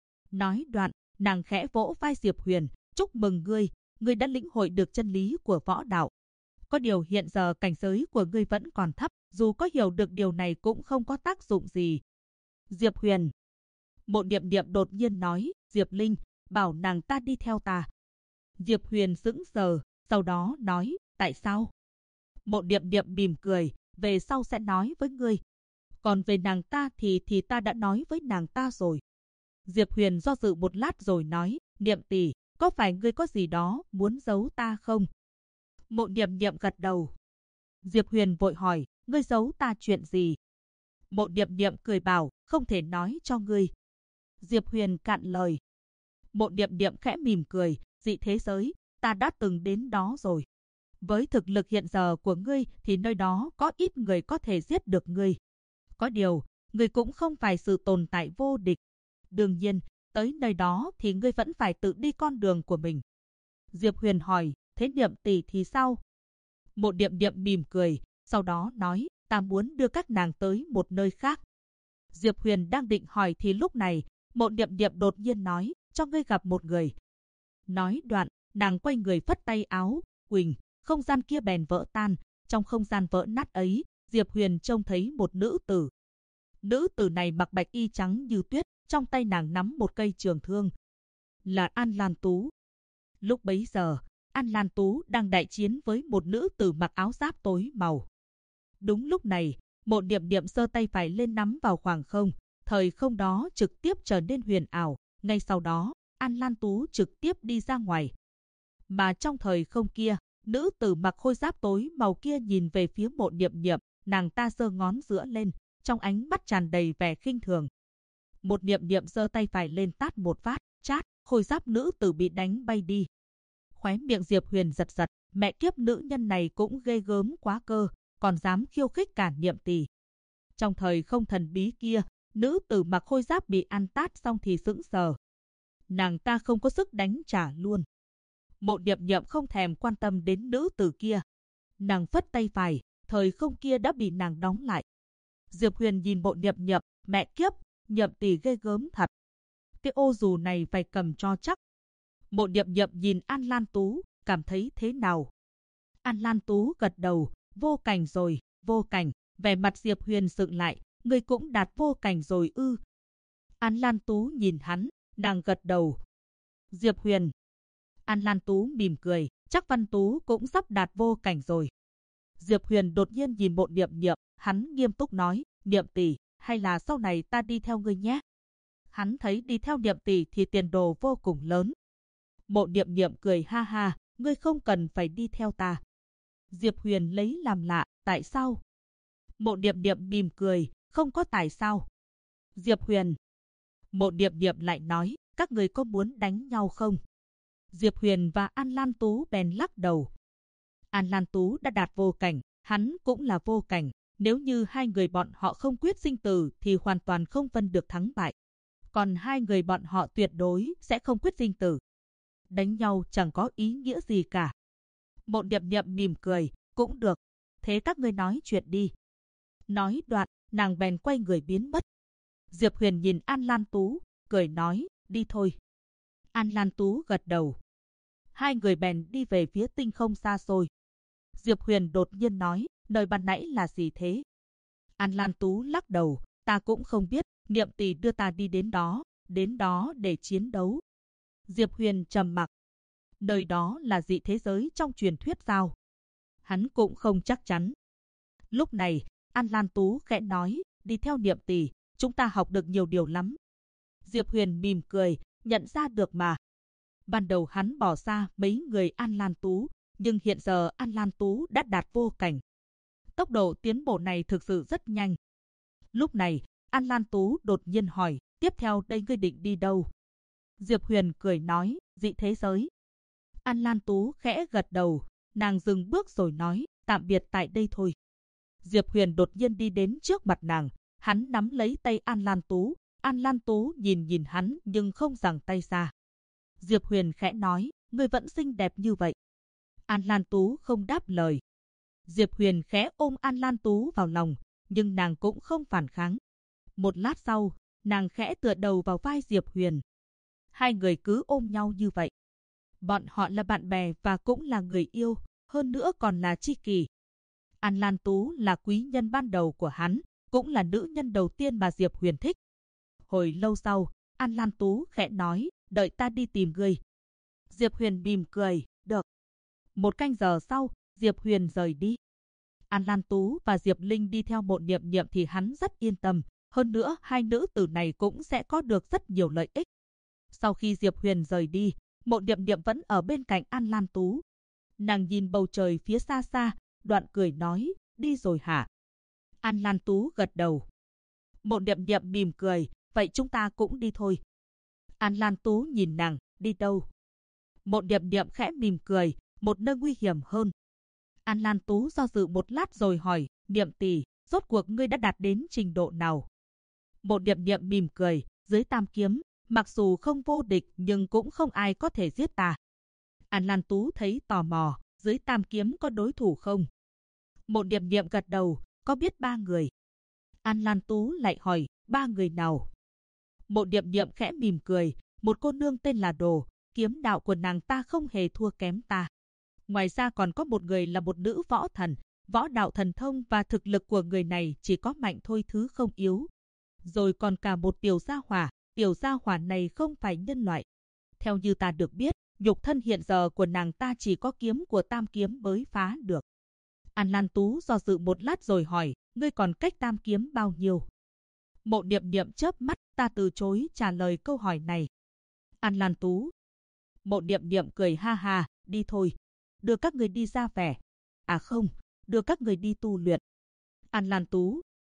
[SPEAKER 1] Nói đoạn, nàng khẽ vỗ vai Diệp Huyền, chúc mừng ngươi đã lĩnh hội được chân lý của võ đạo. Có điều hiện giờ cảnh giới của ngươi vẫn còn thấp, dù có hiểu được điều này cũng không có tác dụng gì. Diệp Huyền. Một Điềm Điềm đột nhiên nói, Diệp Linh, bảo nàng ta đi theo ta. Diệp Huyền sững sờ, sau đó nói, tại sao? Một Điềm Điềm mỉm cười, về sau sẽ nói với ngươi. Còn về nàng ta thì ta đã nói với nàng ta rồi. Diệp Huyền do dự một lát rồi nói, Niệm tỷ, có phải ngươi có gì đó muốn giấu ta không? Một Điềm Điềm gật đầu. Diệp Huyền vội hỏi, ngươi giấu ta chuyện gì? Một Điềm Điềm cười bảo, không thể nói cho ngươi. Diệp Huyền cạn lời. Một Điềm Điềm khẽ mỉm cười, dị thế giới, ta đã từng đến đó rồi. Với thực lực hiện giờ của ngươi thì nơi đó có ít người có thể giết được ngươi. Có điều, ngươi cũng không phải sự tồn tại vô địch. Đương nhiên, tới nơi đó thì ngươi vẫn phải tự đi con đường của mình. Diệp Huyền hỏi, thế Niệm tỷ thì sao? Một Điềm Điềm mỉm cười, sau đó nói, ta muốn đưa các nàng tới một nơi khác. Diệp Huyền đang định hỏi thì lúc này, Mộ Niệm Niệm đột nhiên nói, cho ngươi gặp một người. Nói đoạn, nàng quay người phất tay áo, huỳnh, không gian kia bèn vỡ tan. Trong không gian vỡ nát ấy, Diệp Huyền trông thấy một nữ tử. Nữ tử này mặc bạch y trắng như tuyết, trong tay nàng nắm một cây trường thương. Là An Lan Tú. Lúc bấy giờ, An Lan Tú đang đại chiến với một nữ tử mặc áo giáp tối màu. Đúng lúc này, Mộ Niệm Niệm giơ tay phải lên nắm vào khoảng không, thời không đó trực tiếp trở nên huyền ảo. Ngay sau đó, An Lan Tú trực tiếp đi ra ngoài. Mà trong thời không kia, nữ tử mặc khôi giáp tối màu kia nhìn về phía Mộ Niệm Niệm, nàng ta giơ ngón giữa lên, trong ánh mắt tràn đầy vẻ khinh thường. Mộ Niệm Niệm giơ tay phải lên tát một phát, chát, khôi giáp nữ tử bị đánh bay đi. Khóe miệng Diệp Huyền giật giật, mẹ kiếp, nữ nhân này cũng ghê gớm quá cơ, còn dám khiêu khích cả Niệm tỷ. Trong thời không thần bí kia, nữ tử mặc khôi giáp bị ăn tát xong thì sững sờ. Nàng ta không có sức đánh trả luôn. Mộ Niệm Niệm không thèm quan tâm đến nữ tử kia. Nàng phất tay phải, thời không kia đã bị nàng đóng lại. Diệp Huyền nhìn Mộ Niệm Niệm, mẹ kiếp, Niệm tỷ ghê gớm thật. Cái ô dù này phải cầm cho chắc. Mộ Niệm Niệm nhìn An Lan Tú, cảm thấy thế nào? An Lan Tú gật đầu, vô cảnh rồi, vô cảnh. Vẻ mặt Diệp Huyền sượng lại, ngươi cũng đạt vô cảnh rồi ư? An Lan Tú nhìn hắn, nàng gật đầu. Diệp Huyền. An Lan Tú mỉm cười, chắc Văn Tú cũng sắp đạt vô cảnh rồi. Diệp Huyền đột nhiên nhìn Mộ Niệm Niệm, hắn nghiêm túc nói, Niệm tỷ, hay là sau này ta đi theo ngươi nhé? Hắn thấy đi theo Niệm tỷ thì tiền đồ vô cùng lớn. Mộ Niệm Niệm cười ha ha, ngươi không cần phải đi theo ta. Diệp Huyền lấy làm lạ, tại sao? Mộ Niệm Niệm mỉm cười, không có tại sao. Diệp Huyền. Mộ Niệm Niệm lại nói, các người có muốn đánh nhau không? Diệp Huyền và An Lan Tú bèn lắc đầu. An Lan Tú đã đạt vô cảnh, hắn cũng là vô cảnh. Nếu như hai người bọn họ không quyết sinh tử thì hoàn toàn không phân được thắng bại. Còn hai người bọn họ tuyệt đối sẽ không quyết sinh tử. Đánh nhau chẳng có ý nghĩa gì cả. Mộ Niệm Niệm mỉm cười, cũng được. Thế các ngươi nói chuyện đi. Nói đoạn, nàng bèn quay người biến mất. Diệp Huyền nhìn An Lan Tú, cười nói, đi thôi. An Lan Tú gật đầu. Hai người bèn đi về phía tinh không xa xôi. Diệp Huyền đột nhiên nói, nơi ban nãy là gì thế? An Lan Tú lắc đầu, ta cũng không biết, Niệm tỷ đưa ta đi đến đó để chiến đấu. Diệp Huyền trầm mặc. Nơi đó là dị thế giới trong truyền thuyết sao? Hắn cũng không chắc chắn. Lúc này, An Lan Tú khẽ nói, đi theo Niệm tỷ, chúng ta học được nhiều điều lắm. Diệp Huyền mỉm cười, nhận ra được mà. Ban đầu hắn bỏ xa mấy người An Lan Tú, nhưng hiện giờ An Lan Tú đã đạt vô cảnh. Tốc độ tiến bộ này thực sự rất nhanh. Lúc này, An Lan Tú đột nhiên hỏi, tiếp theo đây ngươi định đi đâu? Diệp Huyền cười nói, dị thế giới. An Lan Tú khẽ gật đầu, nàng dừng bước rồi nói, tạm biệt tại đây thôi. Diệp Huyền đột nhiên đi đến trước mặt nàng, hắn nắm lấy tay An Lan Tú. An Lan Tú nhìn hắn nhưng không giằng tay ra. Diệp Huyền khẽ nói, ngươi vẫn xinh đẹp như vậy. An Lan Tú không đáp lời. Diệp Huyền khẽ ôm An Lan Tú vào lòng, nhưng nàng cũng không phản kháng. Một lát sau, nàng khẽ tựa đầu vào vai Diệp Huyền. Hai người cứ ôm nhau như vậy. Bọn họ là bạn bè và cũng là người yêu, hơn nữa còn là tri kỷ. An Lan Tú là quý nhân ban đầu của hắn, cũng là nữ nhân đầu tiên mà Diệp Huyền thích. Hồi lâu sau, An Lan Tú khẽ nói, đợi ta đi tìm ngươi. Diệp Huyền mỉm cười, được. Một canh giờ sau, Diệp Huyền rời đi. An Lan Tú và Diệp Linh đi theo Mộ Niệm Niệm thì hắn rất yên tâm. Hơn nữa, hai nữ tử này cũng sẽ có được rất nhiều lợi ích. Sau khi Diệp Huyền rời đi, Mộ Niệm Niệm vẫn ở bên cạnh An Lan Tú. Nàng nhìn bầu trời phía xa xa, đoạn cười nói, đi rồi hả? An Lan Tú gật đầu. Mộ Niệm Niệm mỉm cười, vậy chúng ta cũng đi thôi. An Lan Tú nhìn nàng, đi đâu? Mộ Niệm Niệm khẽ mỉm cười, một nơi nguy hiểm hơn. An Lan Tú do dự một lát rồi hỏi, Niệm tỷ, rốt cuộc ngươi đã đạt đến trình độ nào? Mộ Niệm Niệm mỉm cười, dưới tam kiếm, mặc dù không vô địch nhưng cũng không ai có thể giết ta. An Lan Tú thấy tò mò, dưới tam kiếm có đối thủ không? Mộ Niệm Niệm gật đầu, có biết 3 người. An Lan Tú lại hỏi, 3 người nào? Mộ Điềm Điềm khẽ mỉm cười, một cô nương tên là Đồ, kiếm đạo của nàng ta không hề thua kém ta. Ngoài ra còn có một người là một nữ võ thần, võ đạo thần thông và thực lực của người này chỉ có mạnh thôi thứ không yếu. Rồi còn cả một tiểu gia hỏa này không phải nhân loại. Theo như ta được biết, nhục thân hiện giờ của nàng ta chỉ có kiếm của Tam Kiếm mới phá được. An Lan Tú do dự một lát rồi hỏi, ngươi còn cách Tam Kiếm bao nhiêu? Mộ Điềm Điềm chớp mắt, ta từ chối trả lời câu hỏi này. An Lan Tú. Mộ Điềm Điềm cười ha ha, đi thôi. Đưa các người đi ra vẻ. À không, đưa các người đi tu luyện. An Lan Tú.